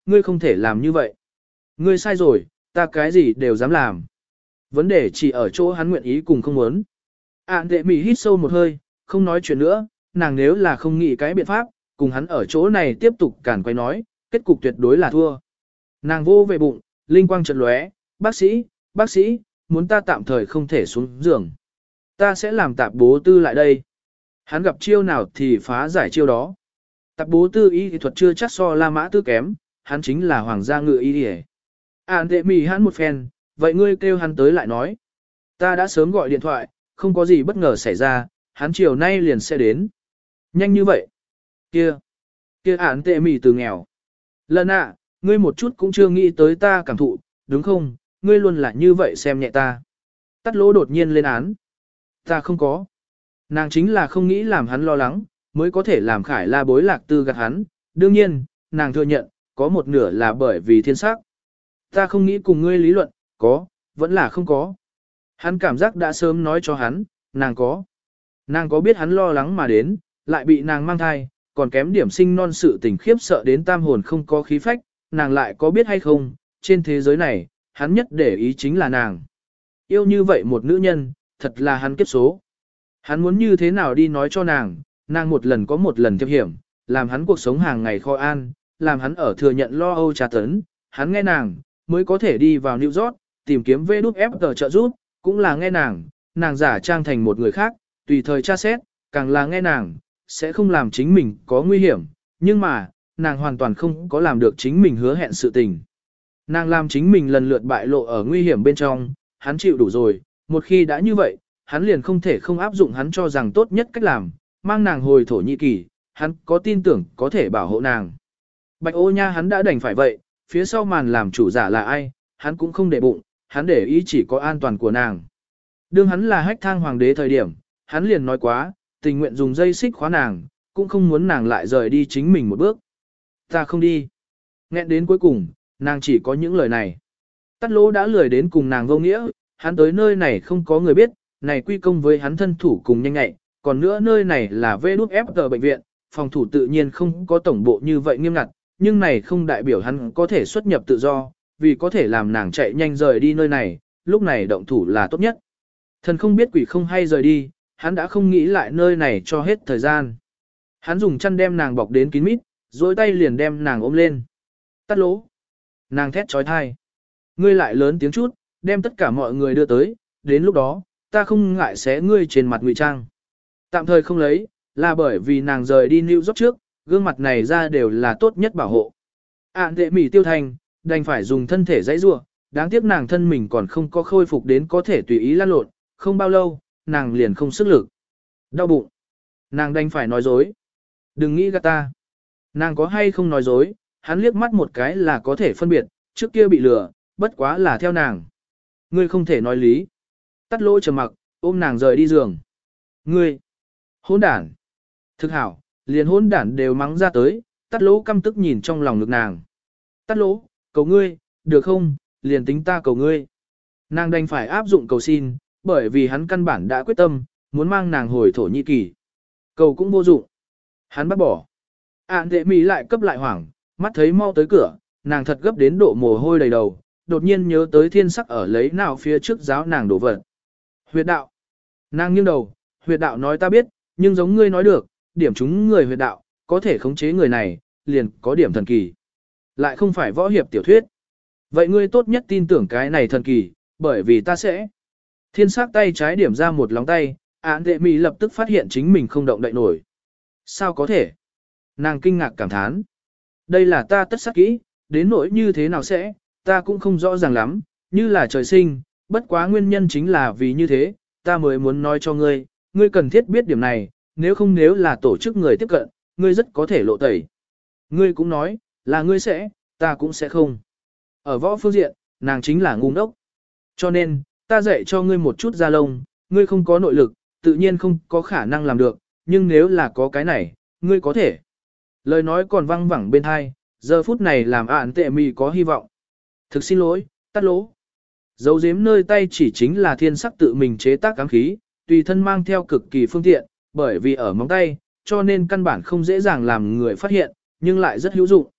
ngươi không thể làm như vậy. Ngươi sai rồi, ta cái gì đều dám làm. Vấn đề chỉ ở chỗ hắn nguyện ý cùng không muốn. Ản đệ mỉ hít sâu một hơi, không nói chuyện nữa, nàng nếu là không nghĩ cái biện pháp, cùng hắn ở chỗ này tiếp tục cản quay nói, kết cục tuyệt đối là thua. Nàng vô về bụng, linh quang chợt lóe, bác sĩ, bác sĩ, muốn ta tạm thời không thể xuống giường. Ta sẽ làm tạp bố tư lại đây. Hắn gặp chiêu nào thì phá giải chiêu đó. Tạp bố tư y thuật chưa chắc so La Mã Tư kém, hắn chính là hoàng gia ngựa y đi. Ản đệ mỉ hắn một phen, vậy ngươi kêu hắn tới lại nói. Ta đã sớm gọi điện thoại, không có gì bất ngờ xảy ra, hắn chiều nay liền sẽ đến. Nhanh như vậy. Kia, kia ản tệ mỉ từ nghèo. Lần ạ, ngươi một chút cũng chưa nghĩ tới ta cảm thụ, đúng không? Ngươi luôn là như vậy xem nhẹ ta. Tắt lỗ đột nhiên lên án. Ta không có. Nàng chính là không nghĩ làm hắn lo lắng, mới có thể làm Khải La bối lạc tư gạt hắn. Đương nhiên, nàng thừa nhận, có một nửa là bởi vì thiên sắc. Ta không nghĩ cùng ngươi lý luận, có, vẫn là không có. Hắn cảm giác đã sớm nói cho hắn, nàng có. Nàng có biết hắn lo lắng mà đến, lại bị nàng mang thai, còn kém điểm sinh non sự tình khiếp sợ đến tam hồn không có khí phách, nàng lại có biết hay không, trên thế giới này, hắn nhất để ý chính là nàng. Yêu như vậy một nữ nhân, thật là hắn kiếp số. Hắn muốn như thế nào đi nói cho nàng, nàng một lần có một lần thiệp hiểm, làm hắn cuộc sống hàng ngày khó an, làm hắn ở thừa nhận lo âu trà tấn, hắn nghe nàng, mới có thể đi vào New York, tìm kiếm vê đút ép tờ trợ giúp, cũng là nghe nàng, nàng giả trang thành một người khác, tùy thời tra xét, càng là nghe nàng, sẽ không làm chính mình có nguy hiểm, nhưng mà, nàng hoàn toàn không có làm được chính mình hứa hẹn sự tình. Nàng làm chính mình lần lượt bại lộ ở nguy hiểm bên trong, hắn chịu đủ rồi, một khi đã như vậy, hắn liền không thể không áp dụng hắn cho rằng tốt nhất cách làm, mang nàng hồi Thổ Nhĩ Kỳ, hắn có tin tưởng có thể bảo hộ nàng. Bạch Ô Nha hắn đã đành phải vậy, phía sau màn làm chủ giả là ai, hắn cũng không để bụng, hắn để ý chỉ có an toàn của nàng. Đương hắn là hách thang hoàng đế thời điểm, hắn liền nói quá, tình nguyện dùng dây xích khóa nàng, cũng không muốn nàng lại rời đi chính mình một bước. Ta không đi. Nghẹn đến cuối cùng, nàng chỉ có những lời này. Tắt lỗ đã lười đến cùng nàng vô nghĩa, hắn tới nơi này không có người biết, này quy công với hắn thân thủ cùng nhanh nhạy, còn nữa nơi này là vê đút ép tờ bệnh viện, phòng thủ tự nhiên không có tổng bộ như vậy nghiêm ngặt, nhưng này không đại biểu hắn có thể xuất nhập tự do, vì có thể làm nàng chạy nhanh rời đi nơi này, lúc này động thủ là tốt nhất. Thần không biết quỷ không hay rời đi, hắn đã không nghĩ lại nơi này cho hết thời gian. Hắn dùng chăn đem nàng bọc đến kín mít, dối tay liền đem nàng ôm lên. Tắt lỗ. Nàng thét trói thai. Ngươi lại lớn tiếng chút, đem tất cả mọi người đưa tới, đến lúc đó, ta không ngại xé ngươi trên mặt ngụy trang. Tạm thời không lấy, là bởi vì nàng rời đi New York trước, gương mặt này ra đều là tốt nhất bảo hộ. Ản đệ mỉ tiêu thành, đành phải dùng thân thể dãy rua, đáng tiếc nàng thân mình còn không có khôi phục đến có thể tùy ý lăn lộn, không bao lâu, nàng liền không sức lực. Đau bụng. Nàng đành phải nói dối. Đừng nghĩ gạt ta. Nàng có hay không nói dối, hắn liếc mắt một cái là có thể phân biệt, trước kia bị lừa, bất quá là theo nàng. Ngươi không thể nói lý. Tắt lỗ trầm mặc, ôm nàng rời đi giường. Ngươi. Hỗn đản. Thực hảo, liền hỗn đản đều mắng ra tới, tắt lỗ căm tức nhìn trong lòng ngực nàng. Tắt lỗ, cầu ngươi, được không, liền tính ta cầu ngươi. Nàng đành phải áp dụng cầu xin, bởi vì hắn căn bản đã quyết tâm, muốn mang nàng hồi Thổ Nhĩ Kỳ. Cầu cũng vô dụng. Hắn bắt bỏ. Ản đệ mỹ lại cấp lại hoảng, mắt thấy mau tới cửa, nàng thật gấp đến độ mồ hôi đầy đầu, đột nhiên nhớ tới thiên sắc ở lấy nào phía trước giáo nàng đổ vật. Huyệt đạo. Nàng nghiêng đầu, huyệt đạo nói ta biết, nhưng giống ngươi nói được, điểm chúng người huyệt đạo, có thể khống chế người này, liền có điểm thần kỳ. Lại không phải võ hiệp tiểu thuyết. Vậy ngươi tốt nhất tin tưởng cái này thần kỳ, bởi vì ta sẽ. Thiên sắc tay trái điểm ra một lóng tay, Ản đệ mỹ lập tức phát hiện chính mình không động đậy nổi. Sao có thể? Nàng kinh ngạc cảm thán. Đây là ta tất sắc kỹ, đến nỗi như thế nào sẽ, ta cũng không rõ ràng lắm, như là trời sinh, bất quá nguyên nhân chính là vì như thế, ta mới muốn nói cho ngươi, ngươi cần thiết biết điểm này, nếu không nếu là tổ chức người tiếp cận, ngươi rất có thể lộ tẩy. Ngươi cũng nói, là ngươi sẽ, ta cũng sẽ không. Ở võ phương diện, nàng chính là ngu ngốc. Cho nên, ta dạy cho ngươi một chút da lông, ngươi không có nội lực, tự nhiên không có khả năng làm được, nhưng nếu là có cái này, ngươi có thể. Lời nói còn văng vẳng bên tai, giờ phút này làm Ản tệ mì có hy vọng. Thực xin lỗi, tắt lỗ. Dấu giếm nơi tay chỉ chính là thiên sắc tự mình chế tác ám khí, tùy thân mang theo cực kỳ phương tiện, bởi vì ở móng tay, cho nên căn bản không dễ dàng làm người phát hiện, nhưng lại rất hữu dụng.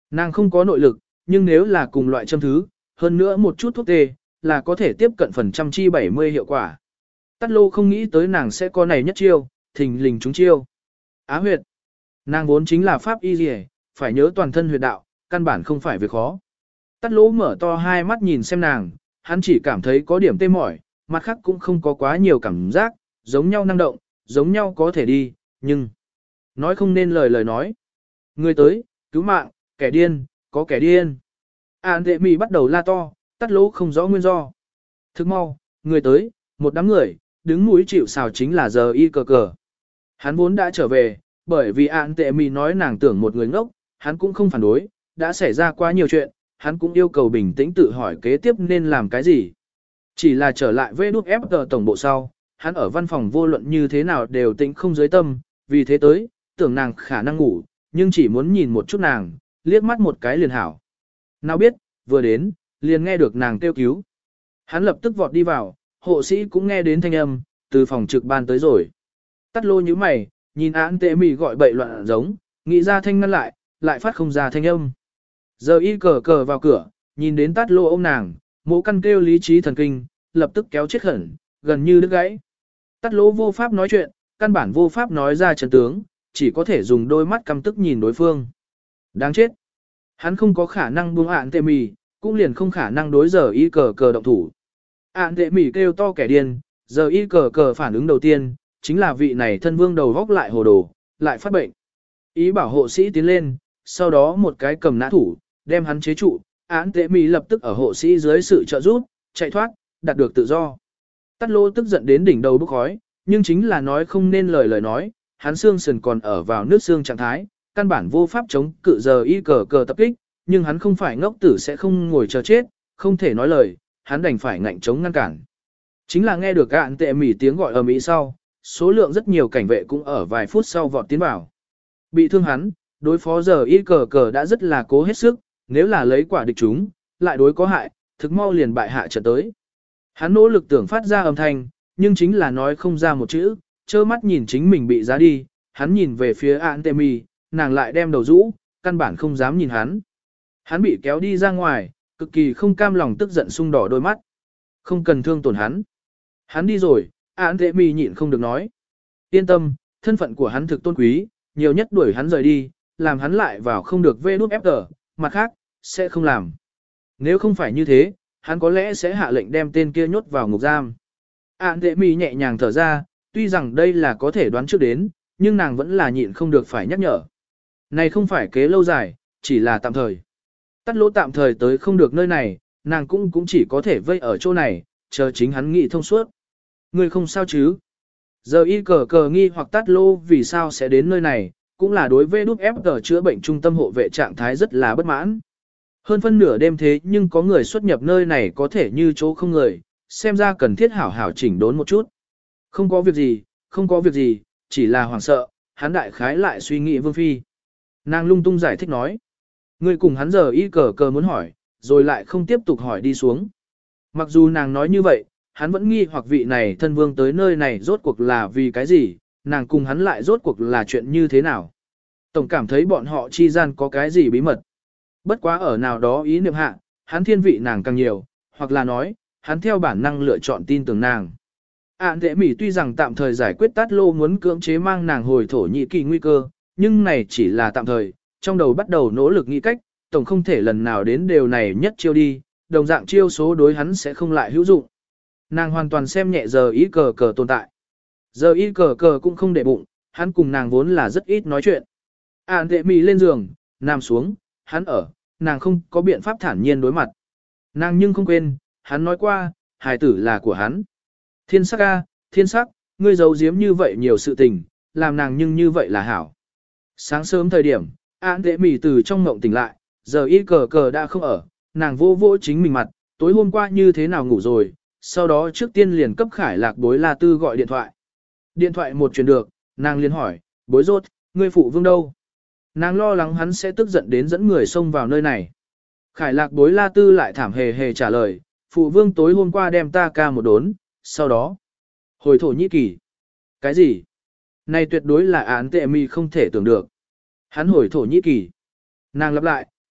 Nàng không có nội lực, nhưng nếu là cùng loại châm thứ, hơn nữa một chút thuốc tê, là có thể tiếp cận phần trăm chi bảy mươi hiệu quả. Tát Lô không nghĩ tới nàng sẽ có này nhất chiêu, thình lình trúng chiêu. Á huyệt. Nàng vốn chính là pháp y liề, phải nhớ toàn thân huyệt đạo, căn bản không phải việc khó. Tát Lô mở to hai mắt nhìn xem nàng, hắn chỉ cảm thấy có điểm tê mỏi, mặt khác cũng không có quá nhiều cảm giác, giống nhau năng động, giống nhau có thể đi, nhưng nói không nên lời lời nói. Người tới, cứu mạng, kẻ điên, có kẻ điên. Ản Tệ Mì bắt đầu la to, Tát Lô không rõ nguyên do. Thức mau, người tới, một đám người, đứng mũi chịu sào chính là giờ y cờ cờ. Hắn vốn đã trở về, bởi vì Ản Tệ Mì nói nàng tưởng một người ngốc, hắn cũng không phản đối, đã xảy ra quá nhiều chuyện, hắn cũng yêu cầu bình tĩnh tự hỏi kế tiếp nên làm cái gì. Chỉ là trở lại vê đút ép tờ tổng bộ sau, hắn ở văn phòng vô luận như thế nào đều tĩnh không dưới tâm, vì thế tới, tưởng nàng khả năng ngủ, nhưng chỉ muốn nhìn một chút nàng, liếc mắt một cái liền hảo. Nào biết, vừa đến, liền nghe được nàng kêu cứu. Hắn lập tức vọt đi vào, hộ sĩ cũng nghe đến thanh âm, từ phòng trực ban tới rồi. Tát Lô như mày, nhìn Ản Tệ Mì gọi bậy loạn giống, nghĩ ra thanh ngăn lại, lại phát không ra thanh âm. Giờ y cờ cờ vào cửa, nhìn đến Tát Lô ôm nàng, mộ căn kêu lý trí thần kinh, lập tức kéo chết khẩn, gần như đứt gãy. Tát Lô vô pháp nói chuyện, căn bản vô pháp nói ra chân tướng, chỉ có thể dùng đôi mắt căm tức nhìn đối phương. Đáng chết. Hắn không có khả năng buông Ản Tệ Mì, cũng liền không khả năng đối giờ y cờ cờ động thủ. Ản Tệ Mì kêu to kẻ điên, giờ y cờ cờ phản ứng đầu tiên, chính là vị này thân vương đầu góc lại hồ đồ, lại phát bệnh. Ý bảo hộ sĩ tiến lên, sau đó một cái cầm nã thủ, đem hắn chế trụ, Ản Tệ Mì lập tức ở hộ sĩ dưới sự trợ giúp, chạy thoát, đạt được tự do. Tát Lô tức giận đến đỉnh đầu bốc khói, nhưng chính là nói không nên lời lời nói, hắn xương sườn còn ở vào nước xương trạng thái, căn bản vô pháp chống cự giờ y cờ cờ tập kích, nhưng hắn không phải ngốc tử sẽ không ngồi chờ chết, không thể nói lời, hắn đành phải ngạnh chống ngăn cản. Chính là nghe được Ản Tệ Mì tiếng gọi ầm ĩ sau, số lượng rất nhiều cảnh vệ cũng ở vài phút sau vọt tiến vào. Bị thương hắn, đối phó giờ y cờ cờ đã rất là cố hết sức, nếu là lấy quả địch chúng, lại đối có hại, thực mau liền bại hạ trận tới. Hắn nỗ lực tưởng phát ra âm thanh, nhưng chính là nói không ra một chữ, trơ mắt nhìn chính mình bị giá đi, hắn nhìn về phía Ản Tệ Mì, nàng lại đem đầu rũ, căn bản không dám nhìn hắn. Hắn bị kéo đi ra ngoài, cực kỳ không cam lòng tức giận sung đỏ đôi mắt. Không cần thương tổn hắn. Hắn đi rồi, Ản Tệ Mì nhịn không được nói. Yên tâm, thân phận của hắn thực tôn quý, nhiều nhất đuổi hắn rời đi, làm hắn lại vào không được vê nút ép tờ, mặt khác, sẽ không làm. Nếu không phải như thế, hắn có lẽ sẽ hạ lệnh đem tên kia nhốt vào ngục giam. Ản Tệ Mì nhẹ nhàng thở ra, tuy rằng đây là có thể đoán trước đến, nhưng nàng vẫn là nhịn không được phải nhắc nhở. Này không phải kế lâu dài, chỉ là tạm thời. Tát Lô tạm thời tới không được nơi này, nàng cũng cũng chỉ có thể vây ở chỗ này, chờ chính hắn nghĩ thông suốt. Người không sao chứ? Giờ y cờ cờ nghi hoặc Tát Lô vì sao sẽ đến nơi này, cũng là đối với đúc ép tờ chữa bệnh trung tâm hộ vệ trạng thái rất là bất mãn. Hơn phân nửa đêm thế nhưng có người xuất nhập nơi này có thể như chỗ không người, xem ra cần thiết hảo hảo chỉnh đốn một chút. Không có việc gì, không có việc gì, chỉ là hoảng sợ, hắn đại khái lại suy nghĩ Vương Phi. Nàng lung tung giải thích nói. Người cùng hắn giờ y cờ cờ muốn hỏi, rồi lại không tiếp tục hỏi đi xuống. Mặc dù nàng nói như vậy, hắn vẫn nghi hoặc vị này thân vương tới nơi này rốt cuộc là vì cái gì, nàng cùng hắn lại rốt cuộc là chuyện như thế nào. Tổng cảm thấy bọn họ chi gian có cái gì bí mật. Bất quá ở nào đó ý niệm hạ, hắn thiên vị nàng càng nhiều, hoặc là nói, hắn theo bản năng lựa chọn tin tưởng nàng. Ản Tệ Mì tuy rằng tạm thời giải quyết Tát Lô muốn cưỡng chế mang nàng hồi Thổ Nhĩ Kỳ nguy cơ, nhưng này chỉ là tạm thời, trong đầu bắt đầu nỗ lực nghĩ cách, tổng không thể lần nào đến đều này nhất chiêu đi, đồng dạng chiêu số đối hắn sẽ không lại hữu dụng. Nàng hoàn toàn xem nhẹ giờ y cờ cờ tồn tại. Giờ y cờ cờ cũng không để bụng, hắn cùng nàng vốn là rất ít nói chuyện. Ản Tệ Mì lên giường, nằm xuống, hắn ở, nàng không có biện pháp thản nhiên đối mặt. Nàng nhưng không quên, hắn nói qua, hài tử là của hắn. Thiên sắc a, thiên sắc, ngươi giấu giếm như vậy nhiều sự tình, làm nàng nhưng như vậy là hảo. Sáng sớm thời điểm, Ản Tệ Mì từ trong mộng tỉnh lại, giờ y cờ cờ đã không ở, nàng vô vô chính mình mặt, tối hôm qua như thế nào ngủ rồi, sau đó trước tiên liền cấp Khải Lạc Bối La Tư gọi điện thoại. Điện thoại một truyền được, nàng liền hỏi, bối rốt, ngươi phụ vương đâu? Nàng lo lắng hắn sẽ tức giận đến dẫn người xông vào nơi này. Khải Lạc Bối La Tư lại thảm hề hề trả lời, phụ vương tối hôm qua đem ta ca một đốn, sau đó hồi Thổ Nhĩ Kỳ. Cái gì? Này tuyệt đối là Ản Tệ Mì không thể tưởng được. Hắn hồi Thổ Nhĩ Kỳ. Nàng lặp lại,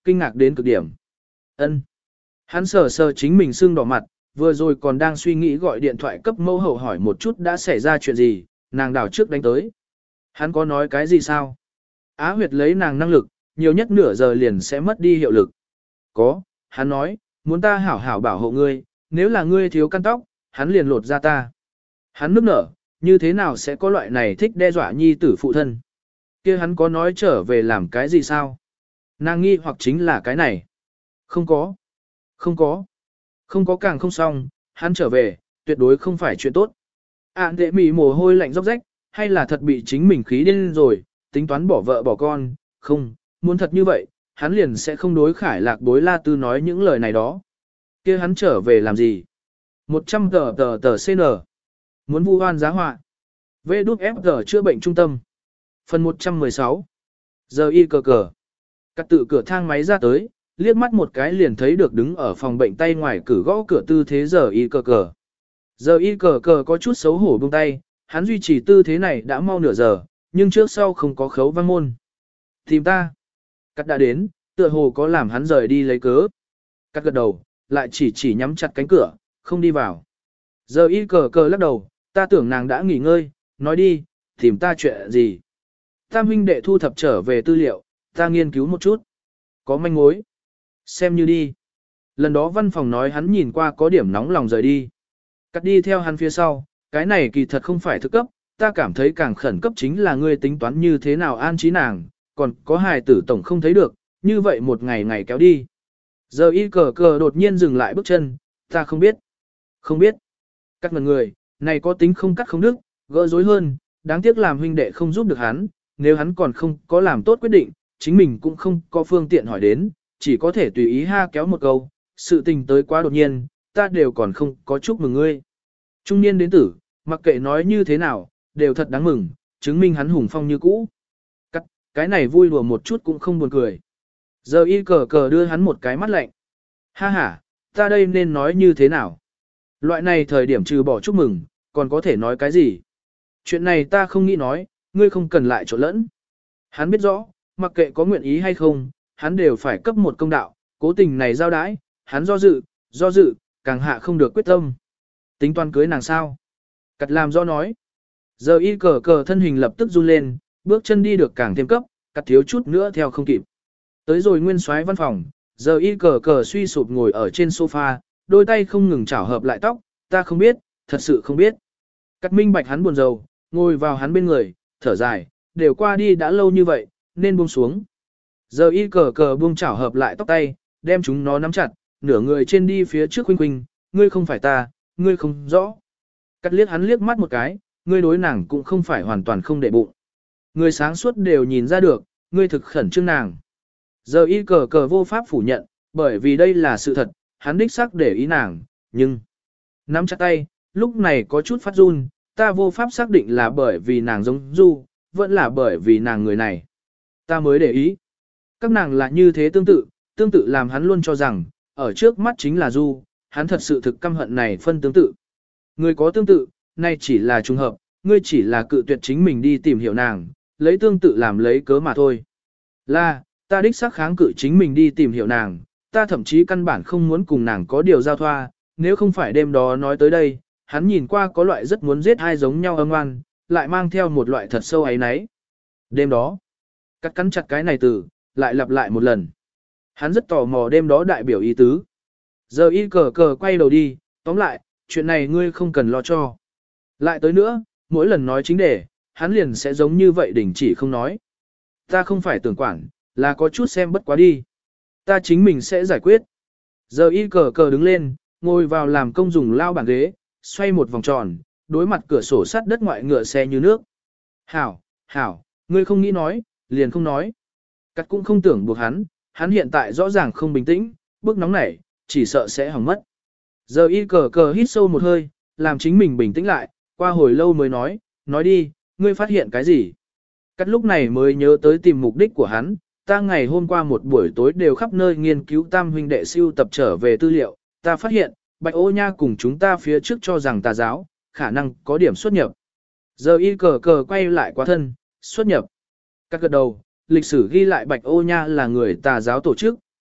kinh ngạc đến cực điểm. Ân. Hắn sờ sờ chính mình sưng đỏ mặt, vừa rồi còn đang suy nghĩ gọi điện thoại cấp mẫu hậu hỏi một chút đã xảy ra chuyện gì, nàng đảo trước đánh tới. Hắn có nói cái gì sao? Á huyệt lấy nàng năng lực, nhiều nhất nửa giờ liền sẽ mất đi hiệu lực. Có, hắn nói, muốn ta hảo hảo bảo hộ ngươi, nếu là ngươi thiếu căn tóc, hắn liền lột ra ta. Hắn nức nở, như thế nào sẽ có loại này thích đe dọa nhi tử phụ thân? Kia hắn có nói trở về làm cái gì sao? Nàng nghi hoặc chính là cái này. Không có. Không có. Không có càng không xong, hắn trở về, tuyệt đối không phải chuyện tốt. À đệ mỉ mồ hôi lạnh róc rách, hay là thật bị chính mình khí điên rồi, tính toán bỏ vợ bỏ con, không, muốn thật như vậy, hắn liền sẽ không đối khải lạc đối la tư nói những lời này đó. Kia hắn trở về làm gì? một trăm tờ tờ tờ xê en. Muốn vu oan giá họa. vê đút ép giê chữa bệnh trung tâm. Phần một trăm mười sáu. Giờ y cờ cờ. Cắt tự cửa thang máy ra tới, liếc mắt một cái liền thấy được đứng ở phòng bệnh tay ngoài cử gõ cửa tư thế giờ y cờ cờ. Giờ y cờ cờ có chút xấu hổ buông tay, hắn duy trì tư thế này đã mau nửa giờ, nhưng trước sau không có khấu vang môn. Tìm ta. Cắt đã đến, tựa hồ có làm hắn rời đi lấy cớ. Cắt gật đầu, lại chỉ chỉ nhắm chặt cánh cửa, không đi vào. Giờ y cờ cờ lắc đầu, ta tưởng nàng đã nghỉ ngơi, nói đi, tìm ta chuyện gì. Tam huynh đệ thu thập trở về tư liệu, ta nghiên cứu một chút. Có manh mối. Xem như đi. Lần đó văn phòng nói hắn nhìn qua có điểm nóng lòng rời đi. Cắt đi theo hắn phía sau, cái này kỳ thật không phải thực cấp, ta cảm thấy càng khẩn cấp chính là ngươi tính toán như thế nào an trí nàng, còn có hài tử tổng không thấy được, như vậy một ngày ngày kéo đi. Giờ y cờ cờ đột nhiên dừng lại bước chân, ta không biết. Không biết. Cắt ngần người, này có tính không cắt không đứt, gỡ rối hơn, đáng tiếc làm huynh đệ không giúp được hắn, nếu hắn còn không có làm tốt quyết định, chính mình cũng không có phương tiện hỏi đến, chỉ có thể tùy ý ha kéo một câu, sự tình tới quá đột nhiên, ta đều còn không có chúc mừng ngươi. Trung niên đến tử, mặc kệ nói như thế nào, đều thật đáng mừng, chứng minh hắn hùng phong như cũ. Cắt, cái này vui đùa một chút cũng không buồn cười. Giờ y cờ cờ đưa hắn một cái mắt lạnh. Ha ha, ta đây nên nói như thế nào? Loại này thời điểm trừ bỏ chúc mừng, còn có thể nói cái gì? Chuyện này ta không nghĩ nói, ngươi không cần lại trộn lẫn. Hắn biết rõ, mặc kệ có nguyện ý hay không, hắn đều phải cấp một công đạo, cố tình này giao đãi, hắn do dự, do dự, càng hạ không được quyết tâm. Tính toán cưới nàng sao? Cắt làm do nói. Giờ y cờ cờ thân hình lập tức run lên, bước chân đi được càng thêm cấp, cắt thiếu chút nữa theo không kịp. Tới rồi nguyên soái văn phòng, giờ y cờ cờ suy sụp ngồi ở trên sofa, đôi tay không ngừng chảo hợp lại tóc, ta không biết, thật sự không biết. Cắt minh bạch hắn buồn rầu, ngồi vào hắn bên người, thở dài, đều qua đi đã lâu như vậy, nên buông xuống. Giờ y cờ cờ buông chảo hợp lại tóc tay, đem chúng nó nắm chặt, nửa người trên đi phía trước khuynh khuynh, ngươi không phải ta, ngươi không rõ. Cắt liếc hắn liếc mắt một cái, ngươi đối nàng cũng không phải hoàn toàn không để bụng. Người sáng suốt đều nhìn ra được, ngươi thực khẩn trương nàng. Giờ y cờ cờ vô pháp phủ nhận, bởi vì đây là sự thật, hắn đích xác để ý nàng, nhưng... Nắm chặt tay, lúc này có chút phát run, ta vô pháp xác định là bởi vì nàng giống Du, vẫn là bởi vì nàng người này. Ta mới để ý. Các nàng là như thế tương tự, tương tự làm hắn luôn cho rằng, ở trước mắt chính là Du, hắn thật sự thực căm hận này phân tương tự. Người có tương tự, nay chỉ là trùng hợp, ngươi chỉ là cự tuyệt chính mình đi tìm hiểu nàng, lấy tương tự làm lấy cớ mà thôi. Là, ta đích xác kháng cự chính mình đi tìm hiểu nàng, ta thậm chí căn bản không muốn cùng nàng có điều giao thoa, nếu không phải đêm đó nói tới đây, hắn nhìn qua có loại rất muốn giết hai giống nhau âm oan, lại mang theo một loại thật sâu ấy nấy. Đêm đó, cắt cắn chặt cái này từ, lại lặp lại một lần. Hắn rất tò mò đêm đó đại biểu ý tứ. Giờ y cờ cờ quay đầu đi, tóm lại, chuyện này ngươi không cần lo cho. Lại tới nữa, mỗi lần nói chính đề, hắn liền sẽ giống như vậy đình chỉ không nói. Ta không phải tưởng quản, là có chút xem bất quá đi. Ta chính mình sẽ giải quyết. Giờ y cờ cờ đứng lên, ngồi vào làm công dùng lao bàn ghế, xoay một vòng tròn, đối mặt cửa sổ sắt đất ngoại ngựa xe như nước. Hảo, hảo, ngươi không nghĩ nói, liền không nói. Cắt cũng không tưởng buộc hắn, hắn hiện tại rõ ràng không bình tĩnh, bước nóng nảy, chỉ sợ sẽ hỏng mất. Giờ y cờ cờ hít sâu một hơi, làm chính mình bình tĩnh lại, qua hồi lâu mới nói, nói đi, ngươi phát hiện cái gì? Cắt lúc này mới nhớ tới tìm mục đích của hắn, ta ngày hôm qua một buổi tối đều khắp nơi nghiên cứu tam huynh đệ siêu tập trở về tư liệu, ta phát hiện, Bạch Ô Nha cùng chúng ta phía trước cho rằng tà giáo, khả năng có điểm xuất nhập. Giờ y cờ cờ quay lại quá thân, xuất nhập. Các gật đầu, lịch sử ghi lại Bạch Ô Nha là người tà giáo tổ chức,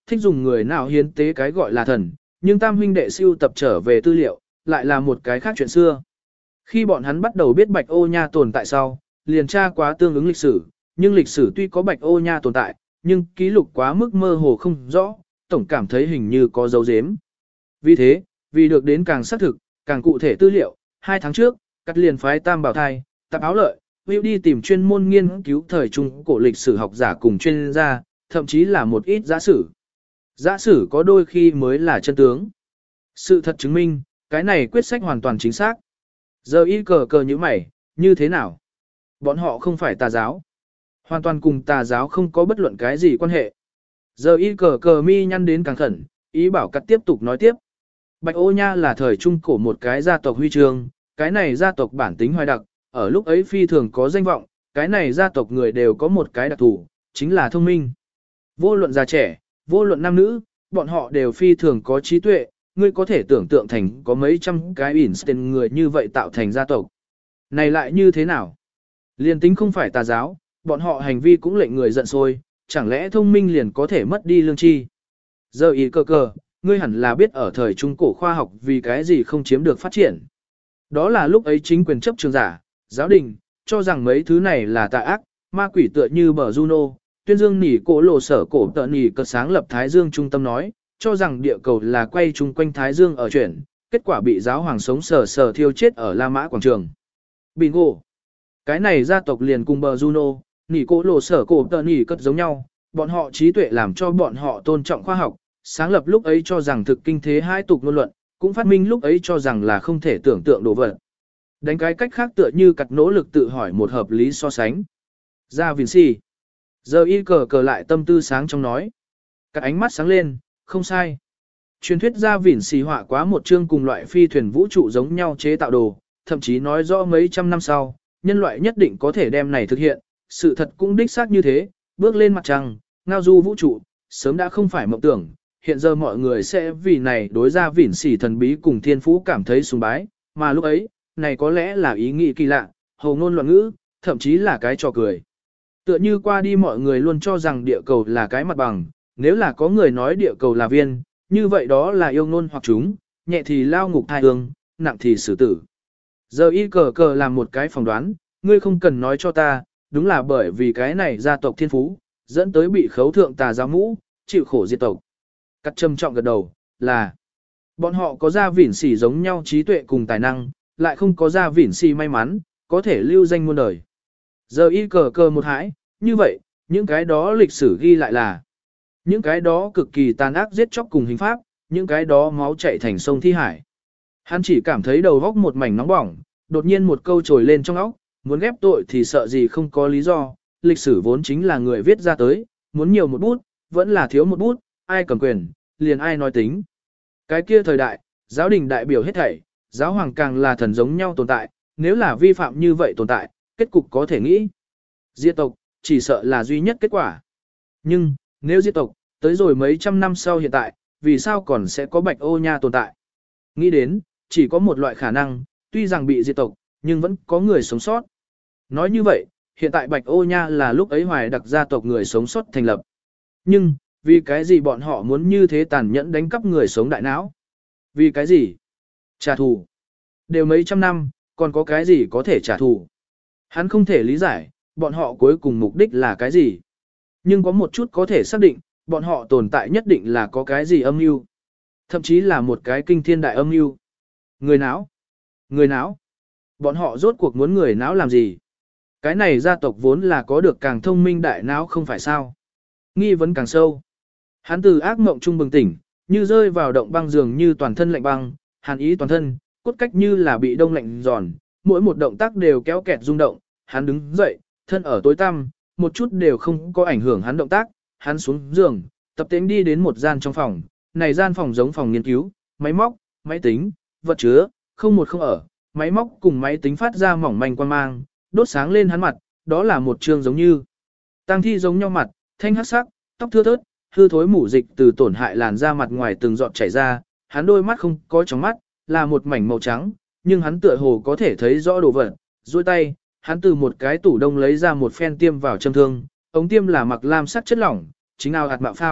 thích dùng người nào hiến tế cái gọi là thần, nhưng tam huynh đệ siêu tập trở về tư liệu, lại là một cái khác chuyện xưa. Khi bọn hắn bắt đầu biết Bạch Ô Nha tồn tại sau, liền tra quá tương ứng lịch sử, nhưng lịch sử tuy có Bạch Ô Nha tồn tại, nhưng ký lục quá mức mơ hồ không rõ, tổng cảm thấy hình như có dấu dếm. Vì thế, vì được đến càng xác thực, càng cụ thể tư liệu, hai tháng trước, cắt liền phái Tam Bảo Thai, Tạp Áo Lợi, Hữu đi tìm chuyên môn nghiên cứu thời trung cổ lịch sử học giả cùng chuyên gia, thậm chí là một ít giả sử. Giả sử có đôi khi mới là chân tướng. Sự thật chứng minh, cái này quyết sách hoàn toàn chính xác. Giờ y cờ cờ như mày, như thế nào? Bọn họ không phải tà giáo. Hoàn toàn cùng tà giáo không có bất luận cái gì quan hệ. Giờ y cờ cờ mi nhăn đến càng khẩn, ý bảo cắt tiếp tục nói tiếp. Bạch Ô Nha là thời trung cổ một cái gia tộc huy chương, cái này gia tộc bản tính hoài đặc, ở lúc ấy phi thường có danh vọng, cái này gia tộc người đều có một cái đặc thù, chính là thông minh. Vô luận già trẻ, vô luận nam nữ, bọn họ đều phi thường có trí tuệ, ngươi có thể tưởng tượng thành có mấy trăm cái Einstein người như vậy tạo thành gia tộc. Này lại như thế nào? Liên tính không phải tà giáo, bọn họ hành vi cũng lệnh người giận sôi, chẳng lẽ thông minh liền có thể mất đi lương tri? Giờ ý cơ cơ, ngươi hẳn là biết ở thời trung cổ khoa học vì cái gì không chiếm được phát triển. Đó là lúc ấy chính quyền chấp trường giả, giáo đình, cho rằng mấy thứ này là tà ác, ma quỷ tựa như bờ Juno, tuyên dương nỉ cổ lộ sở cổ tợ nỉ cất sáng lập Thái Dương trung tâm nói, cho rằng địa cầu là quay chung quanh Thái Dương ở chuyển, kết quả bị giáo hoàng sống sờ sờ thiêu chết ở La Mã quảng trường. Bingo! Cái này gia tộc liền cùng bờ Juno, nỉ cổ lộ sở cổ tợ nỉ cất giống nhau, bọn họ trí tuệ làm cho bọn họ tôn trọng khoa học, sáng lập lúc ấy cho rằng thực kinh thế hai tục ngôn luận, cũng phát minh lúc ấy cho rằng là không thể tưởng tượng đồ vật. Đánh cái cách khác tựa như cặt nỗ lực tự hỏi một hợp lý so sánh. Ra Vinci. Giờ y cờ cờ lại tâm tư sáng trong nói. Các ánh mắt sáng lên, không sai. Truyền thuyết Ra Vinci họa quá một chương cùng loại phi thuyền vũ trụ giống nhau chế tạo đồ, thậm chí nói rõ mấy trăm năm sau, nhân loại nhất định có thể đem này thực hiện, sự thật cũng đích xác như thế, bước lên mặt trăng, ngao du vũ trụ, sớm đã không phải mộng tưởng, hiện giờ mọi người sẽ vì này đối Ra Vinci thần bí cùng thiên phú cảm thấy sùng bái, mà lúc ấy, này có lẽ là ý nghĩ kỳ lạ, hồ ngôn loạn ngữ, thậm chí là cái trò cười. Tựa như qua đi mọi người luôn cho rằng địa cầu là cái mặt bằng, nếu là có người nói địa cầu là viên, như vậy đó là yêu ngôn hoặc chúng, nhẹ thì lao ngục thai hương, nặng thì xử tử. Giờ y cờ cờ làm một cái phỏng đoán, ngươi không cần nói cho ta, đúng là bởi vì cái này gia tộc thiên phú, dẫn tới bị khấu thượng tà giáo mũ, chịu khổ diệt tộc. Cắt trầm trọng gật đầu, là bọn họ có Ra Vinci giống nhau trí tuệ cùng tài năng, lại không có Ra Vinci may mắn, có thể lưu danh muôn đời. Giờ y cờ cờ một hãi, như vậy, những cái đó lịch sử ghi lại là những cái đó cực kỳ tàn ác giết chóc cùng hình pháp, những cái đó máu chảy thành sông thi hải. Hắn chỉ cảm thấy đầu óc một mảnh nóng bỏng, đột nhiên một câu trồi lên trong óc, muốn ghép tội thì sợ gì không có lý do, lịch sử vốn chính là người viết ra tới, muốn nhiều một bút, vẫn là thiếu một bút, ai cầm quyền, liền ai nói tính. Cái kia thời đại, giáo đình đại biểu hết thảy, giáo hoàng càng là thần giống nhau tồn tại, nếu là vi phạm như vậy tồn tại, kết cục có thể nghĩ. Diệt tộc, chỉ sợ là duy nhất kết quả. Nhưng, nếu diệt tộc, tới rồi mấy trăm năm sau hiện tại, vì sao còn sẽ có Bạch Ô Nha tồn tại? Nghĩ đến, chỉ có một loại khả năng, tuy rằng bị diệt tộc, nhưng vẫn có người sống sót. Nói như vậy, hiện tại Bạch Ô Nha là lúc ấy hoài đặc gia tộc người sống sót thành lập. Nhưng, vì cái gì bọn họ muốn như thế tàn nhẫn đánh cắp người sống đại não? Vì cái gì? Trả thù. Đều mấy trăm năm, còn có cái gì có thể trả thù? Hắn không thể lý giải, bọn họ cuối cùng mục đích là cái gì? Nhưng có một chút có thể xác định, bọn họ tồn tại nhất định là có cái gì âm mưu, thậm chí là một cái kinh thiên đại âm mưu. Người não? Người não? Bọn họ rốt cuộc muốn người não làm gì? Cái này gia tộc vốn là có được càng thông minh đại não không phải sao? Nghi vấn càng sâu. Hắn từ ác mộng trung bừng tỉnh, như rơi vào động băng dường như toàn thân lạnh băng, hàn ý toàn thân, cốt cách như là bị đông lạnh giòn, mỗi một động tác đều kéo kẹt rung động. Hắn đứng dậy, thân ở tối tăm, một chút đều không có ảnh hưởng hắn động tác. Hắn xuống giường, tập tễnh đi đến một gian trong phòng, này gian phòng giống phòng nghiên cứu, máy móc, máy tính, vật chứa, không một không ở, máy móc cùng máy tính phát ra mỏng manh quan mang, đốt sáng lên hắn mặt, đó là một trường giống như tang thi giống nhau mặt, thanh hắc sắc, tóc thưa thớt, hư thối mủ dịch từ tổn hại làn da mặt ngoài từng giọt chảy ra, hắn đôi mắt không có trong mắt, là một mảnh màu trắng, nhưng hắn tựa hồ có thể thấy rõ đồ vật, duỗi tay, hắn từ một cái tủ đông lấy ra một phen tiêm vào châm thương, ống tiêm là mặc lam sắc chất lỏng, chính ao hạt mạo phao,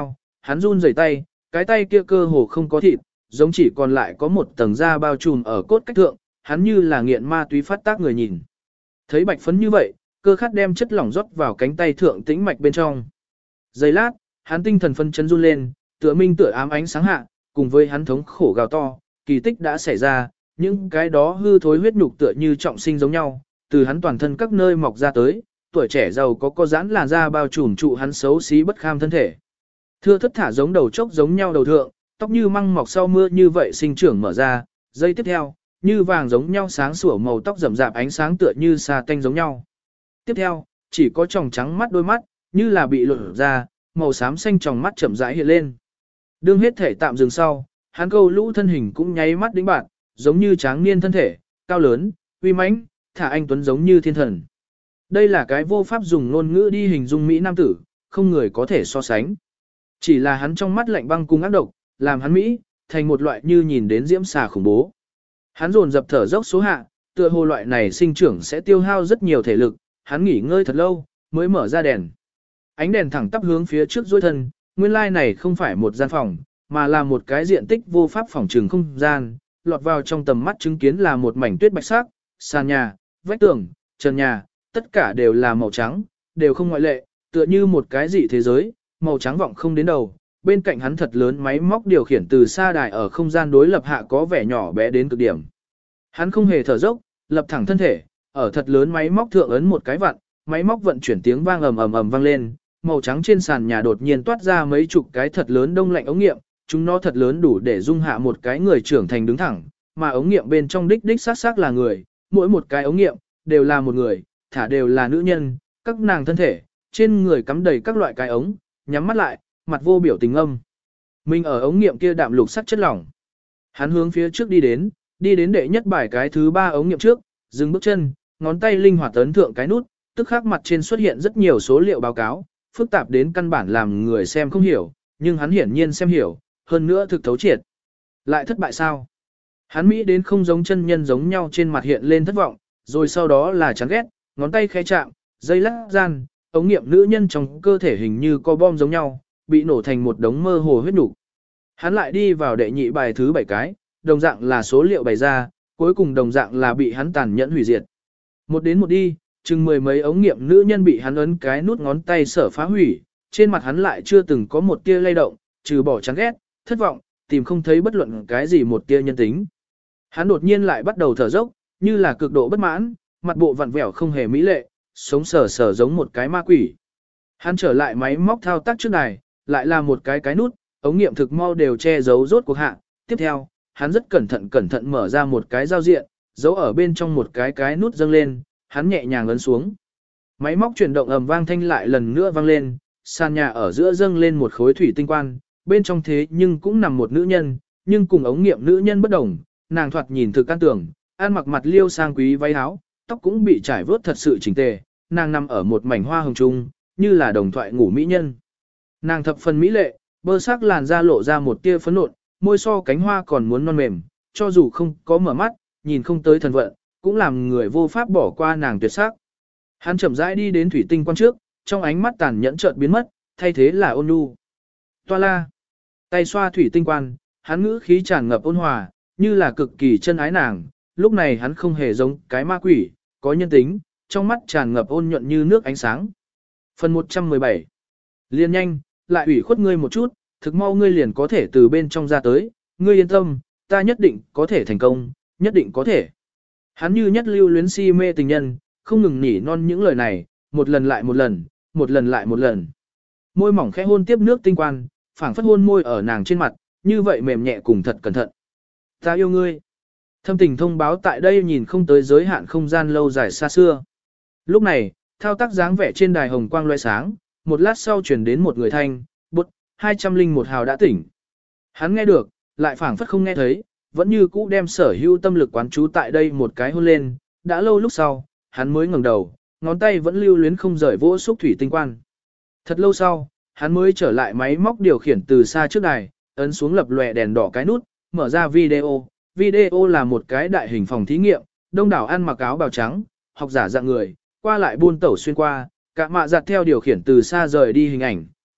hắn run rẩy tay, cái tay kia cơ hồ không có thịt, giống chỉ còn lại có một tầng da bao trùm ở cốt cách thượng, hắn như là nghiện ma túy phát tác người nhìn. Thấy bạch phấn như vậy, cơ khát đem chất lỏng rót vào cánh tay thượng tĩnh mạch bên trong. Giây lát, hắn tinh thần phân chấn run lên, tựa minh tựa ám ánh sáng hạ, cùng với hắn thống khổ gào to, kỳ tích đã xảy ra, những cái đó hư thối huyết nhục tựa như trọng sinh giống nhau, từ hắn toàn thân các nơi mọc ra tới, tuổi trẻ giàu có có giãn làn da bao trùm trụ hắn xấu xí bất kham thân thể. Thưa thất thả giống đầu trốc giống nhau đầu thượng, tóc như măng mọc sau mưa như vậy sinh trưởng mở ra, giây tiếp theo, như vàng giống nhau sáng sủa màu tóc rậm rạp ánh sáng tựa như sa tanh giống nhau. Tiếp theo, chỉ có tròng trắng mắt đôi mắt, như là bị lột ra, màu xám xanh tròng mắt chậm rãi hiện lên. Đương hết thể tạm dừng sau, hắn câu lũ thân hình cũng nháy mắt đĩnh bạn, giống như tráng niên thân thể, cao lớn, uy mãnh, thả anh tuấn giống như thiên thần. Đây là cái vô pháp dùng ngôn ngữ đi hình dung Mỹ nam tử, không người có thể so sánh. Chỉ là hắn trong mắt lạnh băng cùng ác độc, làm hắn Mỹ, thành một loại như nhìn đến diễm xà khủng bố. Hắn dồn dập thở dốc số hạ, tựa hồ loại này sinh trưởng sẽ tiêu hao rất nhiều thể lực, hắn nghỉ ngơi thật lâu, mới mở ra đèn. Ánh đèn thẳng tắp hướng phía trước duỗi thân, nguyên lai này không phải một gian phòng, mà là một cái diện tích vô pháp phòng trường không gian, lọt vào trong tầm mắt chứng kiến là một mảnh tuyết bạch sắc, sàn nhà, vách tường, trần nhà, tất cả đều là màu trắng, đều không ngoại lệ, tựa như một cái dị thế giới, màu trắng vọng không đến đầu. Bên cạnh hắn thật lớn máy móc điều khiển từ xa đài ở không gian đối lập hạ có vẻ nhỏ bé đến cực điểm. Hắn không hề thở dốc, lập thẳng thân thể, ở thật lớn máy móc thượng ấn một cái vặn, máy móc vận chuyển tiếng vang ầm ầm ầm vang lên, màu trắng trên sàn nhà đột nhiên toát ra mấy chục cái thật lớn đông lạnh ống nghiệm, chúng nó thật lớn đủ để dung hạ một cái người trưởng thành đứng thẳng, mà ống nghiệm bên trong đích đích xác xác là người, mỗi một cái ống nghiệm đều là một người, thả đều là nữ nhân, các nàng thân thể, trên người cắm đầy các loại cái ống, nhắm mắt lại, mặt vô biểu tình âm. Mình ở ống nghiệm kia đạm lục sắc chất lỏng. Hắn hướng phía trước đi đến, đi đến đệ nhất bài cái thứ ba ống nghiệm trước, dừng bước chân, ngón tay linh hoạt ấn thượng cái nút, tức khắc mặt trên xuất hiện rất nhiều số liệu báo cáo, phức tạp đến căn bản làm người xem không hiểu, nhưng hắn hiển nhiên xem hiểu, hơn nữa thực thấu triệt. Lại thất bại sao? Hắn Mỹ đến không giống chân nhân giống nhau trên mặt hiện lên thất vọng, rồi sau đó là chán ghét, ngón tay khẽ chạm, dây lắc gian, ống nghiệm nữ nhân trong cơ thể hình như có bom giống nhau, bị nổ thành một đống mơ hồ huyết nục. Hắn lại đi vào đệ nhị bài thứ bảy cái, đồng dạng là số liệu bày ra, cuối cùng đồng dạng là bị hắn tàn nhẫn hủy diệt. Một đến một đi, chừng mười mấy ống nghiệm nữ nhân bị hắn ấn cái nút ngón tay sở phá hủy, trên mặt hắn lại chưa từng có một tia lay động, trừ bỏ chán ghét, thất vọng, tìm không thấy bất luận cái gì một tia nhân tính. Hắn đột nhiên lại bắt đầu thở dốc, như là cực độ bất mãn, mặt bộ vặn vẹo không hề mỹ lệ, sống sờ sờ giống một cái ma quỷ. Hắn trở lại máy móc thao tác trước này, lại là một cái cái nút, ống nghiệm thực mau đều che giấu rốt cuộc hạ. Tiếp theo, hắn rất cẩn thận cẩn thận mở ra một cái giao diện, giấu ở bên trong một cái cái nút dâng lên, hắn nhẹ nhàng ấn xuống. Máy móc chuyển động ầm vang thanh lại lần nữa vang lên, sàn nhà ở giữa dâng lên một khối thủy tinh quan, bên trong thế nhưng cũng nằm một nữ nhân, nhưng cùng ống nghiệm nữ nhân bất đồng, nàng thoạt nhìn thực can tưởng, ăn mặc mặt liêu sang quý váy áo, tóc cũng bị trải vớt thật sự chỉnh tề, nàng nằm ở một mảnh hoa hồng trung, như là đồng thoại ngủ mỹ nhân. Nàng thập phần mỹ lệ, bơ sắc làn da lộ ra một tia phấn nộn, môi so cánh hoa còn muốn non mềm, cho dù không có mở mắt, nhìn không tới thần vận, cũng làm người vô pháp bỏ qua nàng tuyệt sắc. Hắn chậm rãi đi đến thủy tinh quan trước, trong ánh mắt tàn nhẫn chợt biến mất, thay thế là ôn nhu. Toa la, tay xoa thủy tinh quan, hắn ngữ khí tràn ngập ôn hòa, như là cực kỳ chân ái nàng, lúc này hắn không hề giống cái ma quỷ, có nhân tính, trong mắt tràn ngập ôn nhuận như nước ánh sáng. Phần một trăm mười bảy. Liên nhanh, lại ủy khuất ngươi một chút, thực mau ngươi liền có thể từ bên trong ra tới, ngươi yên tâm, ta nhất định có thể thành công, nhất định có thể. Hắn như nhất lưu luyến si mê tình nhân, không ngừng nỉ non những lời này, một lần lại một lần, một lần lại một lần. Môi mỏng khẽ hôn tiếp nước tinh quan, phảng phất hôn môi ở nàng trên mặt, như vậy mềm nhẹ cùng thật cẩn thận. Ta yêu ngươi. Thâm tình thông báo tại đây nhìn không tới giới hạn không gian lâu dài xa xưa. Lúc này, thao tác dáng vẻ trên đài hồng quang loe sáng, một lát sau truyền đến một người thanh, bút, hai trăm linh một hào đã tỉnh. Hắn nghe được, lại phảng phất không nghe thấy, vẫn như cũ đem sở hữu tâm lực quán trú tại đây một cái hôn lên, đã lâu lúc sau, hắn mới ngẩng đầu, ngón tay vẫn lưu luyến không rời vỗ xúc thủy tinh quan. Thật lâu sau, hắn mới trở lại máy móc điều khiển từ xa trước đài, ấn xuống lập lòe đèn đỏ cái nút, mở ra video. Video là một cái đại hình phòng thí nghiệm, đông đảo ăn mặc áo bào trắng, học giả dạng người, qua lại buôn tẩu xuyên qua, cả mạ giặt theo điều khiển từ xa rời đi hình ảnh,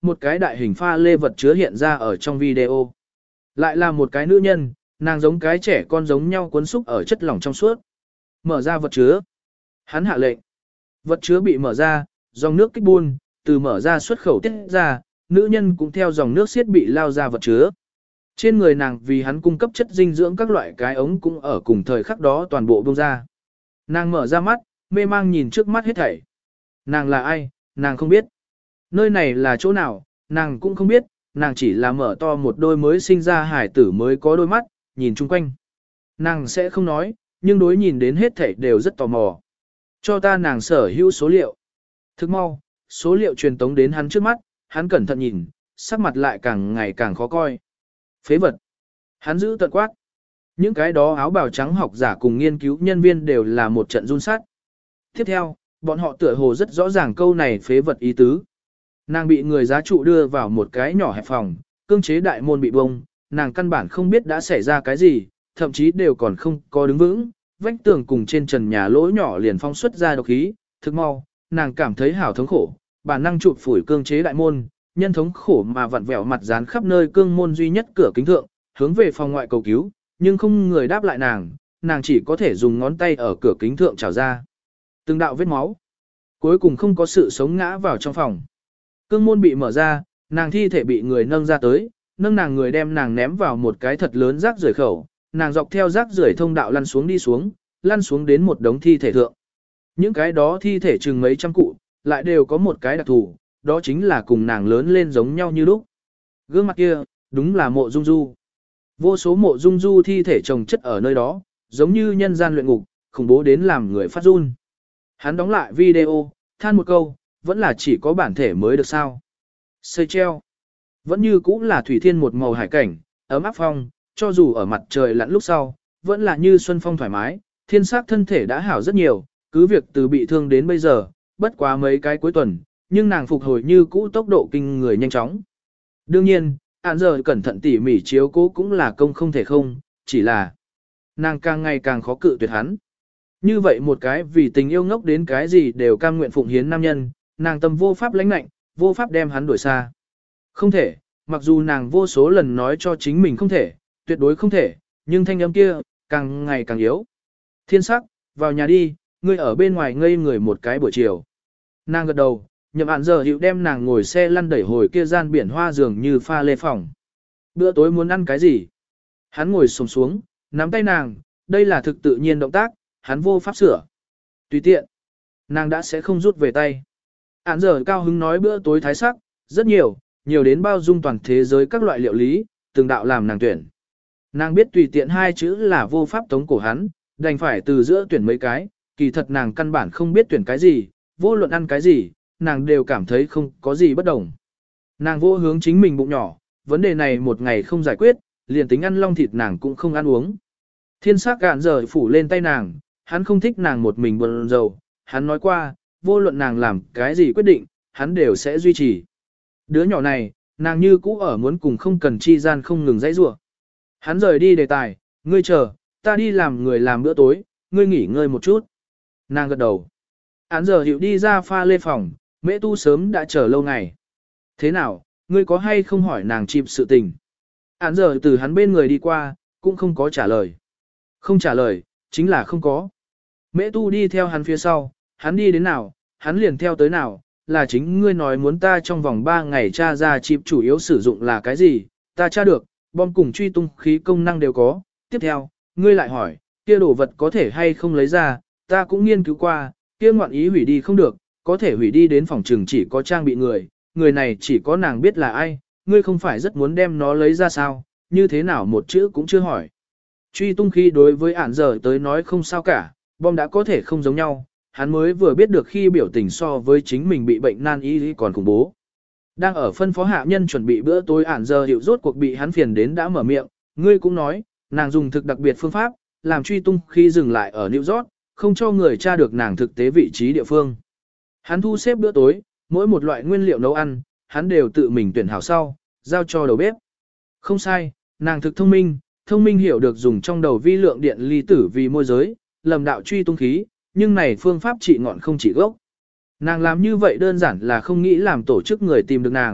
một cái đại hình pha lê vật chứa hiện ra ở trong video. Lại là một cái nữ nhân, nàng giống cái trẻ con giống nhau cuốn xúc ở chất lỏng trong suốt. Mở ra vật chứa. Hắn hạ lệnh. Vật chứa bị mở ra, dòng nước kích buôn, từ mở ra xuất khẩu tiết ra, nữ nhân cũng theo dòng nước xiết bị lao ra vật chứa. Trên người nàng vì hắn cung cấp chất dinh dưỡng các loại cái ống cũng ở cùng thời khắc đó toàn bộ bông ra. Nàng mở ra mắt, mê mang nhìn trước mắt hết thảy. Nàng là ai, nàng không biết. Nơi này là chỗ nào, nàng cũng không biết, nàng chỉ là mở to một đôi mới sinh ra hải tử mới có đôi mắt, nhìn chung quanh. Nàng sẽ không nói, nhưng đối nhìn đến hết thảy đều rất tò mò. Cho ta nàng sở hữu số liệu. Thức mau, số liệu truyền tống đến hắn trước mắt, hắn cẩn thận nhìn, sắc mặt lại càng ngày càng khó coi. Phế vật. Hắn giữ tận quát. Những cái đó áo bào trắng học giả cùng nghiên cứu nhân viên đều là một trận run sát. Tiếp theo, bọn họ tựa hồ rất rõ ràng câu này phế vật ý tứ. Nàng bị người giá trụ đưa vào một cái nhỏ hẹp phòng, cương chế đại môn bị bông, nàng căn bản không biết đã xảy ra cái gì, thậm chí đều còn không có đứng vững, vách tường cùng trên trần nhà lỗ nhỏ liền phong xuất ra độc khí, thực mau, nàng cảm thấy hảo thống khổ, bản năng chụp phủi cương chế đại môn, nhân thống khổ mà vặn vẹo mặt dán khắp nơi cương môn duy nhất cửa kính thượng, hướng về phòng ngoại cầu cứu, nhưng không người đáp lại nàng, nàng chỉ có thể dùng ngón tay ở cửa kính thượng trào ra. Từng đạo vết máu, cuối cùng không có sự sống ngã vào trong phòng. Cương môn bị mở ra, nàng thi thể bị người nâng ra tới, nâng nàng người đem nàng ném vào một cái thật lớn rác rưởi khẩu, nàng dọc theo rác rưởi thông đạo lăn xuống đi xuống, lăn xuống đến một đống thi thể thượng. Những cái đó thi thể chừng mấy trăm cụ, lại đều có một cái đặc thù, đó chính là cùng nàng lớn lên giống nhau như lúc. Gương mặt kia, đúng là Mộ Dung Du. Vô số Mộ Dung Du thi thể chồng chất ở nơi đó, giống như nhân gian luyện ngục, khủng bố đến làm người phát run. Hắn đóng lại video, than một câu, vẫn là chỉ có bản thể mới được sao. Xây treo. Vẫn như cũ là thủy thiên một màu hải cảnh, ấm áp phong, cho dù ở mặt trời lặn lúc sau, vẫn là như xuân phong thoải mái, thiên sắc thân thể đã hảo rất nhiều, cứ việc từ bị thương đến bây giờ, bất quá mấy cái cuối tuần, nhưng nàng phục hồi như cũ tốc độ kinh người nhanh chóng. Đương nhiên, án giờ cẩn thận tỉ mỉ chiếu cố cũng là công không thể không, chỉ là nàng càng ngày càng khó cự tuyệt hắn. Như vậy một cái vì tình yêu ngốc đến cái gì đều cam nguyện phụng hiến nam nhân, nàng tâm vô pháp lãnh lạnh, vô pháp đem hắn đuổi xa. Không thể, mặc dù nàng vô số lần nói cho chính mình không thể, tuyệt đối không thể, nhưng thanh âm kia, càng ngày càng yếu. Thiên sắc, vào nhà đi, ngươi ở bên ngoài ngây người một cái buổi chiều. Nàng gật đầu, nhậm án giờ hiệu đem nàng ngồi xe lăn đẩy hồi kia gian biển hoa dường như pha lê phòng. Bữa tối muốn ăn cái gì? Hắn ngồi xổm xuống, nắm tay nàng, đây là thực tự nhiên động tác, hắn vô pháp sửa. Tùy tiện. Nàng đã sẽ không rút về tay. Án giờ cao hứng nói bữa tối thái sắc, rất nhiều, nhiều đến bao dung toàn thế giới các loại liệu lý, từng đạo làm nàng tuyển. Nàng biết tùy tiện hai chữ là vô pháp tống cổ hắn, đành phải từ giữa tuyển mấy cái, kỳ thật nàng căn bản không biết tuyển cái gì, vô luận ăn cái gì, nàng đều cảm thấy không có gì bất đồng. Nàng vô hướng chính mình bụng nhỏ, vấn đề này một ngày không giải quyết, liền tính ăn long thịt nàng cũng không ăn uống. Thiên sắc gạn giờ phủ lên tay nàng, hắn không thích nàng một mình buồn rầu, hắn nói qua, vô luận nàng làm cái gì quyết định, hắn đều sẽ duy trì. Đứa nhỏ này, nàng như cũ ở muốn cùng không cần chi gian không ngừng dãy rủa. Hắn rời đi đề tài, ngươi chờ, ta đi làm người làm bữa tối, ngươi nghỉ ngơi một chút. Nàng gật đầu. Hắn giờ hiệu đi ra pha lê phòng, mẹ tu sớm đã chờ lâu ngày. Thế nào, ngươi có hay không hỏi nàng chịp sự tình? Hắn giờ từ hắn bên người đi qua, cũng không có trả lời. Không trả lời, chính là không có. Mẹ tu đi theo hắn phía sau, hắn đi đến nào, hắn liền theo tới nào, là chính ngươi nói muốn ta trong vòng ba ngày tra ra chip chủ yếu sử dụng là cái gì, ta tra được, bom cùng truy tung khí công năng đều có. Tiếp theo, ngươi lại hỏi, kia đồ vật có thể hay không lấy ra, ta cũng nghiên cứu qua, kia ngoạn ý hủy đi không được, có thể hủy đi đến phòng trường chỉ có trang bị người, người này chỉ có nàng biết là ai, ngươi không phải rất muốn đem nó lấy ra sao, như thế nào một chữ cũng chưa hỏi. Truy tung khí đối với ản giờ tới nói không sao cả, bom đã có thể không giống nhau, hắn mới vừa biết được khi biểu tình so với chính mình bị bệnh nan y còn khủng bố. Đang ở phân phó hạ nhân chuẩn bị bữa tối ản giờ hiệu rốt cuộc bị hắn phiền đến đã mở miệng, ngươi cũng nói, nàng dùng thực đặc biệt phương pháp, làm truy tung khi dừng lại ở New York, không cho người tra được nàng thực tế vị trí địa phương. Hắn thu xếp bữa tối, mỗi một loại nguyên liệu nấu ăn, hắn đều tự mình tuyển hảo sau, giao cho đầu bếp. Không sai, nàng thực thông minh, thông minh hiểu được dùng trong đầu vi lượng điện ly tử vì môi giới, lầm đạo truy tung khí, nhưng này phương pháp trị ngọn không trị gốc. Nàng làm như vậy đơn giản là không nghĩ làm tổ chức người tìm được nàng,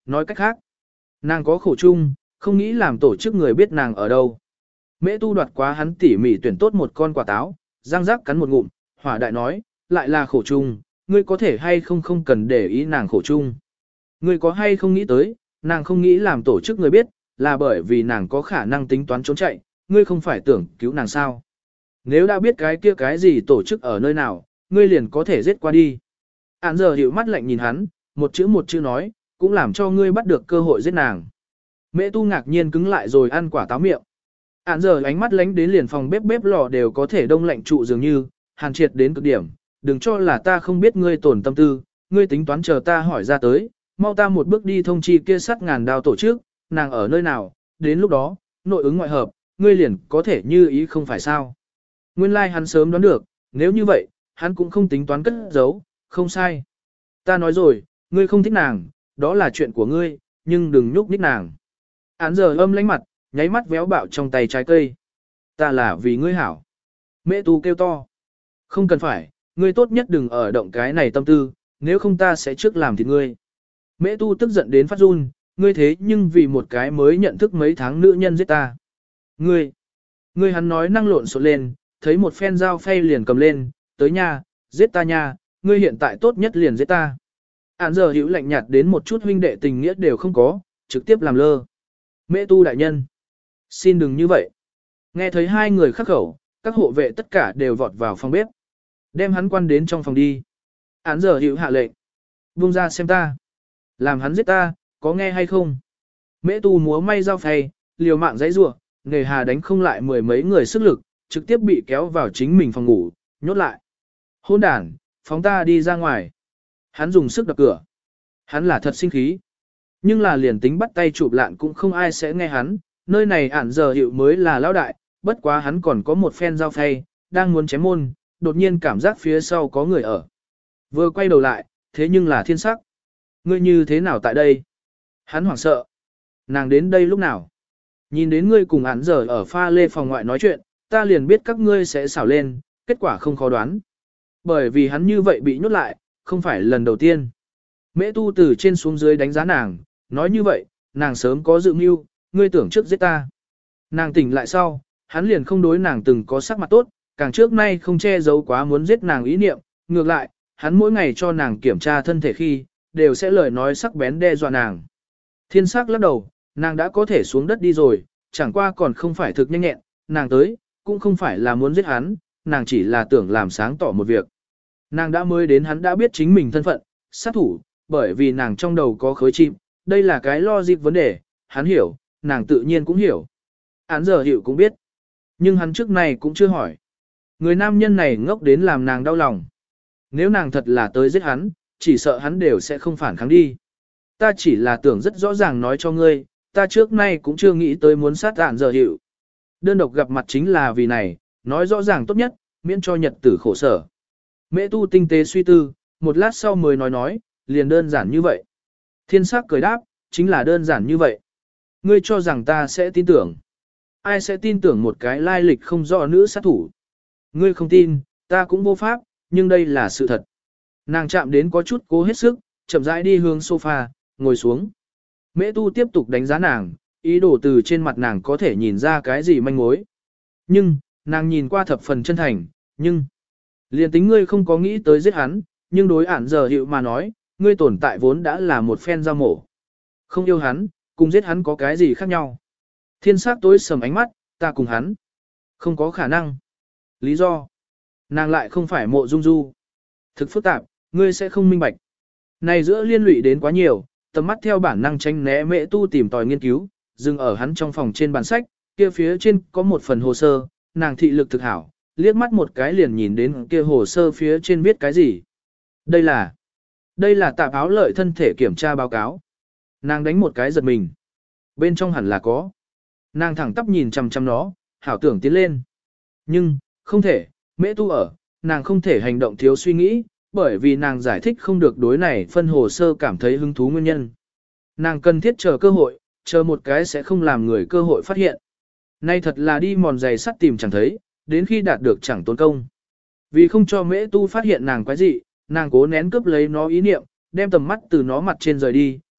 nói cách khác. Nàng có khổ chung, không nghĩ làm tổ chức người biết nàng ở đâu. Mễ tu đoạt quá hắn tỉ mỉ tuyển tốt một con quả táo, răng rắc cắn một ngụm, hỏa đại nói, lại là khổ chung, ngươi có thể hay không không cần để ý nàng khổ chung. Ngươi có hay không nghĩ tới, nàng không nghĩ làm tổ chức người biết, là bởi vì nàng có khả năng tính toán trốn chạy, ngươi không phải tưởng cứu nàng sao. Nếu đã biết cái kia cái gì tổ chức ở nơi nào, ngươi liền có thể giết qua đi. Án giờ hiệu mắt lạnh nhìn hắn, một chữ một chữ nói, cũng làm cho ngươi bắt được cơ hội giết nàng. Mễ tu ngạc nhiên cứng lại rồi ăn quả táo miệng. Án giờ ánh mắt lánh đến liền phòng bếp bếp lò đều có thể đông lạnh trụ dường như, hàn triệt đến cực điểm, đừng cho là ta không biết ngươi tổn tâm tư, ngươi tính toán chờ ta hỏi ra tới, mau ta một bước đi thông chi kia sắt ngàn đao tổ chức, nàng ở nơi nào, đến lúc đó, nội ứng ngoại hợp, ngươi liền có thể như ý không phải sao. Nguyên lai like hắn sớm đoán được, nếu như vậy, hắn cũng không tính toán cất giấu, không sai. Ta nói rồi, ngươi không thích nàng, đó là chuyện của ngươi, nhưng đừng nhúc nhích nàng. Án giờ âm lánh mặt, nháy mắt véo bạo trong tay trái cây. Ta là vì ngươi hảo. Mẹ tu kêu to. Không cần phải, ngươi tốt nhất đừng ở động cái này tâm tư, nếu không ta sẽ trước làm thịt ngươi. Mẹ tu tức giận đến phát run, ngươi thế nhưng vì một cái mới nhận thức mấy tháng nữ nhân giết ta. Ngươi, ngươi hắn nói năng lộn xộn lên, thấy một phen dao phay liền cầm lên, tới nha, giết ta nha, ngươi hiện tại tốt nhất liền giết ta. Án giờ hữu lạnh nhạt đến một chút huynh đệ tình nghĩa đều không có, trực tiếp làm lơ. Mẹ tu đại nhân, xin đừng như vậy. Nghe thấy hai người khắc khẩu, các hộ vệ tất cả đều vọt vào phòng bếp. Đem hắn quan đến trong phòng đi. Án giờ hữu hạ lệnh. Buông ra xem ta. Làm hắn giết ta, có nghe hay không? Mẹ tu múa may dao phay, liều mạng giãy giụa, nghề hà đánh không lại mười mấy người sức lực, trực tiếp bị kéo vào chính mình phòng ngủ, nhốt lại. Hôn đàn, phóng ta đi ra ngoài. Hắn dùng sức đập cửa. Hắn là thật sinh khí. Nhưng là liền tính bắt tay chụp lạn cũng không ai sẽ nghe hắn, nơi này ản giờ hiệu mới là lão đại, bất quá hắn còn có một phen dao phay, đang muốn chém môn, đột nhiên cảm giác phía sau có người ở. Vừa quay đầu lại, thế nhưng là thiên sắc. Ngươi như thế nào tại đây? Hắn hoảng sợ. Nàng đến đây lúc nào? Nhìn đến ngươi cùng ản giờ ở pha lê phòng ngoại nói chuyện, ta liền biết các ngươi sẽ xảo lên, kết quả không khó đoán. Bởi vì hắn như vậy bị nhốt lại, không phải lần đầu tiên. Mễ tu từ trên xuống dưới đánh giá nàng, nói như vậy, nàng sớm có dự mưu, ngươi tưởng trước giết ta. Nàng tỉnh lại sau, hắn liền không đối nàng từng có sắc mặt tốt, càng trước nay không che giấu quá muốn giết nàng ý niệm, ngược lại, hắn mỗi ngày cho nàng kiểm tra thân thể khi, đều sẽ lời nói sắc bén đe dọa nàng. Thiên sắc lắc đầu, nàng đã có thể xuống đất đi rồi, chẳng qua còn không phải thực nhanh nhẹn, nàng tới, cũng không phải là muốn giết hắn, nàng chỉ là tưởng làm sáng tỏ một việc. Nàng đã mới đến hắn đã biết chính mình thân phận, sát thủ, bởi vì nàng trong đầu có khối chim, đây là cái logic vấn đề, hắn hiểu, nàng tự nhiên cũng hiểu. Án giờ hiểu cũng biết, nhưng hắn trước này cũng chưa hỏi. Người nam nhân này ngốc đến làm nàng đau lòng. Nếu nàng thật là tới giết hắn, chỉ sợ hắn đều sẽ không phản kháng đi. Ta chỉ là tưởng rất rõ ràng nói cho ngươi, ta trước nay cũng chưa nghĩ tới muốn sát án giờ hiểu. Đơn độc gặp mặt chính là vì này, nói rõ ràng tốt nhất, miễn cho nhật tử khổ sở. Mễ tu tinh tế suy tư, một lát sau mới nói nói, liền đơn giản như vậy. Thiên sắc cười đáp, chính là đơn giản như vậy. Ngươi cho rằng ta sẽ tin tưởng. Ai sẽ tin tưởng một cái lai lịch không rõ nữ sát thủ. Ngươi không tin, ta cũng vô pháp, nhưng đây là sự thật. Nàng chạm đến có chút cố hết sức, chậm rãi đi hướng sofa, ngồi xuống. Mễ tu tiếp tục đánh giá nàng, ý đồ từ trên mặt nàng có thể nhìn ra cái gì manh mối. Nhưng, nàng nhìn qua thập phần chân thành, nhưng... Liền tính ngươi không có nghĩ tới giết hắn, nhưng đối ản giờ hiệu mà nói, ngươi tồn tại vốn đã là một phen giao mổ. Không yêu hắn, cùng giết hắn có cái gì khác nhau. Thiên sát tối sầm ánh mắt, ta cùng hắn. Không có khả năng. Lý do. Nàng lại không phải mộ dung du. Thực phức tạp, ngươi sẽ không minh bạch. Này giữa liên lụy đến quá nhiều, tầm mắt theo bản năng tránh né mẹ tu tìm tòi nghiên cứu, dừng ở hắn trong phòng trên bàn sách, kia phía trên có một phần hồ sơ, nàng thị lực thực hảo, liếc mắt một cái liền nhìn đến kia hồ sơ phía trên viết cái gì. Đây là, đây là tạp áo lợi thân thể kiểm tra báo cáo. Nàng đánh một cái giật mình. Bên trong hẳn là có. Nàng thẳng tắp nhìn chằm chằm nó, hảo tưởng tiến lên. Nhưng, không thể, mễ tu ở, nàng không thể hành động thiếu suy nghĩ, bởi vì nàng giải thích không được đối này phân hồ sơ cảm thấy hứng thú nguyên nhân. Nàng cần thiết chờ cơ hội, chờ một cái sẽ không làm người cơ hội phát hiện. Nay thật là đi mòn giày sắt tìm chẳng thấy, đến khi đạt được chẳng tốn công. Vì không cho mễ tu phát hiện nàng quái dị, nàng cố nén cướp lấy nó ý niệm, đem tầm mắt từ nó mặt trên rời đi,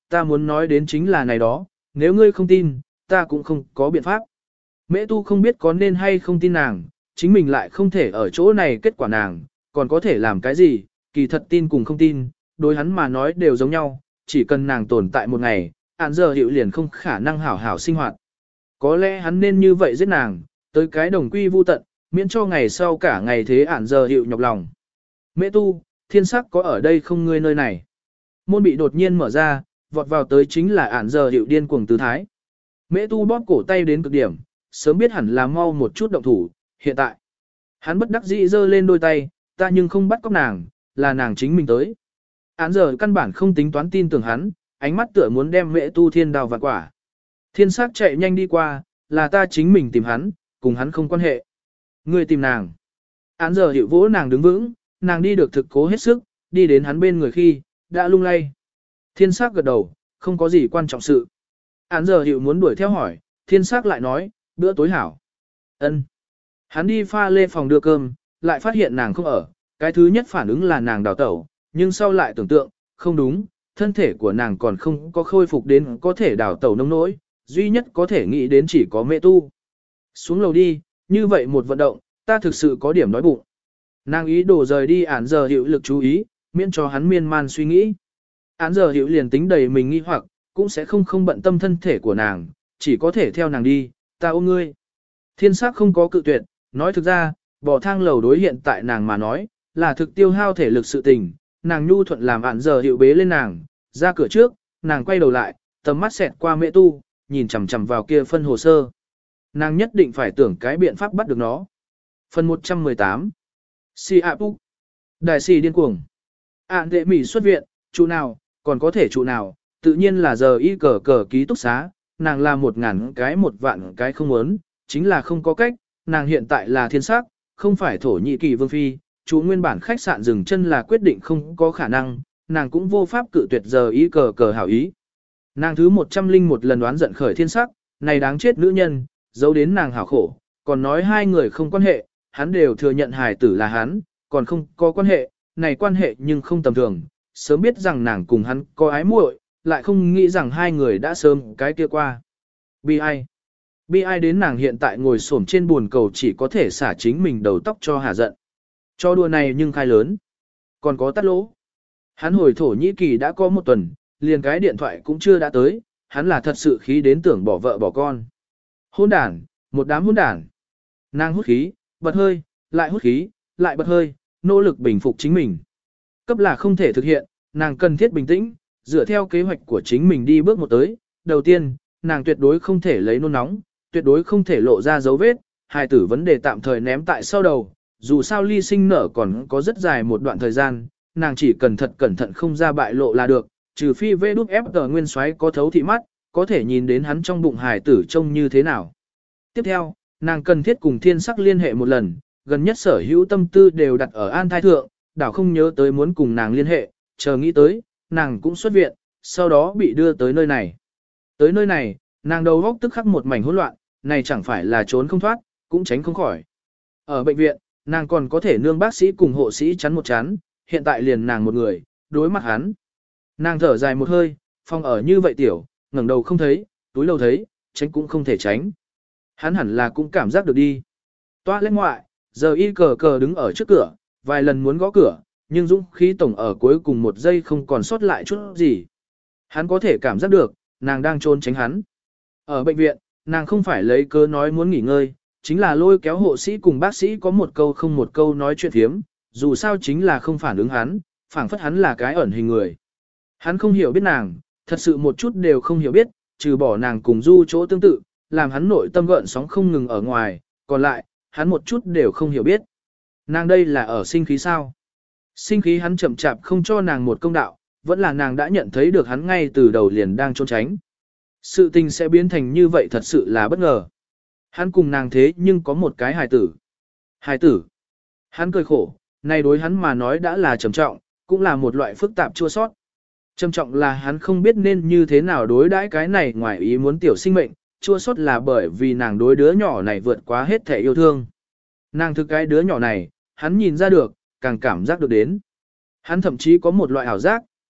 ta muốn nói đến chính là này đó, nếu ngươi không tin, ta cũng không có biện pháp. Mễ tu không biết có nên hay không tin nàng, chính mình lại không thể ở chỗ này kết quả nàng, còn có thể làm cái gì, kỳ thật tin cùng không tin, đối hắn mà nói đều giống nhau, chỉ cần nàng tồn tại một ngày, ản giờ hiệu liền không khả năng hảo hảo sinh hoạt. Có lẽ hắn nên như vậy giết nàng, tới cái đồng quy vu tận, miễn cho ngày sau cả ngày thế ản giờ hiệu nhọc lòng. Mễ tu, thiên sắc có ở đây không ngươi nơi này? Môn bị đột nhiên mở ra, vọt vào tới chính là ản giờ hiệu điên cuồng tứ thái. Mễ tu bóp cổ tay đến cực điểm, sớm biết hẳn là mau một chút động thủ, hiện tại. Hắn bất đắc dĩ giơ lên đôi tay, ta nhưng không bắt cóc nàng, là nàng chính mình tới. Ản giờ căn bản không tính toán tin tưởng hắn, ánh mắt tựa muốn đem mễ tu thiên đào vạn quả. Thiên sắc chạy nhanh đi qua, là ta chính mình tìm hắn, cùng hắn không quan hệ. Ngươi tìm nàng. Ản giờ hiệu vỗ nàng đứng vững, nàng đi được thực cố hết sức, đi đến hắn bên người khi, đã lung lay. Thiên sắc gật đầu, không có gì quan trọng sự. Ản giờ hiệu muốn đuổi theo hỏi, thiên sắc lại nói, bữa tối hảo. Ân. Hắn đi pha lê phòng đưa cơm, lại phát hiện nàng không ở, cái thứ nhất phản ứng là nàng đào tẩu, nhưng sau lại tưởng tượng, không đúng, thân thể của nàng còn không có khôi phục đến có thể đào tẩu nông nỗi, duy nhất có thể nghĩ đến chỉ có mẹ tu. Xuống lầu đi, như vậy một vận động, ta thực sự có điểm đói bụng. Nàng ý đồ rời đi Ản giờ hiệu lực chú ý, miễn cho hắn miên man suy nghĩ. Ản giờ hiệu liền tính đầy mình nghi hoặc, cũng sẽ không không bận tâm thân thể của nàng, chỉ có thể theo nàng đi, ta ôm ngươi. Thiên sắc không có cự tuyệt, nói thực ra, bỏ thang lầu đối hiện tại nàng mà nói, là thực tiêu hao thể lực sự tình, nàng nhu thuận làm Ản giờ hiệu bế lên nàng, ra cửa trước, nàng quay đầu lại, tầm mắt xẹt qua mẹ tu, nhìn chằm chằm vào kia phân hồ sơ. Nàng nhất định phải tưởng cái biện pháp bắt được nó. Phần một trăm mười tám Si A Púc Đại sĩ điên cuồng. Ản đệ mỉ xuất viện, trụ nào, còn có thể trụ nào, tự nhiên là giờ y cờ cờ ký túc xá, nàng là một ngàn cái một vạn cái không muốn, chính là không có cách, nàng hiện tại là thiên sắc, không phải thổ nhị kỳ vương phi, chú nguyên bản khách sạn dừng chân là quyết định không có khả năng, nàng cũng vô pháp cự tuyệt giờ y cờ cờ hảo ý. Nàng thứ một trăm linh một lần đoán giận khởi thiên sắc, này đáng chết nữ nhân, giấu đến nàng hảo khổ, còn nói hai người không quan hệ, hắn đều thừa nhận hài tử là hắn, còn không có quan hệ, này quan hệ nhưng không tầm thường, sớm biết rằng nàng cùng hắn có ái muội, lại không nghĩ rằng hai người đã sớm cái kia qua. Bi ai? Bi ai đến nàng hiện tại ngồi xổm trên buồn cầu chỉ có thể xả chính mình đầu tóc cho hà giận. Cho đùa này nhưng khai lớn. Còn có tắt lỗ. Hắn hồi Thổ Nhĩ Kỳ đã có một tuần, liền cái điện thoại cũng chưa đã tới, hắn là thật sự khí đến tưởng bỏ vợ bỏ con. Hôn đản, một đám hôn đản. Nàng hút khí, bật hơi, lại hút khí, lại bật hơi, nỗ lực bình phục chính mình. Cấp là không thể thực hiện, nàng cần thiết bình tĩnh, dựa theo kế hoạch của chính mình đi bước một tới. Đầu tiên, nàng tuyệt đối không thể lấy nôn nóng, tuyệt đối không thể lộ ra dấu vết, hài tử vấn đề tạm thời ném tại sau đầu. Dù sao ly sinh nở còn có rất dài một đoạn thời gian, nàng chỉ cần thật cẩn thận không ra bại lộ là được, trừ phi vê đút ép tờ nguyên soái có thấu thị mắt, có thể nhìn đến hắn trong bụng hài tử trông như thế nào. Tiếp theo, nàng cần thiết cùng thiên sắc liên hệ một lần, gần nhất sở hữu tâm tư đều đặt ở an thai thượng, đảo không nhớ tới muốn cùng nàng liên hệ, chờ nghĩ tới, nàng cũng xuất viện, sau đó bị đưa tới nơi này. Tới nơi này, nàng đầu óc tức khắc một mảnh hỗn loạn, này chẳng phải là trốn không thoát, cũng tránh không khỏi. Ở bệnh viện, nàng còn có thể nương bác sĩ cùng hộ sĩ chắn một chắn, hiện tại liền nàng một người, đối mặt hắn. Nàng thở dài một hơi, phòng ở như vậy tiểu, ngẩng đầu không thấy, túi lâu thấy, tránh cũng không thể tránh. Hắn hẳn là cũng cảm giác được đi. Toa lên ngoại, giờ y cờ cờ đứng ở trước cửa, vài lần muốn gõ cửa, nhưng dũng khí tổng ở cuối cùng một giây không còn sót lại chút gì. Hắn có thể cảm giác được, nàng đang trốn tránh hắn. Ở bệnh viện, nàng không phải lấy cớ nói muốn nghỉ ngơi, chính là lôi kéo hộ sĩ cùng bác sĩ có một câu không một câu nói chuyện thiếm, dù sao chính là không phản ứng hắn, phảng phất hắn là cái ẩn hình người. Hắn không hiểu biết nàng, thật sự một chút đều không hiểu biết, trừ bỏ nàng cùng du chỗ tương tự, làm hắn nội tâm gợn sóng không ngừng ở ngoài, còn lại, hắn một chút đều không hiểu biết. Nàng đây là ở sinh khí sao? Sinh khí hắn chậm chạp không cho nàng một công đạo, vẫn là nàng đã nhận thấy được hắn ngay từ đầu liền đang trốn tránh. Sự tình sẽ biến thành như vậy thật sự là bất ngờ. Hắn cùng nàng thế nhưng có một cái hài tử. Hài tử. Hắn cười khổ, này đối hắn mà nói đã là trầm trọng, cũng là một loại phức tạp chua sót. Trầm trọng là hắn không biết nên như thế nào đối đãi cái này ngoài ý muốn tiểu sinh mệnh, chua sót là bởi vì nàng đối đứa nhỏ này vượt quá hết thể yêu thương. Nàng thực cái đứa nhỏ này, hắn nhìn ra được, càng cảm giác được đến. Hắn thậm chí có một loại ảo giác,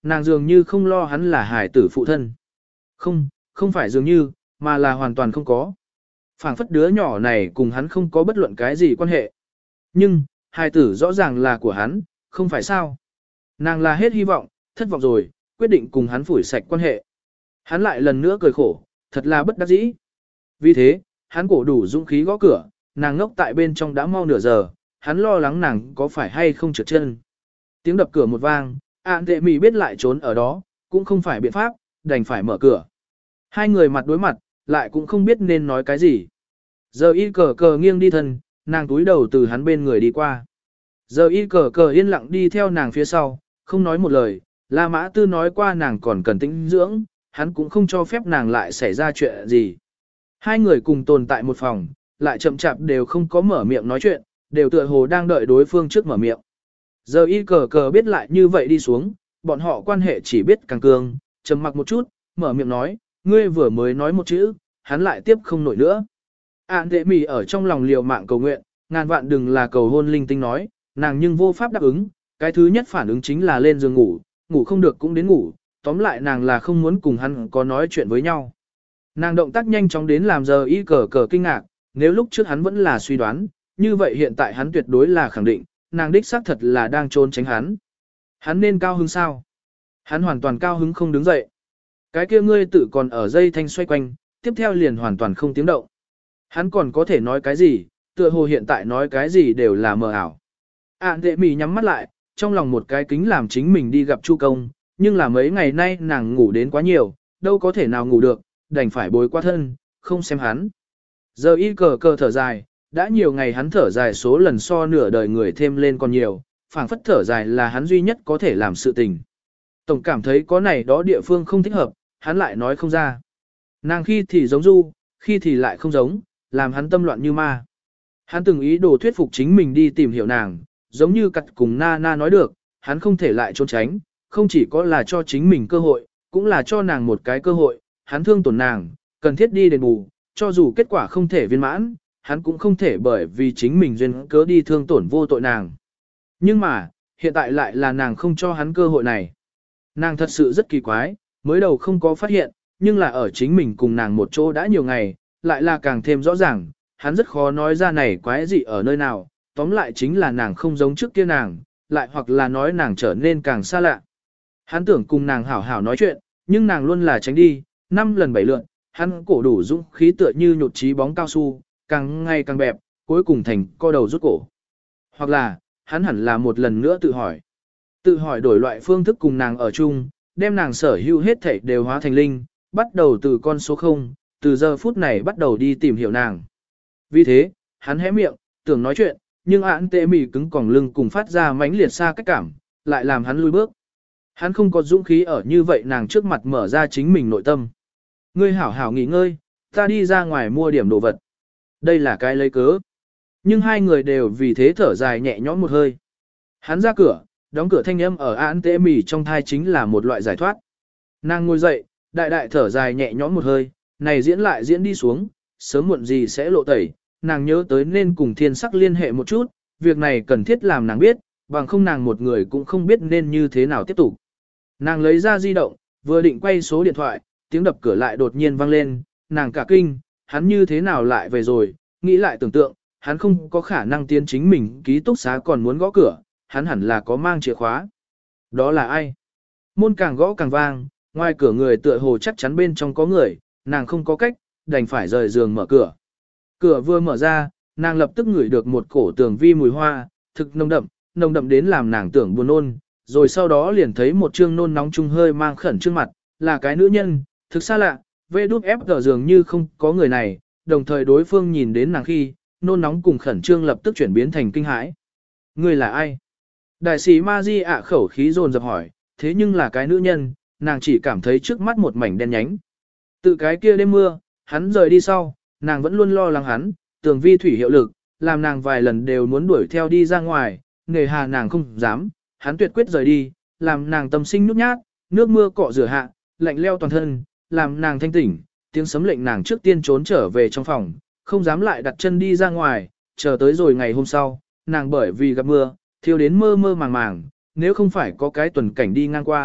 nàng dường như không lo hắn là hài tử phụ thân. Không, không phải dường như, mà là hoàn toàn không có. Phảng phất đứa nhỏ này cùng hắn không có bất luận cái gì quan hệ. Nhưng, hài tử rõ ràng là của hắn, không phải sao. Nàng là hết hy vọng, thất vọng rồi, quyết định cùng hắn phủi sạch quan hệ. Hắn lại lần nữa cười khổ, thật là bất đắc dĩ. Vì thế, hắn cổ đủ dũng khí gõ cửa, nàng ngốc tại bên trong đã mau nửa giờ, hắn lo lắng nàng có phải hay không trượt chân. Tiếng đập cửa một vang, ạn tệ mì biết lại trốn ở đó, cũng không phải biện pháp, đành phải mở cửa. Hai người mặt đối mặt, lại cũng không biết nên nói cái gì. Giờ y cờ cờ nghiêng đi thân, nàng túi đầu từ hắn bên người đi qua. Giờ y cờ cờ yên lặng đi theo nàng phía sau, không nói một lời, La Mã Tư nói qua nàng còn cần tĩnh dưỡng, hắn cũng không cho phép nàng lại xảy ra chuyện gì. Hai người cùng tồn tại một phòng, lại chậm chạp đều không có mở miệng nói chuyện, đều tựa hồ đang đợi đối phương trước mở miệng. Giờ y cờ cờ biết lại như vậy đi xuống, bọn họ quan hệ chỉ biết càng cường, trầm mặc một chút, mở miệng nói, ngươi vừa mới nói một chữ, hắn lại tiếp không nổi nữa. Ản tệ mì ở trong lòng liều mạng cầu nguyện, ngàn vạn đừng là cầu hôn linh tinh nói, nàng nhưng vô pháp đáp ứng, cái thứ nhất phản ứng chính là lên giường ngủ, ngủ không được cũng đến ngủ, tóm lại nàng là không muốn cùng hắn có nói chuyện với nhau. Nàng động tác nhanh chóng đến làm giờ y cờ cờ kinh ngạc, nếu lúc trước hắn vẫn là suy đoán, như vậy hiện tại hắn tuyệt đối là khẳng định, nàng đích xác thật là đang trốn tránh hắn. Hắn nên cao hứng sao? Hắn hoàn toàn cao hứng không đứng dậy. Cái kia ngươi tự còn ở dây thanh xoay quanh, tiếp theo liền hoàn toàn không tiếng động. Hắn còn có thể nói cái gì, tựa hồ hiện tại nói cái gì đều là mờ ảo. Ản tệ mì nhắm mắt lại, trong lòng một cái kính làm chính mình đi gặp Chu Công, nhưng là mấy ngày nay nàng ngủ đến quá nhiều, đâu có thể nào ngủ được, đành phải bối qua thân, không xem hắn. Giờ y cờ cờ thở dài, đã nhiều ngày hắn thở dài số lần so nửa đời người thêm lên còn nhiều, phảng phất thở dài là hắn duy nhất có thể làm sự tình. Tổng cảm thấy có này đó địa phương không thích hợp, hắn lại nói không ra. Nàng khi thì giống Du, khi thì lại không giống, làm hắn tâm loạn như ma. Hắn từng ý đồ thuyết phục chính mình đi tìm hiểu nàng, giống như cặt cùng Na Na nói được, hắn không thể lại trốn tránh, không chỉ có là cho chính mình cơ hội, cũng là cho nàng một cái cơ hội, hắn thương tổn nàng, cần thiết đi đền bù, cho dù kết quả không thể viên mãn, hắn cũng không thể bởi vì chính mình duyên cớ đi thương tổn vô tội nàng. Nhưng mà, hiện tại lại là nàng không cho hắn cơ hội này. Nàng thật sự rất kỳ quái, mới đầu không có phát hiện, nhưng là ở chính mình cùng nàng một chỗ đã nhiều ngày, lại là càng thêm rõ ràng, hắn rất khó nói ra này quái gì ở nơi nào, tóm lại chính là nàng không giống trước kia nàng, lại hoặc là nói nàng trở nên càng xa lạ. Hắn tưởng cùng nàng hảo hảo nói chuyện, nhưng nàng luôn là tránh đi, năm lần bảy lượn, hắn cổ đủ dũng khí tựa như nhột trí bóng cao su, càng ngày càng bẹp, cuối cùng thành co đầu rút cổ. Hoặc là, hắn hẳn là một lần nữa tự hỏi. Tự hỏi đổi loại phương thức cùng nàng ở chung, đem nàng sở hữu hết thảy đều hóa thành linh, bắt đầu từ con số không, từ giờ phút này bắt đầu đi tìm hiểu nàng. Vì thế, hắn hé miệng, tưởng nói chuyện, nhưng án tệ mì cứng còng lưng cùng phát ra mãnh liệt xa cách cảm, lại làm hắn lùi bước. Hắn không có dũng khí ở như vậy nàng trước mặt mở ra chính mình nội tâm. Ngươi hảo hảo nghỉ ngơi, ta đi ra ngoài mua điểm đồ vật. Đây là cái lấy cớ. Nhưng hai người đều vì thế thở dài nhẹ nhõm một hơi. Hắn ra cửa, đóng cửa thanh âm ở án tệ mì trong thai chính là một loại giải thoát. Nàng ngồi dậy, đại đại thở dài nhẹ nhõm một hơi, này diễn lại diễn đi xuống, sớm muộn gì sẽ lộ tẩy, nàng nhớ tới nên cùng thiên sắc liên hệ một chút, việc này cần thiết làm nàng biết, bằng không nàng một người cũng không biết nên như thế nào tiếp tục. Nàng lấy ra di động, vừa định quay số điện thoại, tiếng đập cửa lại đột nhiên vang lên, nàng cả kinh, hắn như thế nào lại về rồi, nghĩ lại tưởng tượng, hắn không có khả năng tiến chính mình ký túc xá còn muốn gõ cửa, hắn hẳn là có mang chìa khóa. Đó là ai? Môn càng gõ càng vang, ngoài cửa người tựa hồ chắc chắn bên trong có người, nàng không có cách, đành phải rời giường mở cửa. Cửa vừa mở ra, nàng lập tức ngửi được một cổ tường vi mùi hoa, thực nồng đậm, nồng đậm đến làm nàng tưởng buồn nôn, rồi sau đó liền thấy một trương nôn nóng chung hơi mang khẩn trương mặt, là cái nữ nhân, thực xa lạ, vê đút ép ở dường như không có người này, đồng thời đối phương nhìn đến nàng khi, nôn nóng cùng khẩn trương lập tức chuyển biến thành kinh hãi. Người là ai? Đại sĩ Ma Di ạ khẩu khí dồn dập hỏi, thế nhưng là cái nữ nhân, nàng chỉ cảm thấy trước mắt một mảnh đen nhánh. Từ cái kia đêm mưa, hắn rời đi sau, nàng vẫn luôn lo lắng hắn, tường vi thủy hiệu lực, làm nàng vài lần đều muốn đuổi theo đi ra ngoài, nghề hà nàng không dám, hắn tuyệt quyết rời đi, làm nàng tâm sinh nhút nhát, nước mưa cọ rửa hạ, lạnh leo toàn thân, làm nàng thanh tỉnh, tiếng sấm lệnh nàng trước tiên trốn trở về trong phòng, không dám lại đặt chân đi ra ngoài, chờ tới rồi ngày hôm sau, nàng bởi vì gặp mưa, thiêu đến mơ mơ màng màng, nếu không phải có cái tuần cảnh đi ngang qua,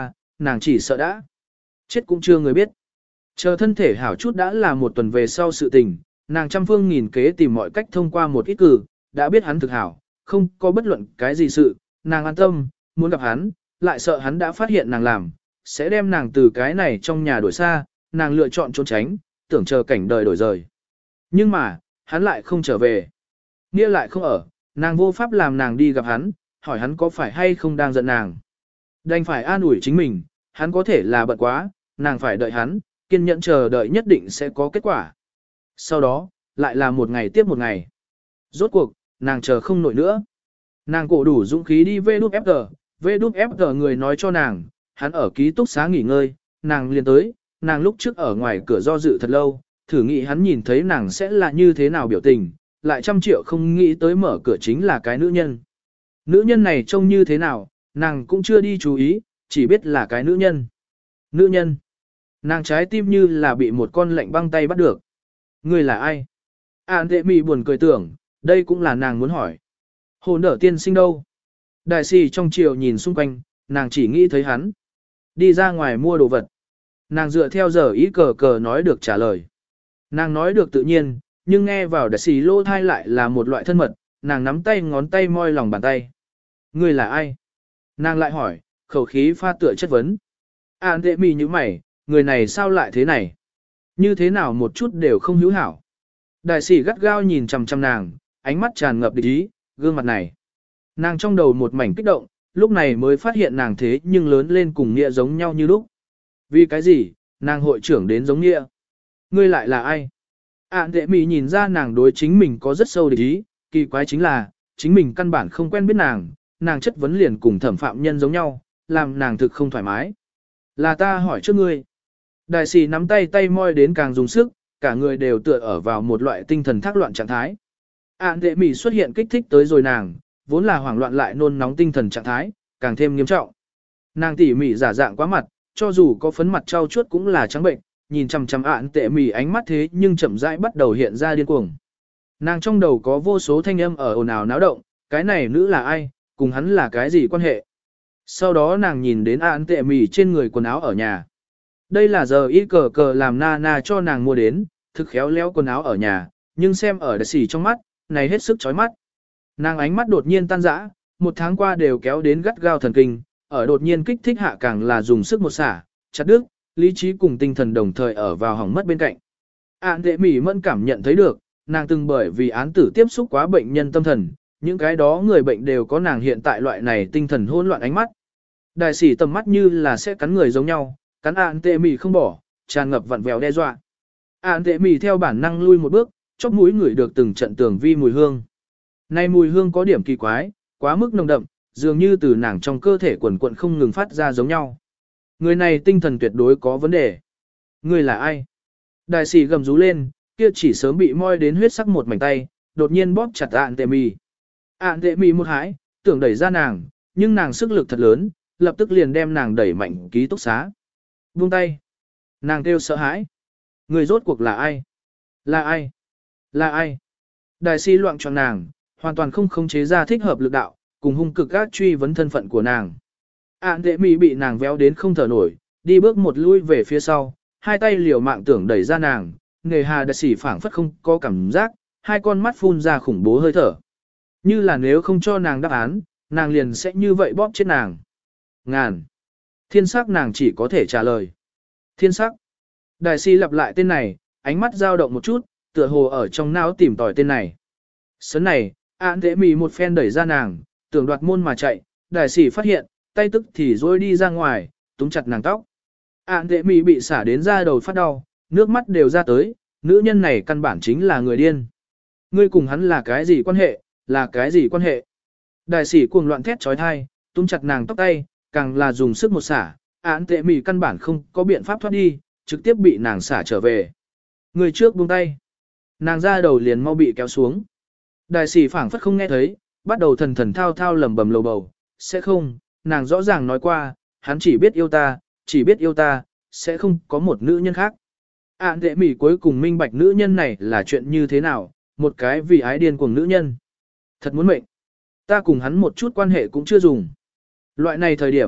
nàng chỉ sợ đã. Chết cũng chưa người biết. Chờ thân thể hảo chút đã là một tuần về sau sự tình, nàng trăm phương nghìn kế tìm mọi cách thông qua một ít cử, đã biết hắn thực hảo, không có bất luận cái gì sự, nàng an tâm, muốn gặp hắn, lại sợ hắn đã phát hiện nàng làm, sẽ đem nàng từ cái này trong nhà đuổi xa, nàng lựa chọn trốn tránh, tưởng chờ cảnh đời đổi rời. Nhưng mà, hắn lại không trở về. Nghĩa lại không ở, nàng vô pháp làm nàng đi gặp hắn, hỏi hắn có phải hay không đang giận nàng. Đành phải an ủi chính mình, hắn có thể là bận quá, nàng phải đợi hắn, kiên nhẫn chờ đợi nhất định sẽ có kết quả. Sau đó, lại là một ngày tiếp một ngày. Rốt cuộc, nàng chờ không nổi nữa. Nàng cổ đủ dũng khí đi vê đút ép tờ, vê đút ép tờ người nói cho nàng, hắn ở ký túc xá nghỉ ngơi, nàng liền tới, nàng lúc trước ở ngoài cửa do dự thật lâu, thử nghĩ hắn nhìn thấy nàng sẽ là như thế nào biểu tình, lại trăm triệu không nghĩ tới mở cửa chính là cái nữ nhân. Nữ nhân này trông như thế nào, nàng cũng chưa đi chú ý, chỉ biết là cái nữ nhân. Nữ nhân. Nàng trái tim như là bị một con lạnh băng tay bắt được. Người là ai? An tệ mì buồn cười tưởng, đây cũng là nàng muốn hỏi. Hồn nở tiên sinh đâu? Đại sĩ trong chiều nhìn xung quanh, nàng chỉ nghĩ thấy hắn. Đi ra ngoài mua đồ vật. Nàng dựa theo giờ ý cờ cờ nói được trả lời. Nàng nói được tự nhiên, nhưng nghe vào đại sĩ lô thai lại là một loại thân mật, nàng nắm tay ngón tay moi lòng bàn tay. Người là ai? Nàng lại hỏi, khẩu khí pha tựa chất vấn. An tệ mì như mày, người này sao lại thế này? Như thế nào một chút đều không hữu hảo. Đại sĩ gắt gao nhìn chằm chằm nàng, ánh mắt tràn ngập địch ý, gương mặt này. Nàng trong đầu một mảnh kích động, lúc này mới phát hiện nàng thế nhưng lớn lên cùng nghĩa giống nhau như lúc. Vì cái gì, nàng hội trưởng đến giống nghĩa? Ngươi lại là ai? Ản tệ mì nhìn ra nàng đối chính mình có rất sâu địch ý, kỳ quái chính là, chính mình căn bản không quen biết nàng, nàng chất vấn liền cùng thẩm phạm nhân giống nhau, làm nàng thực không thoải mái. Là ta hỏi trước ngươi. Đại sĩ nắm tay tay moi đến càng dùng sức, cả người đều tựa ở vào một loại tinh thần thác loạn trạng thái. Ản tệ mì xuất hiện kích thích tới rồi nàng, vốn là hoảng loạn lại nôn nóng tinh thần trạng thái, càng thêm nghiêm trọng. Nàng tỉ mỉ giả dạng quá mặt, cho dù có phấn mặt trao chuốt cũng là trắng bệnh, nhìn chằm chằm Ản tệ mì ánh mắt thế nhưng chậm rãi bắt đầu hiện ra điên cuồng. Nàng trong đầu có vô số thanh âm ở ồn ào náo động, cái này nữ là ai, cùng hắn là cái gì quan hệ. Sau đó nàng nhìn đến Ản tệ mì trên người quần áo ở nhà. Đây là giờ y cờ cờ làm na na cho nàng mua đến, thực khéo léo quần áo ở nhà, nhưng xem ở đại sĩ trong mắt, này hết sức chói mắt. Nàng ánh mắt đột nhiên tan rã, một tháng qua đều kéo đến gắt gao thần kinh, ở đột nhiên kích thích hạ càng là dùng sức một xả, chặt đứt, lý trí cùng tinh thần đồng thời ở vào hỏng mất bên cạnh. Ản tệ mỉ mẫn cảm nhận thấy được, nàng từng bởi vì án tử tiếp xúc quá bệnh nhân tâm thần, những cái đó người bệnh đều có nàng hiện tại loại này tinh thần hỗn loạn ánh mắt. Đại sĩ tầm mắt như là sẽ cắn người giống nhau, cắn Ản tệ mỉ không bỏ, tràn ngập vặn vẹo đe dọa. Ản tệ mỉ theo bản năng lui một bước, chóp mũi ngửi được từng trận tường vi mùi hương. Này mùi hương có điểm kỳ quái, quá mức nồng đậm, dường như từ nàng trong cơ thể quần quận không ngừng phát ra giống nhau. Người này tinh thần tuyệt đối có vấn đề. Người là ai? Đại sĩ gầm rú lên, kia chỉ sớm bị moi đến huyết sắc một mảnh tay, đột nhiên bóp chặt Ản tệ mì. Ản tệ mì một hái, tưởng đẩy ra nàng, nhưng nàng sức lực thật lớn, lập tức liền đem nàng đẩy mạnh ký túc xá. Buông tay. Nàng kêu sợ hãi. Người rốt cuộc là ai? Là ai? Là ai? Đại sĩ loạn cho nàng, hoàn toàn không khống chế ra thích hợp lực đạo, cùng hung cực gác truy vấn thân phận của nàng. Ản tệ mì bị nàng véo đến không thở nổi, đi bước một lui về phía sau, hai tay liều mạng tưởng đẩy ra nàng, nghề hà đại sĩ phảng phất không có cảm giác, hai con mắt phun ra khủng bố hơi thở. Như là nếu không cho nàng đáp án, nàng liền sẽ như vậy bóp chết nàng. Ngàn. Thiên sắc nàng chỉ có thể trả lời. Thiên sắc. Đại sĩ lặp lại tên này, ánh mắt dao động một chút, tựa hồ ở trong não tìm tòi tên này. Sớn này, Ản tệ mì một phen đẩy ra nàng, tưởng đoạt môn mà chạy, đại sĩ phát hiện, tay tức thì rôi đi ra ngoài, túm chặt nàng tóc. Ản tệ mì bị xả đến ra đầu phát đau, nước mắt đều ra tới, nữ nhân này căn bản chính là người điên. Ngươi cùng hắn là cái gì quan hệ, là cái gì quan hệ? Đại sĩ cuồng loạn thét trói thai, túm chặt nàng tóc tay, càng là dùng sức một xả, Ản tệ mì căn bản không có biện pháp thoát đi, trực tiếp bị nàng xả trở về. Người trước buông tay. Nàng ra đầu liền mau bị kéo xuống. Đại sĩ phảng phất không nghe thấy, bắt đầu thần thần thao thao lầm bầm lầu bầu, sẽ không, nàng rõ ràng nói qua, hắn chỉ biết yêu ta, chỉ biết yêu ta, sẽ không có một nữ nhân khác. Ản tệ mỉ cuối cùng minh bạch nữ nhân này là chuyện như thế nào, một cái vì ái điên cuồng nữ nhân. Thật muốn mệnh. Ta cùng hắn một chút quan hệ cũng chưa dùng. Loại này thời điểm,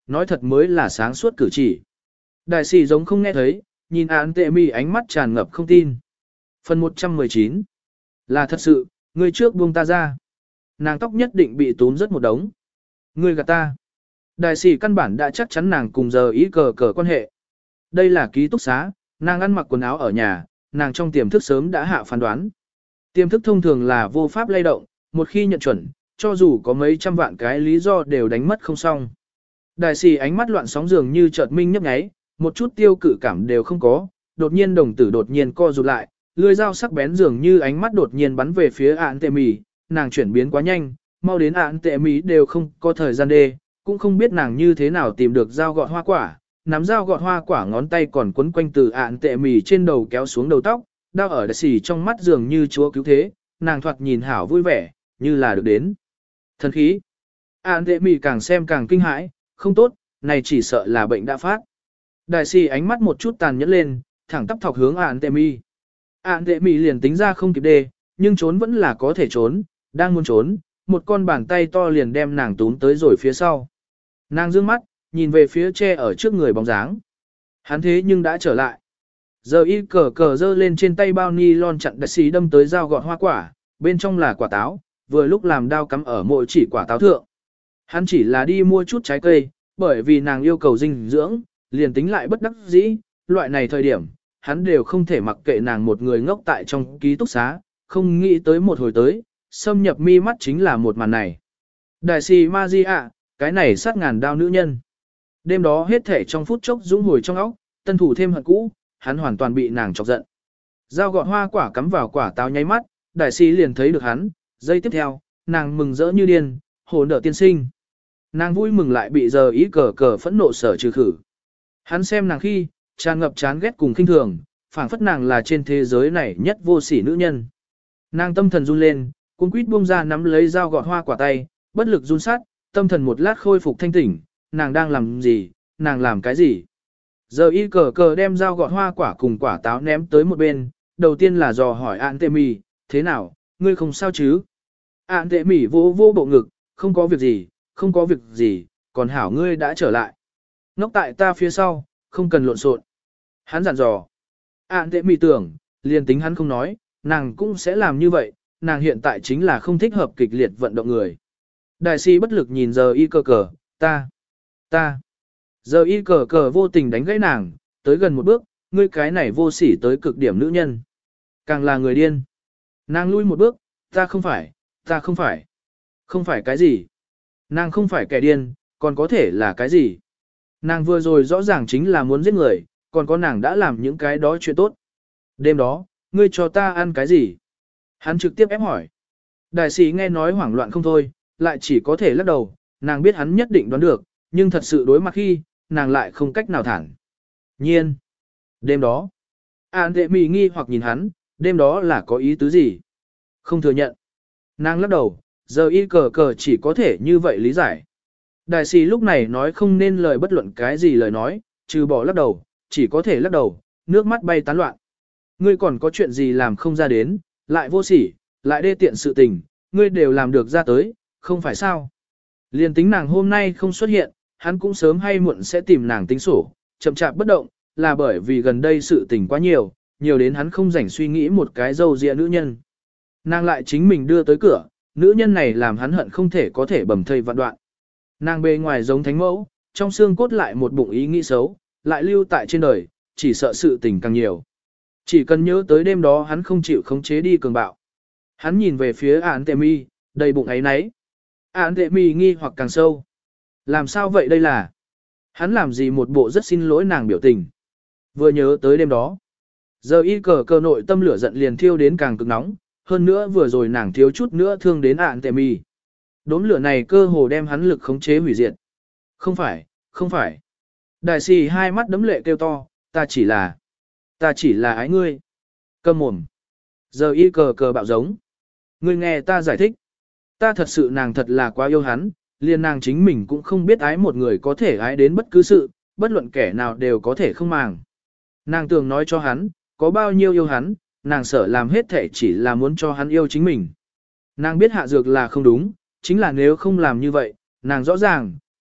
nói thật mới là sáng suốt cử chỉ. Đại sĩ giống không nghe thấy, nhìn án tệ mì ánh mắt tràn ngập không tin. Phần một trăm mười chín. Là thật sự, ngươi trước buông ta ra. Nàng tóc nhất định bị túm rất một đống. Ngươi gạt ta. Đại sĩ căn bản đã chắc chắn nàng cùng giờ ý cờ cờ quan hệ. Đây là ký túc xá, nàng ăn mặc quần áo ở nhà, nàng trong tiềm thức sớm đã hạ phán đoán. Tiềm thức thông thường là vô pháp lay động, một khi nhận chuẩn, cho dù có mấy trăm vạn cái lý do đều đánh mất không xong. Đại sĩ ánh mắt loạn sóng dường như chợt minh nhấp nháy, một chút tiêu cự cảm đều không có, đột nhiên đồng tử đột nhiên co rụt lại, lưỡi dao sắc bén dường như ánh mắt đột nhiên bắn về phía án tệ mì, nàng chuyển biến quá nhanh, mau đến án tệ mì đều không có thời gian đê, cũng không biết nàng như thế nào tìm được dao gọt hoa quả, nắm dao gọt hoa quả ngón tay còn quấn quanh từ án tệ mì trên đầu kéo xuống đầu tóc, đau ở đại sĩ trong mắt dường như chúa cứu thế, nàng thoạt nhìn hảo vui vẻ, như là được đến thần khí. Án tệ mì càng xem càng kinh hãi, không tốt, này chỉ sợ là bệnh đã phát. Đại sĩ ánh mắt một chút tàn nhẫn lên, thẳng tắp thọc hướng án tệ mì. Án tệ mì liền tính ra không kịp đê, nhưng trốn vẫn là có thể trốn, đang muốn trốn, một con bàn tay to liền đem nàng túm tới rồi phía sau. Nàng dương mắt, nhìn về phía che ở trước người bóng dáng. Hắn thế nhưng đã trở lại. Giờ y cờ cờ giơ lên trên tay bao ni lon chặn đại sĩ đâm tới dao gọt hoa quả, bên trong là quả táo, vừa lúc làm đao cắm ở mỗi chỉ quả táo thượng. Hắn chỉ là đi mua chút trái cây, bởi vì nàng yêu cầu dinh dưỡng, liền tính lại bất đắc dĩ, loại này thời điểm, hắn đều không thể mặc kệ nàng một người ngốc tại trong ký túc xá, không nghĩ tới một hồi tới, xâm nhập mi mắt chính là một màn này. Đại sĩ Magia, cái này sát ngàn đao nữ nhân. Đêm đó hết thể trong phút chốc dũng hồi trong óc, tân thủ thêm hận cũ, hắn hoàn toàn bị nàng chọc giận. Dao gọt hoa quả cắm vào quả táo nháy mắt, đại sĩ liền thấy được hắn, giây tiếp theo, nàng mừng rỡ như điên, hồn nở tiên sinh. Nàng vui mừng lại bị giờ ý cờ cờ phẫn nộ sở trừ khử. Hắn xem nàng khi, tràn ngập chán ghét cùng khinh thường, phảng phất nàng là trên thế giới này nhất vô sỉ nữ nhân. Nàng tâm thần run lên, cuống quýt buông ra nắm lấy dao gọt hoa quả tay, bất lực run sát, tâm thần một lát khôi phục thanh tỉnh, nàng đang làm gì, nàng làm cái gì. Giờ y cờ cờ đem dao gọt hoa quả cùng quả táo ném tới một bên, đầu tiên là dò hỏi An Tệ Mì, thế nào, ngươi không sao chứ? An Tệ Mì vô vô bộ ngực, không có việc gì, không có việc gì, còn hảo ngươi đã trở lại. Ngốc tại ta phía sau, không cần lộn xộn. Hắn dặn dò. An Tệ Mì tưởng, liền tính hắn không nói, nàng cũng sẽ làm như vậy, nàng hiện tại chính là không thích hợp kịch liệt vận động người. Đại sĩ bất lực nhìn giờ y cờ cờ, ta, ta. Giờ y cờ cờ vô tình đánh gãy nàng, tới gần một bước, ngươi cái này vô sỉ tới cực điểm nữ nhân. Càng là người điên. Nàng lui một bước, ta không phải, ta không phải. Không phải cái gì. Nàng không phải kẻ điên, còn có thể là cái gì. Nàng vừa rồi rõ ràng chính là muốn giết người, còn có nàng đã làm những cái đó chuyện tốt. Đêm đó, ngươi cho ta ăn cái gì? Hắn trực tiếp ép hỏi. Đại sĩ nghe nói hoảng loạn không thôi, lại chỉ có thể lắc đầu, nàng biết hắn nhất định đoán được, nhưng thật sự đối mặt khi, nàng lại không cách nào thẳng. Nhiên. Đêm đó, An Tệ Mì nghi hoặc nhìn hắn, đêm đó là có ý tứ gì? Không thừa nhận. Nàng lắc đầu, giờ y cờ cờ chỉ có thể như vậy lý giải. Đại sĩ lúc này nói không nên lời bất luận cái gì lời nói, trừ bỏ lắc đầu, chỉ có thể lắc đầu, nước mắt bay tán loạn. Ngươi còn có chuyện gì làm không ra đến, lại vô sỉ, lại đê tiện sự tình, ngươi đều làm được ra tới, không phải sao? Liên tính nàng hôm nay không xuất hiện, hắn cũng sớm hay muộn sẽ tìm nàng tính sổ, chậm chạp bất động, là bởi vì gần đây sự tình quá nhiều, nhiều đến hắn không rảnh suy nghĩ một cái dâu dịa nữ nhân. Nàng lại chính mình đưa tới cửa, nữ nhân này làm hắn hận không thể có thể bầm thây vạn đoạn. Nàng bề ngoài giống thánh mẫu, trong xương cốt lại một bụng ý nghĩ xấu, lại lưu tại trên đời, chỉ sợ sự tình càng nhiều. Chỉ cần nhớ tới đêm đó hắn không chịu khống chế đi cường bạo. Hắn nhìn về phía Án Tệ Mi, đầy bụng ấy nấy. Án Tệ Mi nghi hoặc càng sâu. Làm sao vậy đây là? Hắn làm gì một bộ rất xin lỗi nàng biểu tình. Vừa nhớ tới đêm đó. Giờ y cờ cờ nội tâm lửa giận liền thiêu đến càng cực nóng, hơn nữa vừa rồi nàng thiếu chút nữa thương đến Án Tệ Mi. Đốm lửa này cơ hồ đem hắn lực khống chế hủy diệt. Không phải, không phải. Đại sĩ hai mắt đấm lệ kêu to, ta chỉ là, ta chỉ là ái ngươi. Câm mồm. Giờ y cờ cờ bạo giống. Ngươi nghe ta giải thích. Ta thật sự nàng thật là quá yêu hắn, liền nàng chính mình cũng không biết ái một người có thể ái đến bất cứ sự, bất luận kẻ nào đều có thể không màng. Nàng tưởng nói cho hắn, có bao nhiêu yêu hắn, nàng sợ làm hết thể chỉ là muốn cho hắn yêu chính mình. Nàng biết hạ dược là không đúng, chính là nếu không làm như vậy, nàng rõ ràng,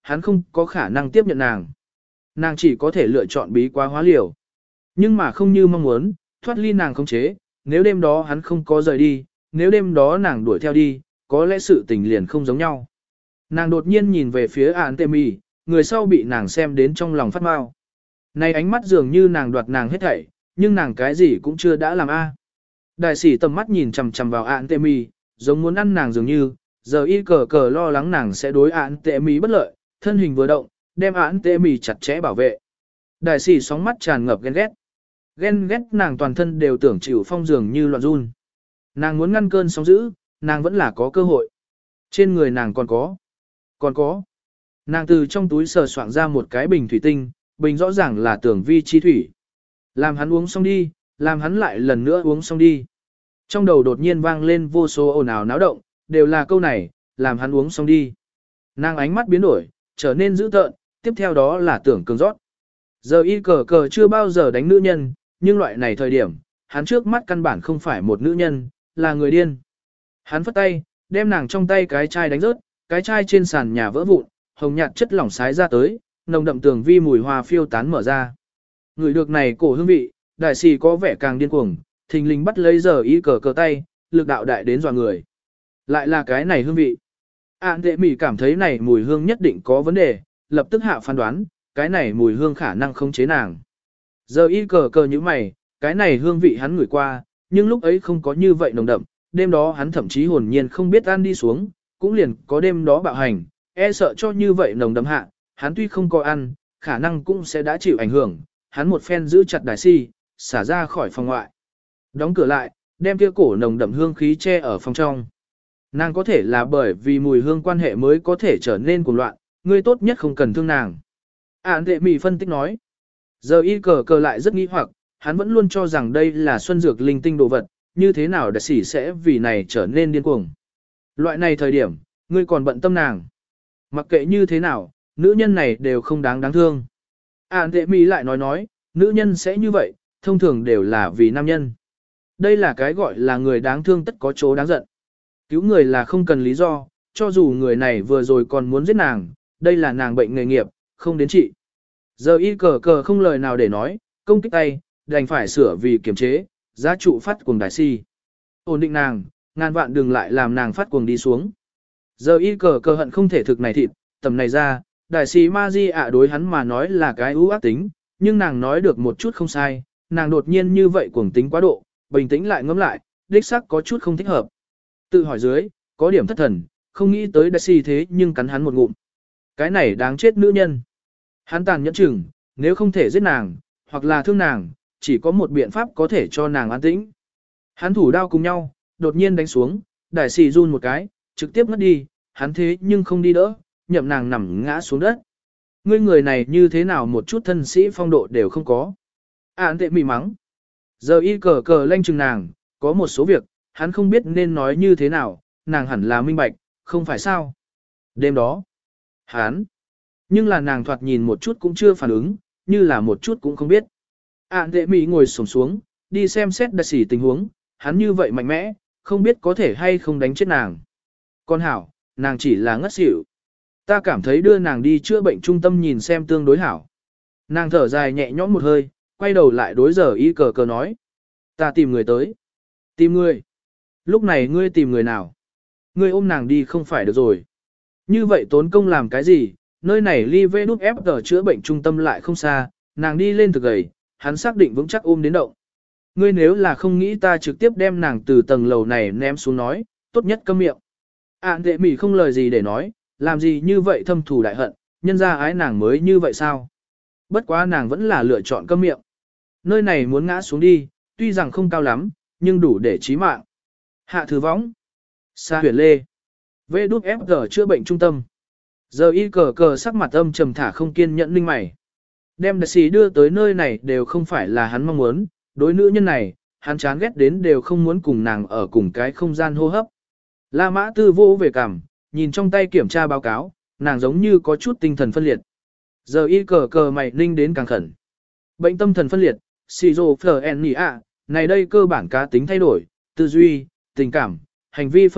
hắn không có khả năng tiếp nhận nàng. Nàng chỉ có thể lựa chọn bí quá hóa liều. Nhưng mà không như mong muốn, thoát ly nàng khống chế, nếu đêm đó hắn không có rời đi, nếu đêm đó nàng đuổi theo đi, có lẽ sự tình liền không giống nhau. Nàng đột nhiên nhìn về phía Antemi, người sau bị nàng xem đến trong lòng phát mau. Này ánh mắt dường như nàng đoạt nàng hết thảy, nhưng nàng cái gì cũng chưa đã làm a. Đại sĩ tầm mắt nhìn chằm chằm vào Antemi, giống muốn ăn nàng dường như, giờ y cờ cờ lo lắng nàng sẽ đối Antemi bất lợi, thân hình vừa động, đem Antemi chặt chẽ bảo vệ. Đại sĩ sóng mắt tràn ngập ghen ghét. Ghen ghét nàng toàn thân đều tưởng chịu phong dường như loạn run. Nàng muốn ngăn cơn sóng dữ, nàng vẫn là có cơ hội. Trên người nàng còn có. Còn có. Nàng từ trong túi sờ soạn ra một cái bình thủy tinh, bình rõ ràng là tưởng vi chi thủy. Làm hắn uống xong đi, làm hắn lại lần nữa uống xong đi. Trong đầu đột nhiên vang lên vô số ồn ào náo động, đều là câu này, làm hắn uống xong đi. Nàng ánh mắt biến đổi, trở nên dữ tợn, tiếp theo đó là tưởng cường rót. Giờ y cờ cờ chưa bao giờ đánh nữ nhân, nhưng loại này thời điểm, hắn trước mắt căn bản không phải một nữ nhân, là người điên. Hắn phất tay, đem nàng trong tay cái chai đánh rớt, cái chai trên sàn nhà vỡ vụn, hồng nhạt chất lỏng sái ra tới, nồng đậm tường vi mùi hoa phiêu tán mở ra. Người được này cổ hương vị, đại sĩ có vẻ càng điên cuồng, thình lình bắt lấy giờ y cờ cờ tay, lực đạo đại đến dọa người. Lại là cái này hương vị. Ản tệ mỉ cảm thấy này mùi hương nhất định có vấn đề, lập tức hạ phán đoán, cái này mùi hương khả năng không chế nàng. Giờ y cờ cờ như mày, cái này hương vị hắn ngửi qua, nhưng lúc ấy không có như vậy nồng đậm, đêm đó hắn thậm chí hồn nhiên không biết ăn đi xuống, cũng liền có đêm đó bạo hành, e sợ cho như vậy nồng đậm hạ, hắn tuy không có ăn, khả năng cũng sẽ đã chịu ảnh hưởng, hắn một phen giữ chặt đại si, xả ra khỏi phòng ngoại. Đóng cửa lại, đem kia cổ nồng đậm hương khí che ở phòng trong. Nàng có thể là bởi vì mùi hương quan hệ mới có thể trở nên cuồng loạn, ngươi tốt nhất không cần thương nàng. Ản tệ mỉ phân tích nói. Giờ y cờ cờ lại rất nghi hoặc, hắn vẫn luôn cho rằng đây là xuân dược linh tinh đồ vật, như thế nào đại sĩ sẽ vì này trở nên điên cuồng. Loại này thời điểm, ngươi còn bận tâm nàng. Mặc kệ như thế nào, nữ nhân này đều không đáng đáng thương. Ản tệ mỉ lại nói nói, nữ nhân sẽ như vậy, thông thường đều là vì nam nhân. Đây là cái gọi là người đáng thương tất có chỗ đáng giận. Cứu người là không cần lý do, cho dù người này vừa rồi còn muốn giết nàng, đây là nàng bệnh nghề nghiệp, không đến trị. Giờ y cờ cờ không lời nào để nói, công kích tay, đành phải sửa vì kiềm chế, giá trụ phát cuồng đại si. Ổn định nàng, ngàn vạn đừng lại làm nàng phát cuồng đi xuống. Giờ y cờ cờ hận không thể thực này thịt, tầm này ra, đại sĩ ma di ạ đối hắn mà nói là cái ưu ác tính, nhưng nàng nói được một chút không sai, nàng đột nhiên như vậy cuồng tính quá độ, bình tĩnh lại ngẫm lại, đích xác có chút không thích hợp. Tự hỏi dưới, có điểm thất thần, không nghĩ tới đại si thế nhưng cắn hắn một ngụm. Cái này đáng chết nữ nhân. Hắn tàn nhẫn chừng, nếu không thể giết nàng, hoặc là thương nàng, chỉ có một biện pháp có thể cho nàng an tĩnh. Hắn thủ đao cùng nhau, đột nhiên đánh xuống, đại sĩ run một cái, trực tiếp ngất đi, hắn thế nhưng không đi đỡ, nhậm nàng nằm ngã xuống đất. Ngươi người này như thế nào một chút thân sĩ phong độ đều không có. Án tệ mỉ mắng. Giờ y cờ cờ lanh chừng nàng, có một số việc, hắn không biết nên nói như thế nào, nàng hẳn là minh bạch, không phải sao. Đêm đó, hắn, nhưng là nàng thoạt nhìn một chút cũng chưa phản ứng, như là một chút cũng không biết. Ản tệ mỉ ngồi xổm xuống, đi xem xét đại sĩ tình huống, hắn như vậy mạnh mẽ, không biết có thể hay không đánh chết nàng. Con hảo, nàng chỉ là ngất xỉu. Ta cảm thấy đưa nàng đi chữa bệnh trung tâm nhìn xem tương đối hảo. Nàng thở dài nhẹ nhõm một hơi, quay đầu lại đối giờ y cờ cờ nói. Ta tìm người tới. Tìm người. Lúc này ngươi tìm người nào? Ngươi ôm nàng đi không phải được rồi. Như vậy tốn công làm cái gì? Nơi này ly vê đút ép tờ chữa bệnh trung tâm lại không xa, nàng đi lên thực gầy, hắn xác định vững chắc ôm đến động. Ngươi nếu là không nghĩ ta trực tiếp đem nàng từ tầng lầu này ném xuống nói, tốt nhất câm miệng. Ản tệ mỉ không lời gì để nói, làm gì như vậy thâm thù đại hận, nhân ra ái nàng mới như vậy sao? Bất quá nàng vẫn là lựa chọn câm miệng. Nơi này muốn ngã xuống đi, tuy rằng không cao lắm, nhưng đủ để chí mạng. Hạ thử võng. Sa huyền lê. vê đút ép giê chữa bệnh trung tâm. Giờ y cờ cờ sắc mặt âm trầm thả không kiên nhẫn linh mày. Đem đại sĩ đưa tới nơi này đều không phải là hắn mong muốn, đối nữ nhân này, hắn chán ghét đến đều không muốn cùng nàng ở cùng cái không gian hô hấp. La Mã Tư vô về cằm, nhìn trong tay kiểm tra báo cáo, nàng giống như có chút tinh thần phân liệt. Giờ y cờ cờ mày ninh đến càng khẩn. Bệnh tâm thần phân liệt, schizophrenia, này đây cơ bản cá tính thay đổi, tư duy, tình cảm, hành vi phân liệt,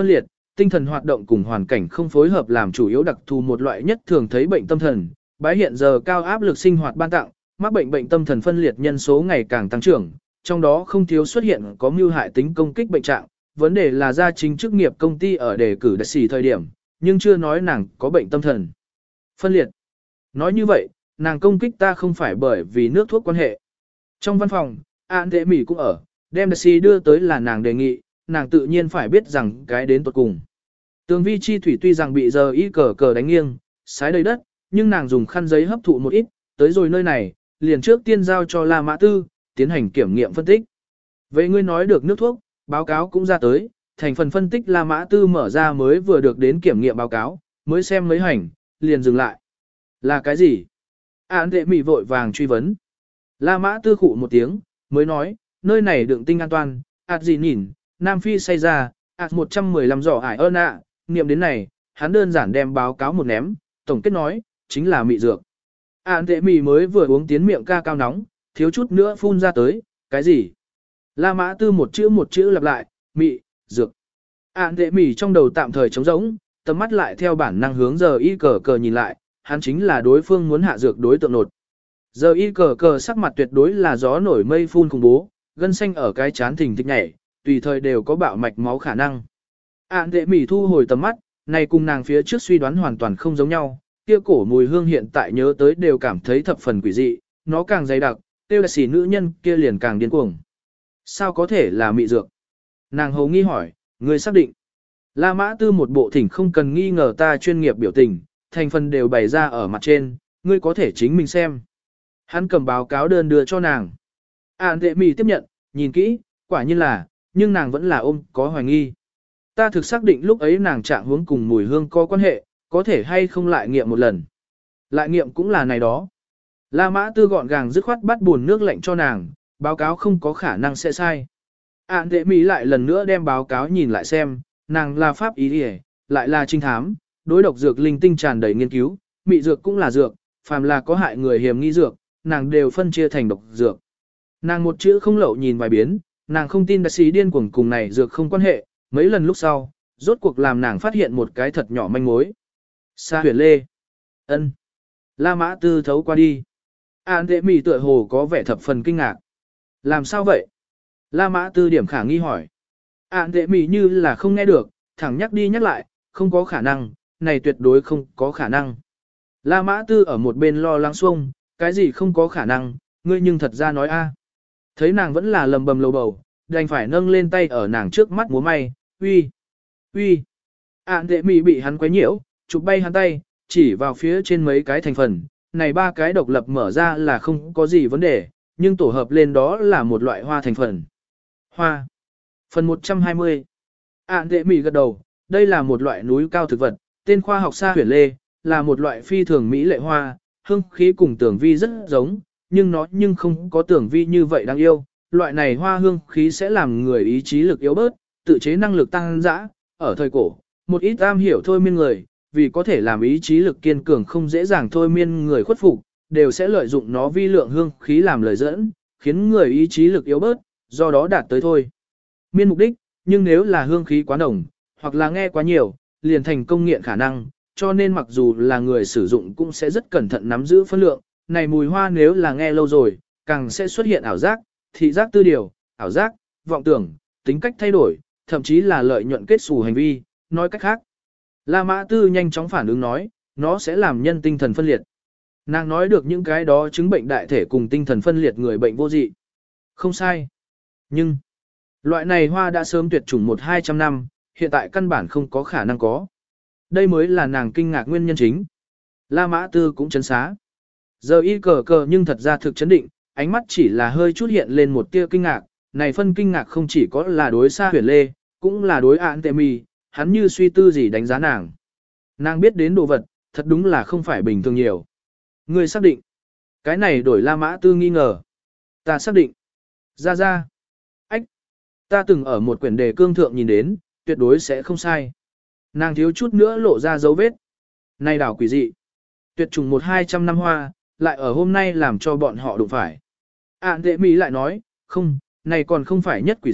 tinh thần hoạt động cùng hoàn cảnh không phối hợp làm chủ yếu đặc thù một loại nhất thường thấy bệnh tâm thần, bái hiện giờ cao áp lực sinh hoạt ban tặng, mắc bệnh bệnh tâm thần phân liệt nhân số ngày càng tăng trưởng, trong đó không thiếu xuất hiện có mưu hại tính công kích bệnh trạng, vấn đề là gia chính chức nghiệp công ty ở đề cử đại sĩ thời điểm, nhưng chưa nói nàng có bệnh tâm thần phân liệt. Nói như vậy, nàng công kích ta không phải bởi vì nước thuốc quan hệ. Trong văn phòng, An Tệ Mỹ cũng ở, đem đại sĩ đưa tới là nàng đề nghị, nàng tự nhiên phải biết rằng cái đến tuột cùng. Tường vi chi thủy tuy rằng bị giờ y cờ cờ đánh nghiêng, sái đầy đất, nhưng nàng dùng khăn giấy hấp thụ một ít, tới rồi nơi này, liền trước tiên giao cho La Mã Tư, tiến hành kiểm nghiệm phân tích. Vậy ngươi nói được nước thuốc, báo cáo cũng ra tới, thành phần phân tích La Mã Tư mở ra mới vừa được đến kiểm nghiệm báo cáo, mới xem mấy hành, liền dừng lại. Là cái gì? Án đệ mỉ vội vàng truy vấn. La Mã Tư khụ một tiếng, mới nói, nơi này đựng tinh an toàn, ạt gì nhìn, Nam Phi say ra, ạt một trăm mười lăm giỏ ải ơn ạ, niệm đến này, hắn đơn giản đem báo cáo một ném, tổng kết nói, chính là mị dược. Án đệ mỉ mới vừa uống tiến miệng ca cao nóng, thiếu chút nữa phun ra tới, cái gì? La Mã Tư một chữ một chữ lặp lại, mị, dược. Án đệ mỉ trong đầu tạm thời trống rỗng, tầm mắt lại theo bản năng hướng giờ y cờ cờ nhìn lại, hắn chính là đối phương muốn hạ dược đối tượng nột. Giờ y cờ cờ sắc mặt tuyệt đối là gió nổi mây phun khủng bố, gân xanh ở cái chán thình thịch nhảy, tùy thời đều có bạo mạch máu khả năng. Án đệ mỉ thu hồi tầm mắt, này cùng nàng phía trước suy đoán hoàn toàn không giống nhau, kia cổ mùi hương hiện tại nhớ tới đều cảm thấy thập phần quỷ dị, nó càng dày đặc, tiêu là xỉ nữ nhân kia liền càng điên cuồng. Sao có thể là mị dược? Nàng hầu nghi hỏi, người xác định. La Mã Tư một bộ thỉnh không cần nghi ngờ ta chuyên nghiệp biểu tình, thành phần đều bày ra ở mặt trên, ngươi có thể chính mình xem. Hắn cầm báo cáo đơn đưa cho nàng. Án đệ mỉ tiếp nhận, nhìn kỹ, quả nhiên là, nhưng nàng vẫn là ôm có hoài nghi. Ta thực xác định lúc ấy nàng trạng hướng cùng mùi hương có quan hệ, có thể hay không lại nghiệm một lần. Lại nghiệm cũng là này đó. La Mã Tư gọn gàng dứt khoát bắt buồn nước lạnh cho nàng, báo cáo không có khả năng sẽ sai. Án đệ mỹ lại lần nữa đem báo cáo nhìn lại xem, nàng là pháp ý đi lại là trinh thám, đối độc dược linh tinh tràn đầy nghiên cứu, mị dược cũng là dược, phàm là có hại người hiểm nghi dược, nàng đều phân chia thành độc dược. Nàng một chữ không lậu nhìn vài biến, nàng không tin đại sĩ điên cuồng cùng này dược không quan hệ, mấy lần lúc sau, rốt cuộc làm nàng phát hiện một cái thật nhỏ manh mối. Sa huyền lê. Ân. La Mã Tư thấu qua đi. An Tệ Mỉ tựa hồ có vẻ thập phần kinh ngạc. Làm sao vậy? La Mã Tư điểm khả nghi hỏi. An Tệ Mỉ như là không nghe được, thẳng nhắc đi nhắc lại, không có khả năng, này tuyệt đối không có khả năng. La Mã Tư ở một bên lo lắng xuông, cái gì không có khả năng, ngươi nhưng thật ra nói a. Thấy nàng vẫn là lầm bầm lầu bầu, đành phải nâng lên tay ở nàng trước mắt múa may, uy, uy. Án Tệ Mỉ bị hắn quấy nhiễu, chụp bay hắn tay, chỉ vào phía trên mấy cái thành phần, này ba cái độc lập mở ra là không có gì vấn đề, nhưng tổ hợp lên đó là một loại hoa thành phần. Hoa. Phần một trăm hai mươi. Án Tệ Mỉ gật đầu, đây là một loại núi cao thực vật, tên khoa học sa huyền lê, là một loại phi thường mỹ lệ hoa, hương khí cùng tưởng vi rất giống, nhưng nó nhưng không có tưởng vi như vậy đáng yêu. Loại này hoa hương khí sẽ làm người ý chí lực yếu bớt, tự chế năng lực tăng dã. Ở thời cổ, một ít am hiểu thôi miên người, vì có thể làm ý chí lực kiên cường không dễ dàng thôi miên người khuất phục, đều sẽ lợi dụng nó vi lượng hương khí làm lời dẫn, khiến người ý chí lực yếu bớt, do đó đạt tới thôi miên mục đích, nhưng nếu là hương khí quá nồng, hoặc là nghe quá nhiều, liền thành công nghiện khả năng, cho nên mặc dù là người sử dụng cũng sẽ rất cẩn thận nắm giữ phân lượng, này mùi hoa nếu là nghe lâu rồi, càng sẽ xuất hiện ảo giác, thị giác tư điều, ảo giác, vọng tưởng, tính cách thay đổi, thậm chí là lợi nhuận kết xù hành vi, nói cách khác. La Mã Tư nhanh chóng phản ứng nói, nó sẽ làm nhân tinh thần phân liệt. Nàng nói được những cái đó chứng bệnh đại thể cùng tinh thần phân liệt người bệnh vô dị. Không sai. Nhưng, loại này hoa đã sớm tuyệt chủng một hai trăm năm, hiện tại căn bản không có khả năng có. Đây mới là nàng kinh ngạc nguyên nhân chính. La Mã Tư cũng chấn xá. Giờ y cờ cờ nhưng thật ra thực chấn định, ánh mắt chỉ là hơi chút hiện lên một tia kinh ngạc, này phân kinh ngạc không chỉ có là đối Sa Huyền Lê, cũng là đối Án Tệ Mỉ, hắn như suy tư gì đánh giá nàng. Nàng biết đến đồ vật, thật đúng là không phải bình thường nhiều. Ngươi xác định. Cái này đổi La Mã Tư nghi ngờ. Ta xác định. Ra ra. Ách. Ta từng ở một quyển đề cương thượng nhìn đến, tuyệt đối sẽ không sai. Nàng thiếu chút nữa lộ ra dấu vết. Này đảo quỷ dị. Tuyệt trùng một hai trăm năm hoa, lại ở hôm nay làm cho bọn họ đụng phải. Án Tệ Mỉ lại nói, không, này còn không phải nhất quỷ dị,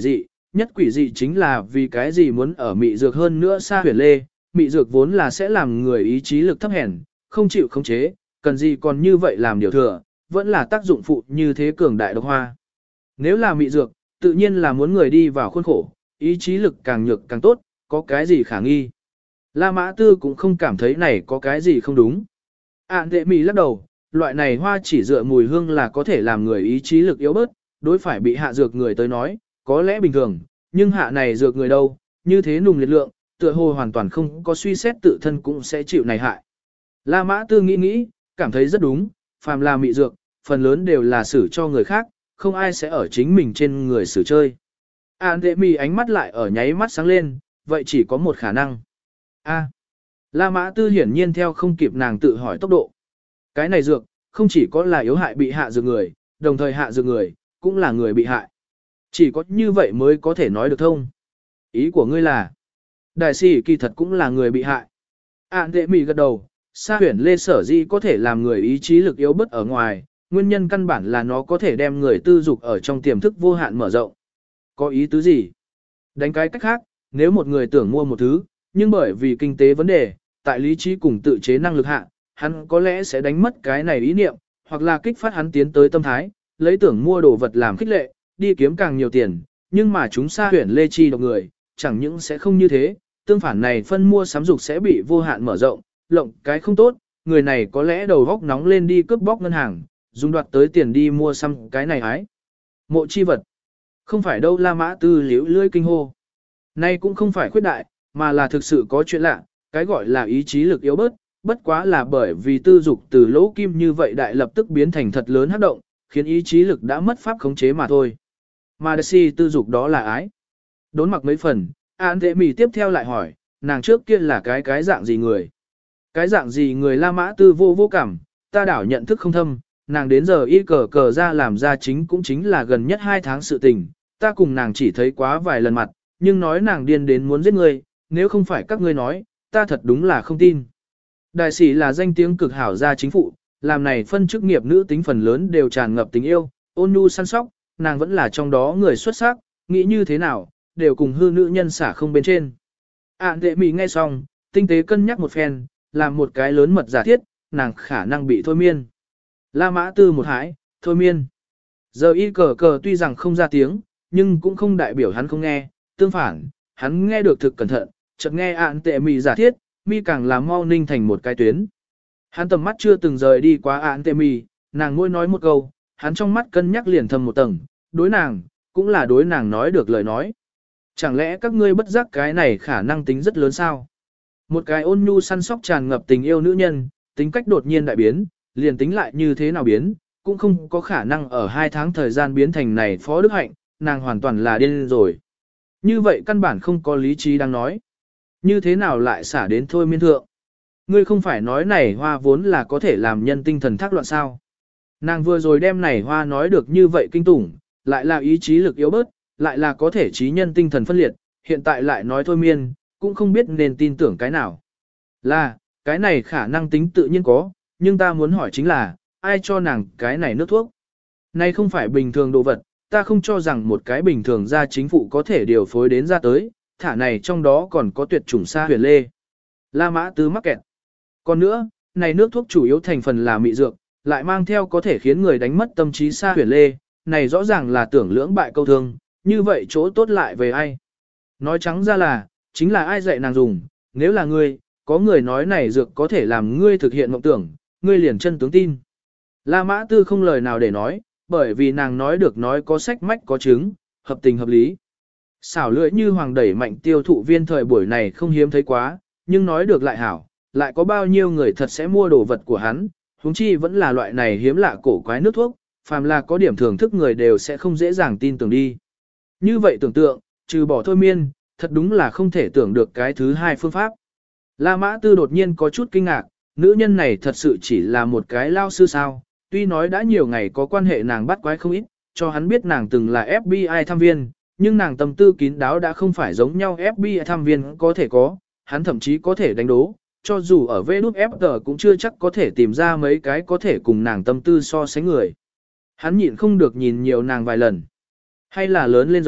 nhất quỷ dị chính là vì cái gì muốn ở mị dược hơn nữa xa huyền lê, mị dược vốn là sẽ làm người ý chí lực thấp hèn, không chịu khống chế, cần gì còn như vậy làm điều thừa, vẫn là tác dụng phụ như thế cường đại độc hoa. Nếu là mị dược, tự nhiên là muốn người đi vào khuôn khổ, ý chí lực càng nhược càng tốt, có cái gì khả nghi. La Mã Tư cũng không cảm thấy này có cái gì không đúng. Ản đệ mì lắc đầu, loại này hoa chỉ dựa mùi hương là có thể làm người ý chí lực yếu bớt, đối phải bị hạ dược người tới nói, có lẽ bình thường, nhưng hạ này dược người đâu, như thế nùng liệt lượng, tựa hồ hoàn toàn không có suy xét tự thân cũng sẽ chịu này hại. La Mã Tư nghĩ nghĩ, cảm thấy rất đúng, phàm là mị dược, phần lớn đều là xử cho người khác, không ai sẽ ở chính mình trên người xử chơi. Ản đệ mì ánh mắt lại ở nháy mắt sáng lên, vậy chỉ có một khả năng. A. La Mã Tư hiển nhiên theo không kịp nàng tự hỏi tốc độ. Cái này dược, không chỉ có là yếu hại bị hạ dược người, đồng thời hạ dược người, cũng là người bị hại. Chỉ có như vậy mới có thể nói được thông. Ý của ngươi là, đại sĩ kỳ thật cũng là người bị hại. Ản đệ mì gật đầu, Sa Huyền Lê sở di có thể làm người ý chí lực yếu bớt ở ngoài, nguyên nhân căn bản là nó có thể đem người tư dục ở trong tiềm thức vô hạn mở rộng. Có ý tứ gì? Đánh cái cách khác, nếu một người tưởng mua một thứ, nhưng bởi vì kinh tế vấn đề, tại lý trí cùng tự chế năng lực hạ, hắn có lẽ sẽ đánh mất cái này ý niệm, hoặc là kích phát hắn tiến tới tâm thái, lấy tưởng mua đồ vật làm khích lệ, đi kiếm càng nhiều tiền, nhưng mà chúng Sa Huyền Lê chi độc người, chẳng những sẽ không như thế, tương phản này phân mua sắm dục sẽ bị vô hạn mở rộng, lộng cái không tốt, người này có lẽ đầu góc nóng lên đi cướp bóc ngân hàng, dùng đoạt tới tiền đi mua xăm cái này ái. Mộ chi vật. Không phải đâu. La Mã Tư liễu lưỡi kinh hô. Nay cũng không phải khuyết đại, mà là thực sự có chuyện lạ, cái gọi là ý chí lực yếu bớt, bất quá là bởi vì tư dục từ lỗ kim như vậy đại lập tức biến thành thật lớn hấp động, khiến ý chí lực đã mất pháp khống chế mà thôi. Mà đợt si tư dục đó là ái. Đốn mặc mấy phần, An Thế Mì tiếp theo lại hỏi, nàng trước kia là cái cái dạng gì người? Cái dạng gì người? La Mã Tư vô vô cảm, ta đảo nhận thức không thâm, nàng đến giờ y cờ cờ ra làm ra chính cũng chính là gần nhất hai tháng sự tình, ta cùng nàng chỉ thấy quá vài lần mặt, nhưng nói nàng điên đến muốn giết ngươi, nếu không phải các ngươi nói, ta thật đúng là không tin. Đại sĩ là danh tiếng cực hảo gia chính phụ, làm này phân chức nghiệp nữ tính phần lớn đều tràn ngập tình yêu, ôn nhu săn sóc, nàng vẫn là trong đó người xuất sắc, nghĩ như thế nào, đều cùng hư nữ nhân xả không bên trên. Ản Đệ Mị nghe xong, tinh tế cân nhắc một phen, làm một cái lớn mật giả thiết, nàng khả năng bị thôi miên. La Mã Tư một hãi, thôi miên. Giờ y cờ cờ tuy rằng không ra tiếng, nhưng cũng không đại biểu hắn không nghe, tương phản, hắn nghe được thực cẩn thận, chợt nghe Ản Đệ Mị giả thiết, mi càng làm mau ninh thành một cái tuyến. Hắn tầm mắt chưa từng rời đi quá Ản Đệ Mị, nàng ngôi nói một câu, hắn trong mắt cân nhắc liền thầm một tầng, đối nàng, cũng là đối nàng nói được lời nói. Chẳng lẽ các ngươi bất giác cái này khả năng tính rất lớn sao? Một cái ôn nhu săn sóc tràn ngập tình yêu nữ nhân, tính cách đột nhiên đại biến, liền tính lại như thế nào biến, cũng không có khả năng ở hai tháng thời gian biến thành này phó đức hạnh, nàng hoàn toàn là điên rồi. Như vậy căn bản không có lý trí đang nói. Như thế nào lại xả đến thôi miên thượng? Ngươi không phải nói này hoa vốn là có thể làm nhân tinh thần thác loạn sao? Nàng vừa rồi đem này hoa nói được như vậy kinh tủng, lại là ý chí lực yếu bớt, lại là có thể trí nhân tinh thần phân liệt, hiện tại lại nói thôi miên, cũng không biết nên tin tưởng cái nào. Là, cái này khả năng tính tự nhiên có, nhưng ta muốn hỏi chính là, ai cho nàng cái này nước thuốc? Này không phải bình thường đồ vật, ta không cho rằng một cái bình thường ra chính phủ có thể điều phối đến ra tới, thả này trong đó còn có tuyệt chủng Sa Huyền Lê. La Mã Tư mắc kẹt. Còn nữa, này nước thuốc chủ yếu thành phần là mị dược, lại mang theo có thể khiến người đánh mất tâm trí Sa Huyền Lê, này rõ ràng là tưởng lưỡng bại câu thương, như vậy chỗ tốt lại về ai? Nói trắng ra là, chính là ai dạy nàng dùng, nếu là ngươi, có người nói này dược có thể làm ngươi thực hiện mộng tưởng, ngươi liền chân tướng tin. La Mã Tư không lời nào để nói, bởi vì nàng nói được nói có sách mách có chứng, hợp tình hợp lý. Xảo lưỡi như hoàng đẩy mạnh tiêu thụ viên thời buổi này không hiếm thấy quá, nhưng nói được lại hảo, lại có bao nhiêu người thật sẽ mua đồ vật của hắn, huống chi vẫn là loại này hiếm lạ cổ quái nước thuốc, phàm là có điểm thưởng thức người đều sẽ không dễ dàng tin tưởng đi. Như vậy tưởng tượng, trừ bỏ thôi miên, thật đúng là không thể tưởng được cái thứ hai phương pháp. La Mã Tư đột nhiên có chút kinh ngạc, nữ nhân này thật sự chỉ là một cái lao sư sao, tuy nói đã nhiều ngày có quan hệ nàng bắt quái không ít, cho hắn biết nàng từng là ép bê i thăm viên, nhưng nàng tâm tư kín đáo đã không phải giống nhau ép bê i thăm viên có thể có, hắn thậm chí có thể đánh đố, cho dù ở vê đút ép tê cũng chưa chắc có thể tìm ra mấy cái có thể cùng nàng tâm tư so sánh người. Hắn nhịn không được nhìn nhiều nàng vài lần. Hay là lớn lên giống,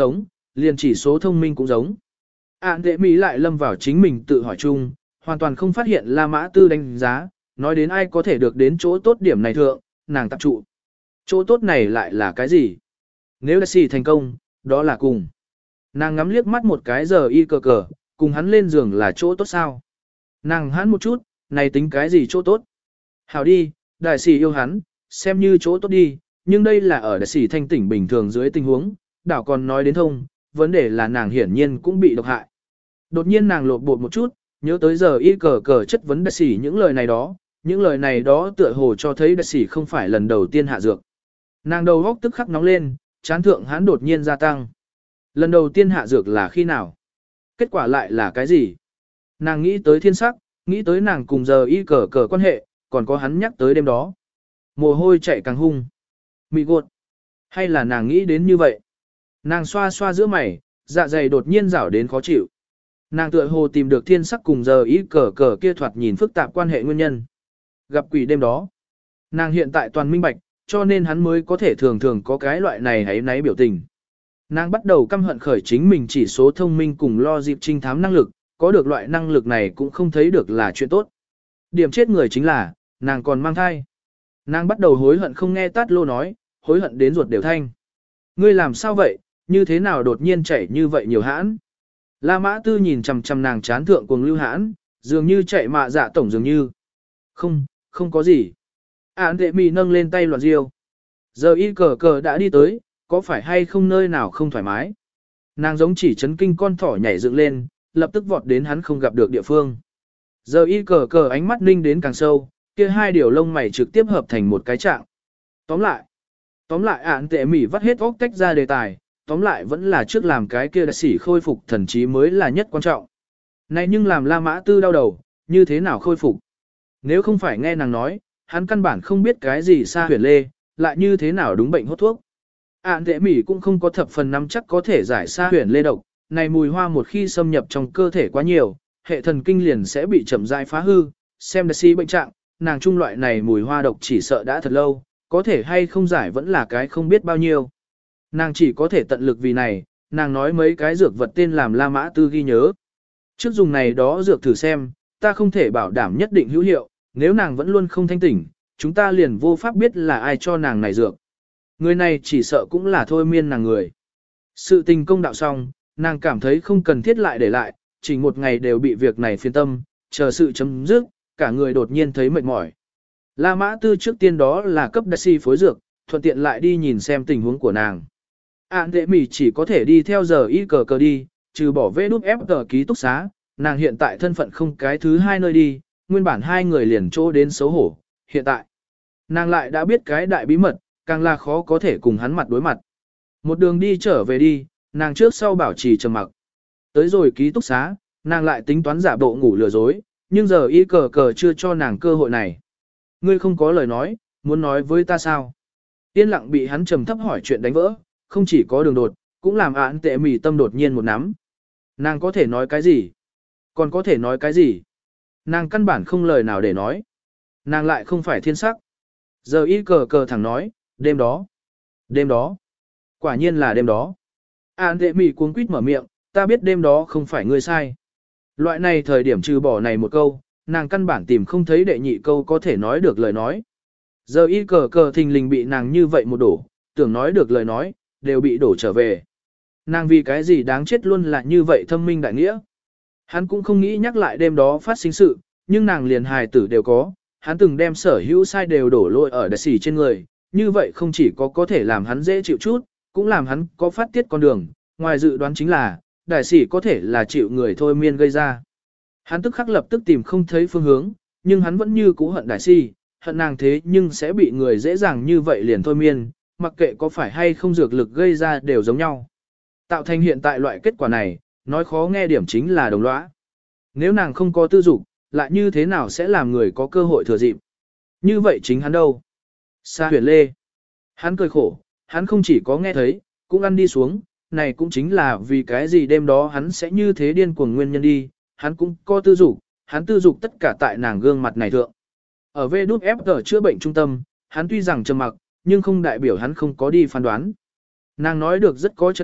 liền chỉ số thông minh cũng giống. Ản tệ mỹ lại lâm vào chính mình tự hỏi chung, hoàn toàn không phát hiện La Mã Tư đánh giá, nói đến ai có thể được đến chỗ tốt điểm này thượng, nàng tập trụ. Chỗ tốt này lại là cái gì? Nếu đã xì thành công, đó là cùng. Nàng ngắm liếc mắt một cái giờ y cờ cờ, cùng hắn lên giường là chỗ tốt sao? Nàng hắn một chút, này tính cái gì chỗ tốt? Hảo đi, đại sĩ yêu hắn, xem như chỗ tốt đi, nhưng đây là ở đại sĩ thanh tỉnh bình thường dưới tình huống, đảo còn nói đến thông, vấn đề là nàng hiển nhiên cũng bị độc hại. Đột nhiên nàng lột bột một chút, nhớ tới giờ y cờ cờ chất vấn đại sĩ những lời này đó, những lời này đó tựa hồ cho thấy đại sĩ không phải lần đầu tiên hạ dược. Nàng đầu góc tức khắc nóng lên, chán thượng hắn đột nhiên gia tăng. Lần đầu tiên hạ dược là khi nào? Kết quả lại là cái gì? Nàng nghĩ tới thiên sắc, nghĩ tới nàng cùng giờ y cờ cờ quan hệ, còn có hắn nhắc tới đêm đó. Mồ hôi chạy càng hung. Mị gột. Hay là nàng nghĩ đến như vậy? Nàng xoa xoa giữa mày, dạ dày đột nhiên rảo đến khó chịu. Nàng tựa hồ tìm được thiên sắc cùng giờ y cờ cờ kia thoạt nhìn phức tạp quan hệ nguyên nhân. Gặp quỷ đêm đó. Nàng hiện tại toàn minh bạch, cho nên hắn mới có thể thường thường có cái loại này hãy náy biểu tình. Nàng bắt đầu căm hận khởi chính mình chỉ số thông minh cùng lo dịp trinh thám năng lực, có được loại năng lực này cũng không thấy được là chuyện tốt. Điểm chết người chính là, nàng còn mang thai. Nàng bắt đầu hối hận không nghe Tát Lô nói, hối hận đến ruột đều thanh. Ngươi làm sao vậy, như thế nào đột nhiên chảy như vậy nhiều hãn? La Mã Tư nhìn chằm chằm nàng chán thượng cuồng lưu hãn, dường như chạy mạ dạ tổng dường như. Không, không có gì. Án tệ mì nâng lên tay loạn riêu. Giờ y cờ cờ đã đi tới, có phải hay không nơi nào không thoải mái? Nàng giống chỉ chấn kinh con thỏ nhảy dựng lên, lập tức vọt đến hắn không gặp được địa phương. Giờ y cờ cờ ánh mắt ninh đến càng sâu, kia hai điều lông mày trực tiếp hợp thành một cái trạng. Tóm lại, tóm lại án tệ mỉ vắt hết óc tách ra đề tài, tóm lại vẫn là trước làm cái kia đã xỉ khôi phục thần trí mới là nhất quan trọng. Này nhưng làm La Mã Tư đau đầu, như thế nào khôi phục? Nếu không phải nghe nàng nói, hắn căn bản không biết cái gì xa huyền lê, lại như thế nào đúng bệnh hốt thuốc. Ản tệ mỉ cũng không có thập phần nắm chắc có thể giải xa huyền lê độc, này mùi hoa một khi xâm nhập trong cơ thể quá nhiều, hệ thần kinh liền sẽ bị chậm rãi phá hư, xem đã xỉ bệnh trạng, nàng trung loại này mùi hoa độc chỉ sợ đã thật lâu, có thể hay không giải vẫn là cái không biết bao nhiêu. Nàng chỉ có thể tận lực vì này, nàng nói mấy cái dược vật tên làm La Mã Tư ghi nhớ. Trước dùng này đó dược thử xem, ta không thể bảo đảm nhất định hữu hiệu, nếu nàng vẫn luôn không thanh tỉnh, chúng ta liền vô pháp biết là ai cho nàng này dược. Người này chỉ sợ cũng là thôi miên nàng người. Sự tình công đạo xong, nàng cảm thấy không cần thiết lại để lại, chỉ một ngày đều bị việc này phiền tâm, chờ sự chấm dứt, cả người đột nhiên thấy mệt mỏi. La Mã Tư trước tiên đó là cấp đại si phối dược, thuận tiện lại đi nhìn xem tình huống của nàng. Ản tệ mỉ chỉ có thể đi theo giờ y cờ cờ đi, trừ bỏ vê đút ép tờ ký túc xá, nàng hiện tại thân phận không cái thứ hai nơi đi, nguyên bản hai người liền chỗ đến xấu hổ, hiện tại. Nàng lại đã biết cái đại bí mật, càng là khó có thể cùng hắn mặt đối mặt. Một đường đi trở về đi, nàng trước sau bảo trì trầm mặc. Tới rồi ký túc xá, nàng lại tính toán giả bộ ngủ lừa dối, nhưng giờ y cờ cờ chưa cho nàng cơ hội này. Ngươi không có lời nói, muốn nói với ta sao? Yên lặng bị hắn trầm thấp hỏi chuyện đánh vỡ, không chỉ có đường đột, cũng làm án tệ mỉ tâm đột nhiên một nắm. Nàng có thể nói cái gì? Còn có thể nói cái gì? Nàng căn bản không lời nào để nói. Nàng lại không phải thiên sắc. Giờ y cờ cờ thẳng nói, đêm đó. Đêm đó. Quả nhiên là đêm đó. Án tệ mỉ cuống quýt mở miệng, ta biết đêm đó không phải ngươi sai. Loại này thời điểm trừ bỏ này một câu, nàng căn bản tìm không thấy đệ nhị câu có thể nói được lời nói. Giờ y cờ cờ thình lình bị nàng như vậy một đổ, tưởng nói được lời nói, đều bị đổ trở về. Nàng vì cái gì đáng chết luôn là như vậy thâm minh đại nghĩa. Hắn cũng không nghĩ nhắc lại đêm đó phát sinh sự, nhưng nàng liền hài tử đều có, hắn từng đem sở hữu sai đều đổ lỗi ở đại sĩ trên người, như vậy không chỉ có có thể làm hắn dễ chịu chút, cũng làm hắn có phát tiết con đường, ngoài dự đoán chính là, đại sĩ có thể là chịu người thôi miên gây ra. Hắn tức khắc lập tức tìm không thấy phương hướng, nhưng hắn vẫn như cũ hận đại sĩ, hận nàng thế nhưng sẽ bị người dễ dàng như vậy liền thôi miên, mặc kệ có phải hay không dược lực gây ra đều giống nhau. Tạo thành hiện tại loại kết quả này, nói khó nghe điểm chính là đồng lõa. Nếu nàng không có tư dục, lại như thế nào sẽ làm người có cơ hội thừa dịp? Như vậy chính hắn đâu? Sa huyền lê. Hắn cười khổ, hắn không chỉ có nghe thấy, cũng ăn đi xuống, này cũng chính là vì cái gì đêm đó hắn sẽ như thế điên cuồng nguyên nhân đi, hắn cũng có tư dục, hắn tư dục tất cả tại nàng gương mặt này thượng. Ở vê đút ép tờ chữa bệnh trung tâm, hắn tuy rằng trầm mặc, nhưng không đại biểu hắn không có đi phán đoán. Nàng nói được rất có trật tự,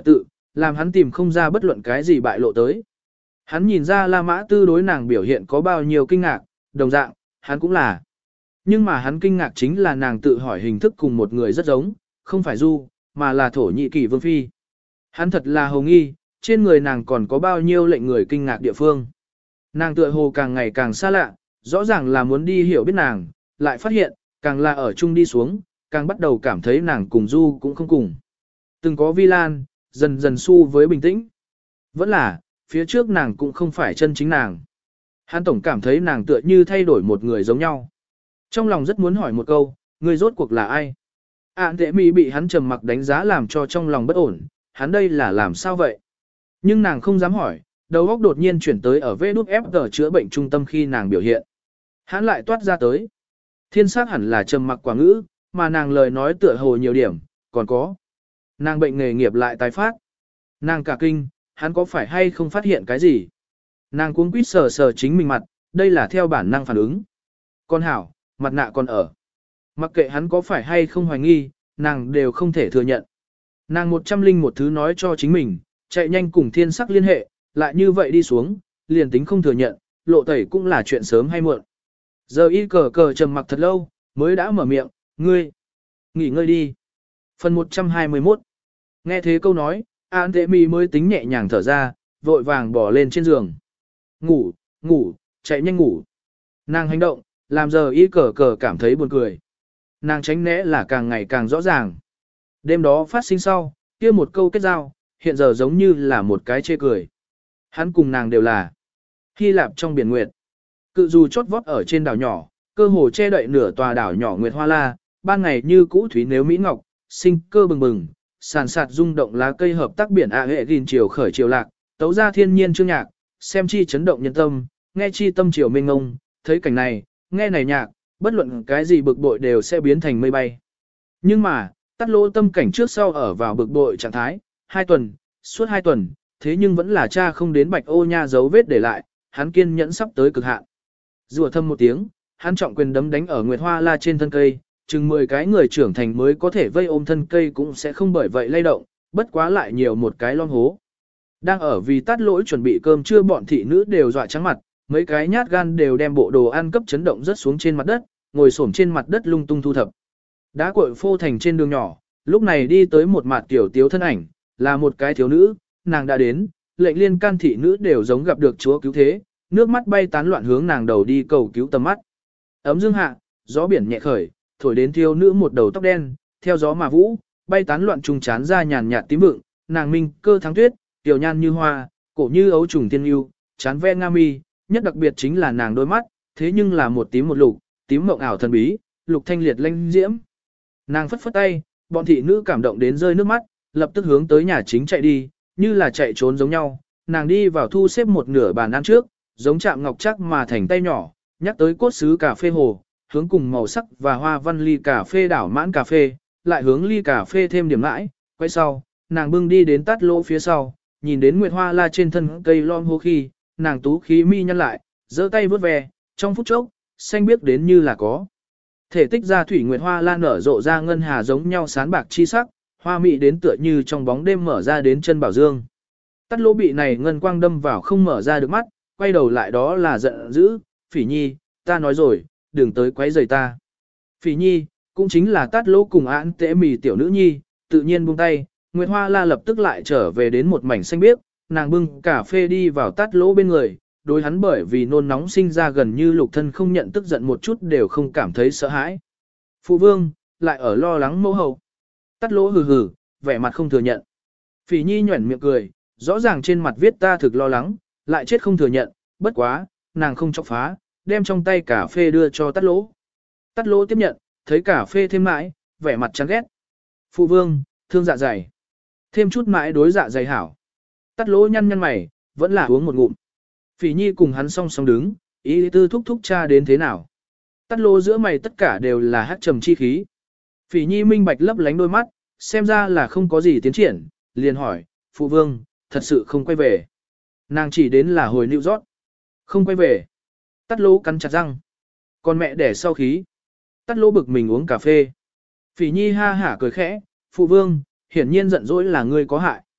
làm hắn tìm không ra bất luận cái gì bại lộ tới. Hắn nhìn ra La Mã Tư đối nàng biểu hiện có bao nhiêu kinh ngạc, đồng dạng, hắn cũng là. Nhưng mà hắn kinh ngạc chính là nàng tự hỏi hình thức cùng một người rất giống, không phải Du, mà là Thổ Nhĩ Kỳ Vương Phi. Hắn thật là hồ nghi, trên người nàng còn có bao nhiêu lệnh người kinh ngạc địa phương. Nàng tựa hồ càng ngày càng xa lạ, rõ ràng là muốn đi hiểu biết nàng, lại phát hiện, càng là ở chung đi xuống, càng bắt đầu cảm thấy nàng cùng Du cũng không cùng. Từng có vi lan, dần dần su với bình tĩnh. Vẫn là, phía trước nàng cũng không phải chân chính nàng. Hắn tổng cảm thấy nàng tựa như thay đổi một người giống nhau. Trong lòng rất muốn hỏi một câu, người rốt cuộc là ai? Ản tệ mì bị hắn trầm mặc đánh giá làm cho trong lòng bất ổn, hắn đây là làm sao vậy? Nhưng nàng không dám hỏi, đầu óc đột nhiên chuyển tới ở vê đút ép tờ chữa bệnh trung tâm khi nàng biểu hiện. Hắn lại toát ra tới. Thiên sát hẳn là trầm mặc quả ngữ, mà nàng lời nói tựa hồ nhiều điểm, còn có. Nàng bệnh nghề nghiệp lại tái phát. Nàng cả kinh, hắn có phải hay không phát hiện cái gì? Nàng cuống quýt sờ sờ chính mình mặt, đây là theo bản năng phản ứng. Con hảo, mặt nạ còn ở. Mặc kệ hắn có phải hay không hoài nghi, nàng đều không thể thừa nhận. Nàng một trăm linh một thứ nói cho chính mình, chạy nhanh cùng thiên sắc liên hệ, lại như vậy đi xuống, liền tính không thừa nhận, lộ tẩy cũng là chuyện sớm hay muộn. Giờ y cờ cờ trầm mặc thật lâu, mới đã mở miệng, ngươi, nghỉ ngơi đi. Phần một trăm hai mươi mốt. Nghe thế câu nói, An Tệ Mi mới tính nhẹ nhàng thở ra, vội vàng bỏ lên trên giường. Ngủ, ngủ, chạy nhanh ngủ. Nàng hành động, làm giờ y cờ cờ cảm thấy buồn cười. Nàng tránh né là càng ngày càng rõ ràng. Đêm đó phát sinh sau, kia một câu kết giao, hiện giờ giống như là một cái chê cười. Hắn cùng nàng đều là Hy Lạp trong biển nguyệt. Cự dù chót vót ở trên đảo nhỏ, cơ hồ che đậy nửa tòa đảo nhỏ Nguyệt Hoa La, ban ngày như cũ thúy nếu mỹ ngọc, sinh cơ bừng bừng, sàn sạt rung động lá cây hợp tác biển a hệ gìn chiều khởi chiều lạc, tấu ra thiên nhiên chương nhạc, xem chi chấn động nhân tâm, nghe chi tâm chiều mênh ngông, thấy cảnh này, nghe này nhạc, bất luận cái gì bực bội đều sẽ biến thành mây bay. Nhưng mà, tắt lỗ tâm cảnh trước sau ở vào bực bội trạng thái, hai tuần, suốt hai tuần, thế nhưng vẫn là cha không đến bạch ô nha dấu vết để lại, hắn kiên nhẫn sắp tới cực hạn. Rùa thâm một tiếng, hắn trọng quyền đấm đánh ở Nguyệt Hoa La trên thân cây, chừng mười cái người trưởng thành mới có thể vây ôm thân cây cũng sẽ không bởi vậy lay động, bất quá lại nhiều một cái lon hố. Đang ở vì tát lỗi chuẩn bị cơm trưa bọn thị nữ đều dọa trắng mặt, mấy cái nhát gan đều đem bộ đồ ăn cấp chấn động rớt xuống trên mặt đất, ngồi xổm trên mặt đất lung tung thu thập. Đá cội phô thành trên đường nhỏ, lúc này đi tới một mặt tiểu tiếu thân ảnh, là một cái thiếu nữ, nàng đã đến, lệnh liên can thị nữ đều giống gặp được chúa cứu thế, nước mắt bay tán loạn hướng nàng đầu đi cầu cứu tầm mắt. Ấm dương hạ, gió biển nhẹ khởi, thổi đến thiếu nữ một đầu tóc đen, theo gió mà vũ, bay tán loạn trùng chán ra nhàn nhạt tím vượng, nàng minh cơ thắng tuyết, tiểu nhan như hoa, cổ như ấu trùng tiên yêu, chán ve nga mi, nhất đặc biệt chính là nàng đôi mắt, thế nhưng là một tím một lục, tím mộng ảo thần bí, lục thanh liệt lanh diễm. Nàng phất phất tay, bọn thị nữ cảm động đến rơi nước mắt, lập tức hướng tới nhà chính chạy đi, như là chạy trốn giống nhau. Nàng đi vào thu xếp một nửa bàn ăn trước, giống chạm ngọc chắc mà thành tay nhỏ, nhắc tới cốt sứ cà phê hồ, hướng cùng màu sắc và hoa văn ly cà phê đảo mãn cà phê, lại hướng ly cà phê thêm điểm lãi, quay sau, nàng bưng đi đến tát lỗ phía sau, nhìn đến Nguyệt Hoa La trên thân cây lom hô khi, nàng tú khí mi nhăn lại, giơ tay vớt ve, trong phút chốc, xanh biếc đến như là có. Thể tích ra thủy Nguyệt Hoa La nở rộ ra ngân hà giống nhau sán bạc chi sắc, hoa mị đến tựa như trong bóng đêm mở ra đến chân bảo dương. Tát lỗ bị này ngân quang đâm vào không mở ra được mắt, quay đầu lại đó là giận dữ, Phỉ Nhi, ta nói rồi, đừng tới quấy rầy ta. Phỉ Nhi, cũng chính là tát lỗ cùng án tễ mì tiểu nữ nhi, tự nhiên buông tay, Nguyệt Hoa La lập tức lại trở về đến một mảnh xanh biếc, nàng bưng cà phê đi vào tát lỗ bên người, đối hắn bởi vì nôn nóng sinh ra gần như lục thân không nhận tức giận một chút đều không cảm thấy sợ hãi. Phụ vương, lại ở lo lắng mẫu hậu. Tát lỗ hừ hừ, vẻ mặt không thừa nhận. Phỉ Nhi nhuẩn miệng cười, rõ ràng trên mặt viết ta thực lo lắng, lại chết không thừa nhận, bất quá, nàng không chọc phá, đem trong tay cà phê đưa cho tát lỗ. Tát lỗ tiếp nhận, thấy cà phê thêm mãi, vẻ mặt chán ghét. Phụ vương, thương dạ dày. Thêm chút mãi đối dạ dày hảo. Tát lỗ nhăn nhăn mày, vẫn là uống một ngụm. Phỉ Nhi cùng hắn song song đứng, ý tư thúc thúc cha đến thế nào. Tát lỗ giữa mày tất cả đều là hát trầm chi khí. Phỉ Nhi minh bạch lấp lánh đôi mắt, xem ra là không có gì tiến triển, liền hỏi, phụ vương, thật sự không quay về. Nàng chỉ đến là hồi New York. Không quay về. Tát lỗ cắn chặt răng. Còn mẹ đẻ sau khí. Tát lỗ bực mình uống cà phê. Phỉ Nhi ha hả cười khẽ, phụ vương, hiển nhiên giận dỗi là ngươi có hại.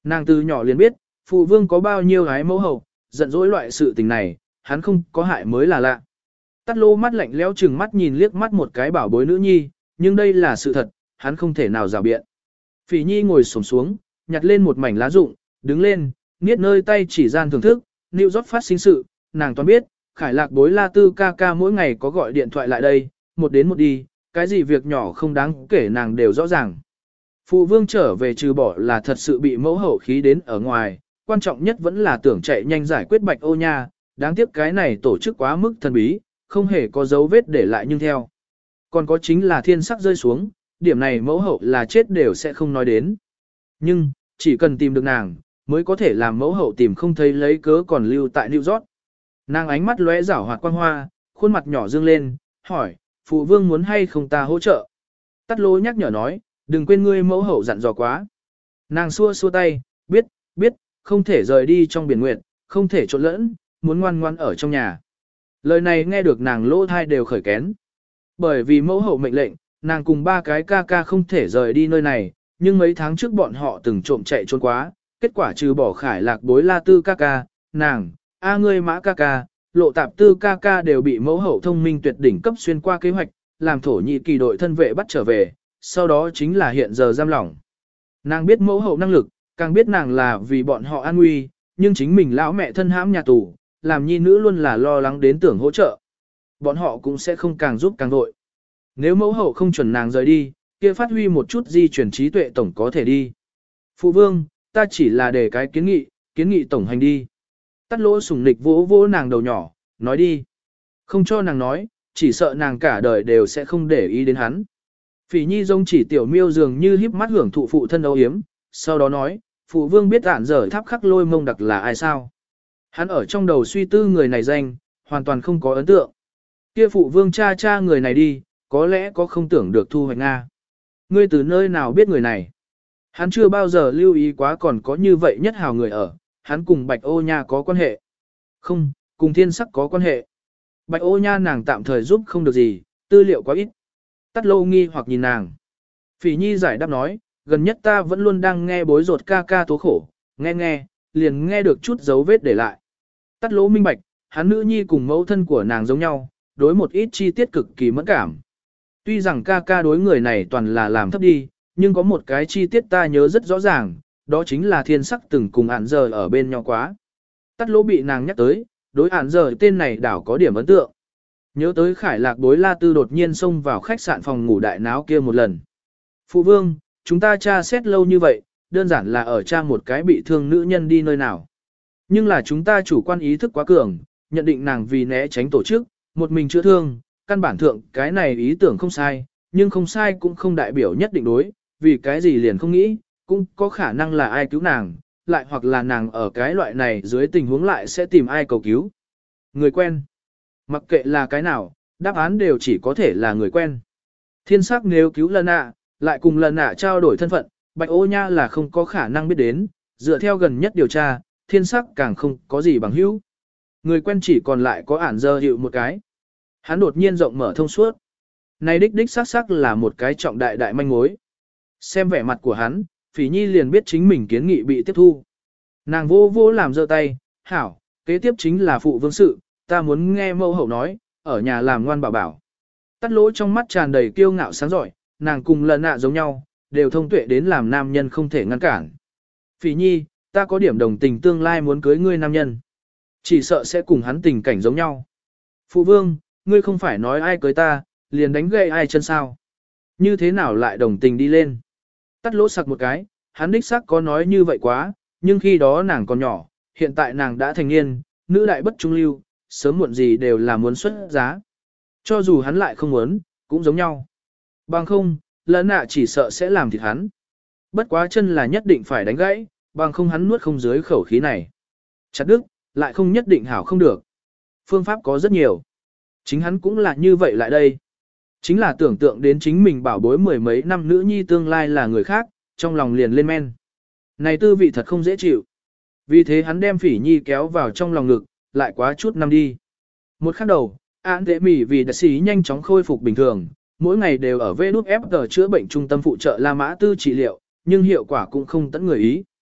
Nàng từ nhỏ liền biết, phụ vương có bao nhiêu gái mẫu hậu, giận dỗi loại sự tình này, hắn không có hại mới là lạ. Tắt lô mắt lạnh lẽo chừng mắt nhìn liếc mắt một cái bảo bối nữ nhi, nhưng đây là sự thật, hắn không thể nào rào biện. Phỉ nhi ngồi xổm xuống, nhặt lên một mảnh lá rụng, đứng lên, niết nơi tay chỉ gian thưởng thức, New York phát sinh sự, nàng toàn biết, Khải Lạc bối La Tư ca ca mỗi ngày có gọi điện thoại lại đây, một đến một đi, cái gì việc nhỏ không đáng kể nàng đều rõ ràng. Phụ vương trở về trừ bỏ là thật sự bị mẫu hậu khí đến ở ngoài, quan trọng nhất vẫn là tưởng chạy nhanh giải quyết Bạch Ô Nha, đáng tiếc cái này tổ chức quá mức thần bí, không hề có dấu vết để lại nhưng theo. Còn có chính là thiên sắc rơi xuống, điểm này mẫu hậu là chết đều sẽ không nói đến. Nhưng, chỉ cần tìm được nàng, mới có thể làm mẫu hậu tìm không thấy lấy cớ còn lưu tại New York. Nàng ánh mắt lóe rảo hoạt quang hoa, khuôn mặt nhỏ dương lên, hỏi, phụ vương muốn hay không ta hỗ trợ? Tắt lô nhắc nhở nói, đừng quên ngươi mẫu hậu dặn dò quá. Nàng xua xua tay, biết, biết, không thể rời đi trong biển nguyệt, không thể trộn lẫn, muốn ngoan ngoan ở trong nhà. Lời này nghe được nàng lỗ thai đều khởi kén. Bởi vì mẫu hậu mệnh lệnh, nàng cùng ba cái ca ca không thể rời đi nơi này, nhưng mấy tháng trước bọn họ từng trộm chạy trốn quá, kết quả trừ bỏ Khải Lạc bối La Tư ca ca, nàng, a ngươi Mã ca ca, Lộ Tạp Tư ca ca đều bị mẫu hậu thông minh tuyệt đỉnh cấp xuyên qua kế hoạch, làm thổ nhị kỳ đội thân vệ bắt trở về, sau đó chính là hiện giờ giam lỏng. Nàng biết mẫu hậu năng lực, càng biết nàng là vì bọn họ an nguy, nhưng chính mình lão mẹ thân hãm nhà tù, làm nhi nữ luôn là lo lắng đến tưởng hỗ trợ. Bọn họ cũng sẽ không càng giúp càng vội. Nếu mẫu hậu không chuẩn nàng rời đi, kia phát huy một chút di chuyển trí tuệ tổng có thể đi. Phụ vương, ta chỉ là để cái kiến nghị, kiến nghị tổng hành đi. Tắt lỗ sủng nịch vỗ vỗ nàng đầu nhỏ, nói đi. Không cho nàng nói, chỉ sợ nàng cả đời đều sẽ không để ý đến hắn. Phỉ nhi giống chỉ tiểu miêu dường như híp mắt hưởng thụ phụ thân âu yếm, sau đó nói, phụ vương biết ản dở tháp khắc lôi mông đặc là ai sao. Hắn ở trong đầu suy tư người này danh, hoàn toàn không có ấn tượng. Kia phụ vương cha cha người này đi, có lẽ có không tưởng được thu hoạch Nga. Ngươi từ nơi nào biết người này? Hắn chưa bao giờ lưu ý quá còn có như vậy nhất hào người ở, hắn cùng Bạch Ô Nha có quan hệ. Không, cùng thiên sắc có quan hệ. Bạch Ô Nha nàng tạm thời giúp không được gì, tư liệu quá ít. Tắt lâu nghi hoặc nhìn nàng. Phỉ nhi giải đáp nói, gần nhất ta vẫn luôn đang nghe bối rột ca ca tố khổ, nghe nghe, liền nghe được chút dấu vết để lại. Tắt lỗ minh bạch, hắn nữ nhi cùng mẫu thân của nàng giống nhau, đối một ít chi tiết cực kỳ mẫn cảm. Tuy rằng ca ca đối người này toàn là làm thấp đi, nhưng có một cái chi tiết ta nhớ rất rõ ràng, đó chính là thiên sắc từng cùng ản giờ ở bên nhau quá. Tắt lỗ bị nàng nhắc tới, đối ản giờ tên này đảo có điểm ấn tượng. Nhớ tới Khải Lạc bối La Tư đột nhiên xông vào khách sạn phòng ngủ đại náo kia một lần. Phụ vương, chúng ta tra xét lâu như vậy, đơn giản là ở tra một cái bị thương nữ nhân đi nơi nào. Nhưng là chúng ta chủ quan ý thức quá cường, nhận định nàng vì né tránh tổ chức, một mình chữa thương, căn bản thượng cái này ý tưởng không sai, nhưng không sai cũng không đại biểu nhất định đối, vì cái gì liền không nghĩ, cũng có khả năng là ai cứu nàng, lại hoặc là nàng ở cái loại này dưới tình huống lại sẽ tìm ai cầu cứu. Người quen. Mặc kệ là cái nào, đáp án đều chỉ có thể là người quen. Thiên sắc nếu cứu lần ạ, lại cùng lần ạ trao đổi thân phận, Bạch Ô Nha là không có khả năng biết đến, dựa theo gần nhất điều tra, thiên sắc càng không có gì bằng hữu. Người quen chỉ còn lại có ản dơ hiệu một cái. Hắn đột nhiên rộng mở thông suốt. Này đích đích xác xác là một cái trọng đại đại manh mối. Xem vẻ mặt của hắn, Phỉ Nhi liền biết chính mình kiến nghị bị tiếp thu. Nàng vô vô làm giơ tay, hảo, kế tiếp chính là phụ vương sự, ta muốn nghe mẫu hậu nói, ở nhà làm ngoan bảo bảo. Tắt lỗ trong mắt tràn đầy kiêu ngạo sáng giỏi, nàng cùng lần nạ giống nhau, đều thông tuệ đến làm nam nhân không thể ngăn cản. Phỉ Nhi, ta có điểm đồng tình tương lai muốn cưới ngươi nam nhân. Chỉ sợ sẽ cùng hắn tình cảnh giống nhau. Phụ vương, ngươi không phải nói ai cưới ta, liền đánh gậy ai chân sao. Như thế nào lại đồng tình đi lên. Tắt lỗ sặc một cái, hắn đích xác có nói như vậy quá, nhưng khi đó nàng còn nhỏ, hiện tại nàng đã thành niên, nữ đại bất trung lưu, sớm muộn gì đều là muốn xuất giá. Cho dù hắn lại không muốn, cũng giống nhau. Bằng không, lẫn nạ chỉ sợ sẽ làm thịt hắn. Bất quá chân là nhất định phải đánh gãy, bằng không hắn nuốt không dưới khẩu khí này. Chặt đứt, lại không nhất định hảo không được. Phương pháp có rất nhiều. Chính hắn cũng là như vậy lại đây. Chính là tưởng tượng đến chính mình bảo bối mười mấy năm nữ nhi tương lai là người khác, trong lòng liền lên men. Này tư vị thật không dễ chịu. Vì thế hắn đem Phỉ Nhi kéo vào trong lòng ngực, lại quá chút năm đi. Một khắc đầu, án đệ mỉ vì đặc sĩ nhanh chóng khôi phục bình thường, mỗi ngày đều ở vê đút ép tờ chữa bệnh trung tâm phụ trợ La Mã Tư trị liệu, nhưng hiệu quả cũng không tẫn người ý.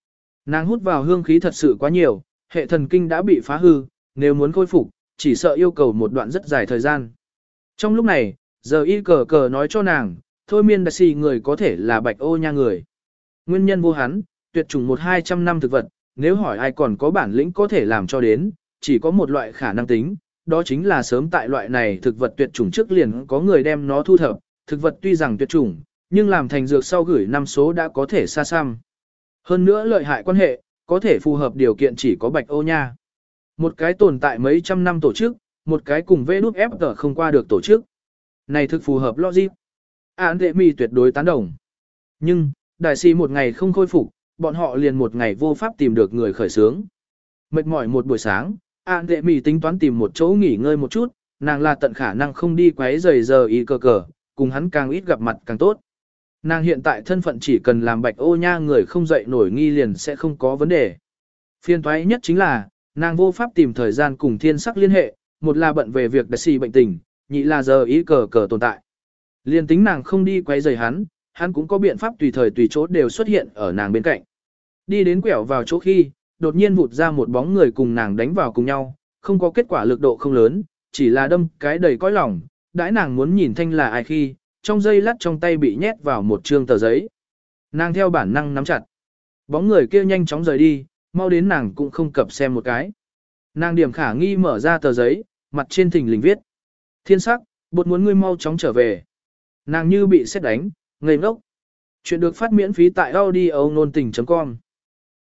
Nàng hút vào hương khí thật sự quá nhiều, hệ thần kinh đã bị phá hư, nếu muốn khôi phục, chỉ sợ yêu cầu một đoạn rất dài thời gian. Trong lúc này, giờ y cờ cờ nói cho nàng, thôi miên đặc xì người có thể là bạch ô nha người. Nguyên nhân vô hắn, tuyệt chủng một hai trăm năm thực vật, nếu hỏi ai còn có bản lĩnh có thể làm cho đến, chỉ có một loại khả năng tính, đó chính là sớm tại loại này thực vật tuyệt chủng trước liền có người đem nó thu thập, thực vật tuy rằng tuyệt chủng, nhưng làm thành dược sau gửi năm số đã có thể xa xăm. Hơn nữa lợi hại quan hệ, có thể phù hợp điều kiện chỉ có bạch ô nha. Một cái tồn tại mấy trăm năm tổ chức, một cái cùng vê đút ép tờ không qua được tổ chức. Này thực phù hợp logic. Án đệ mì tuyệt đối tán đồng. Nhưng, đại sĩ một ngày không khôi phục, bọn họ liền một ngày vô pháp tìm được người khởi sướng. Mệt mỏi một buổi sáng, án đệ mì tính toán tìm một chỗ nghỉ ngơi một chút, nàng là tận khả năng không đi quấy rầy giờ y cờ cờ, cùng hắn càng ít gặp mặt càng tốt. Nàng hiện tại thân phận chỉ cần làm bạch ô nha người không dậy nổi nghi liền sẽ không có vấn đề. Phiên toái nhất chính là, nàng vô pháp tìm thời gian cùng thiên sắc liên hệ, một là bận về việc đặc xì bệnh tình, nhị là giờ ý cờ cờ tồn tại. Liên tính nàng không đi quấy rầy hắn, hắn cũng có biện pháp tùy thời tùy chỗ đều xuất hiện ở nàng bên cạnh. Đi đến quẹo vào chỗ khi, đột nhiên vụt ra một bóng người cùng nàng đánh vào cùng nhau, không có kết quả lực độ không lớn, chỉ là đâm cái đầy cõi lòng, đãi nàng muốn nhìn thanh là ai khi, trong giây lát trong tay bị nhét vào một trương tờ giấy. Nàng theo bản năng nắm chặt. Bóng người kia nhanh chóng rời đi, mau đến nàng cũng không cập xem một cái. Nàng điểm khả nghi mở ra tờ giấy, mặt trên thình lình viết. Thiên sắc, bột muốn ngươi mau chóng trở về. Nàng như bị sét đánh, ngây ngốc. Chuyện được phát miễn phí tại audio nôn tình chấm com.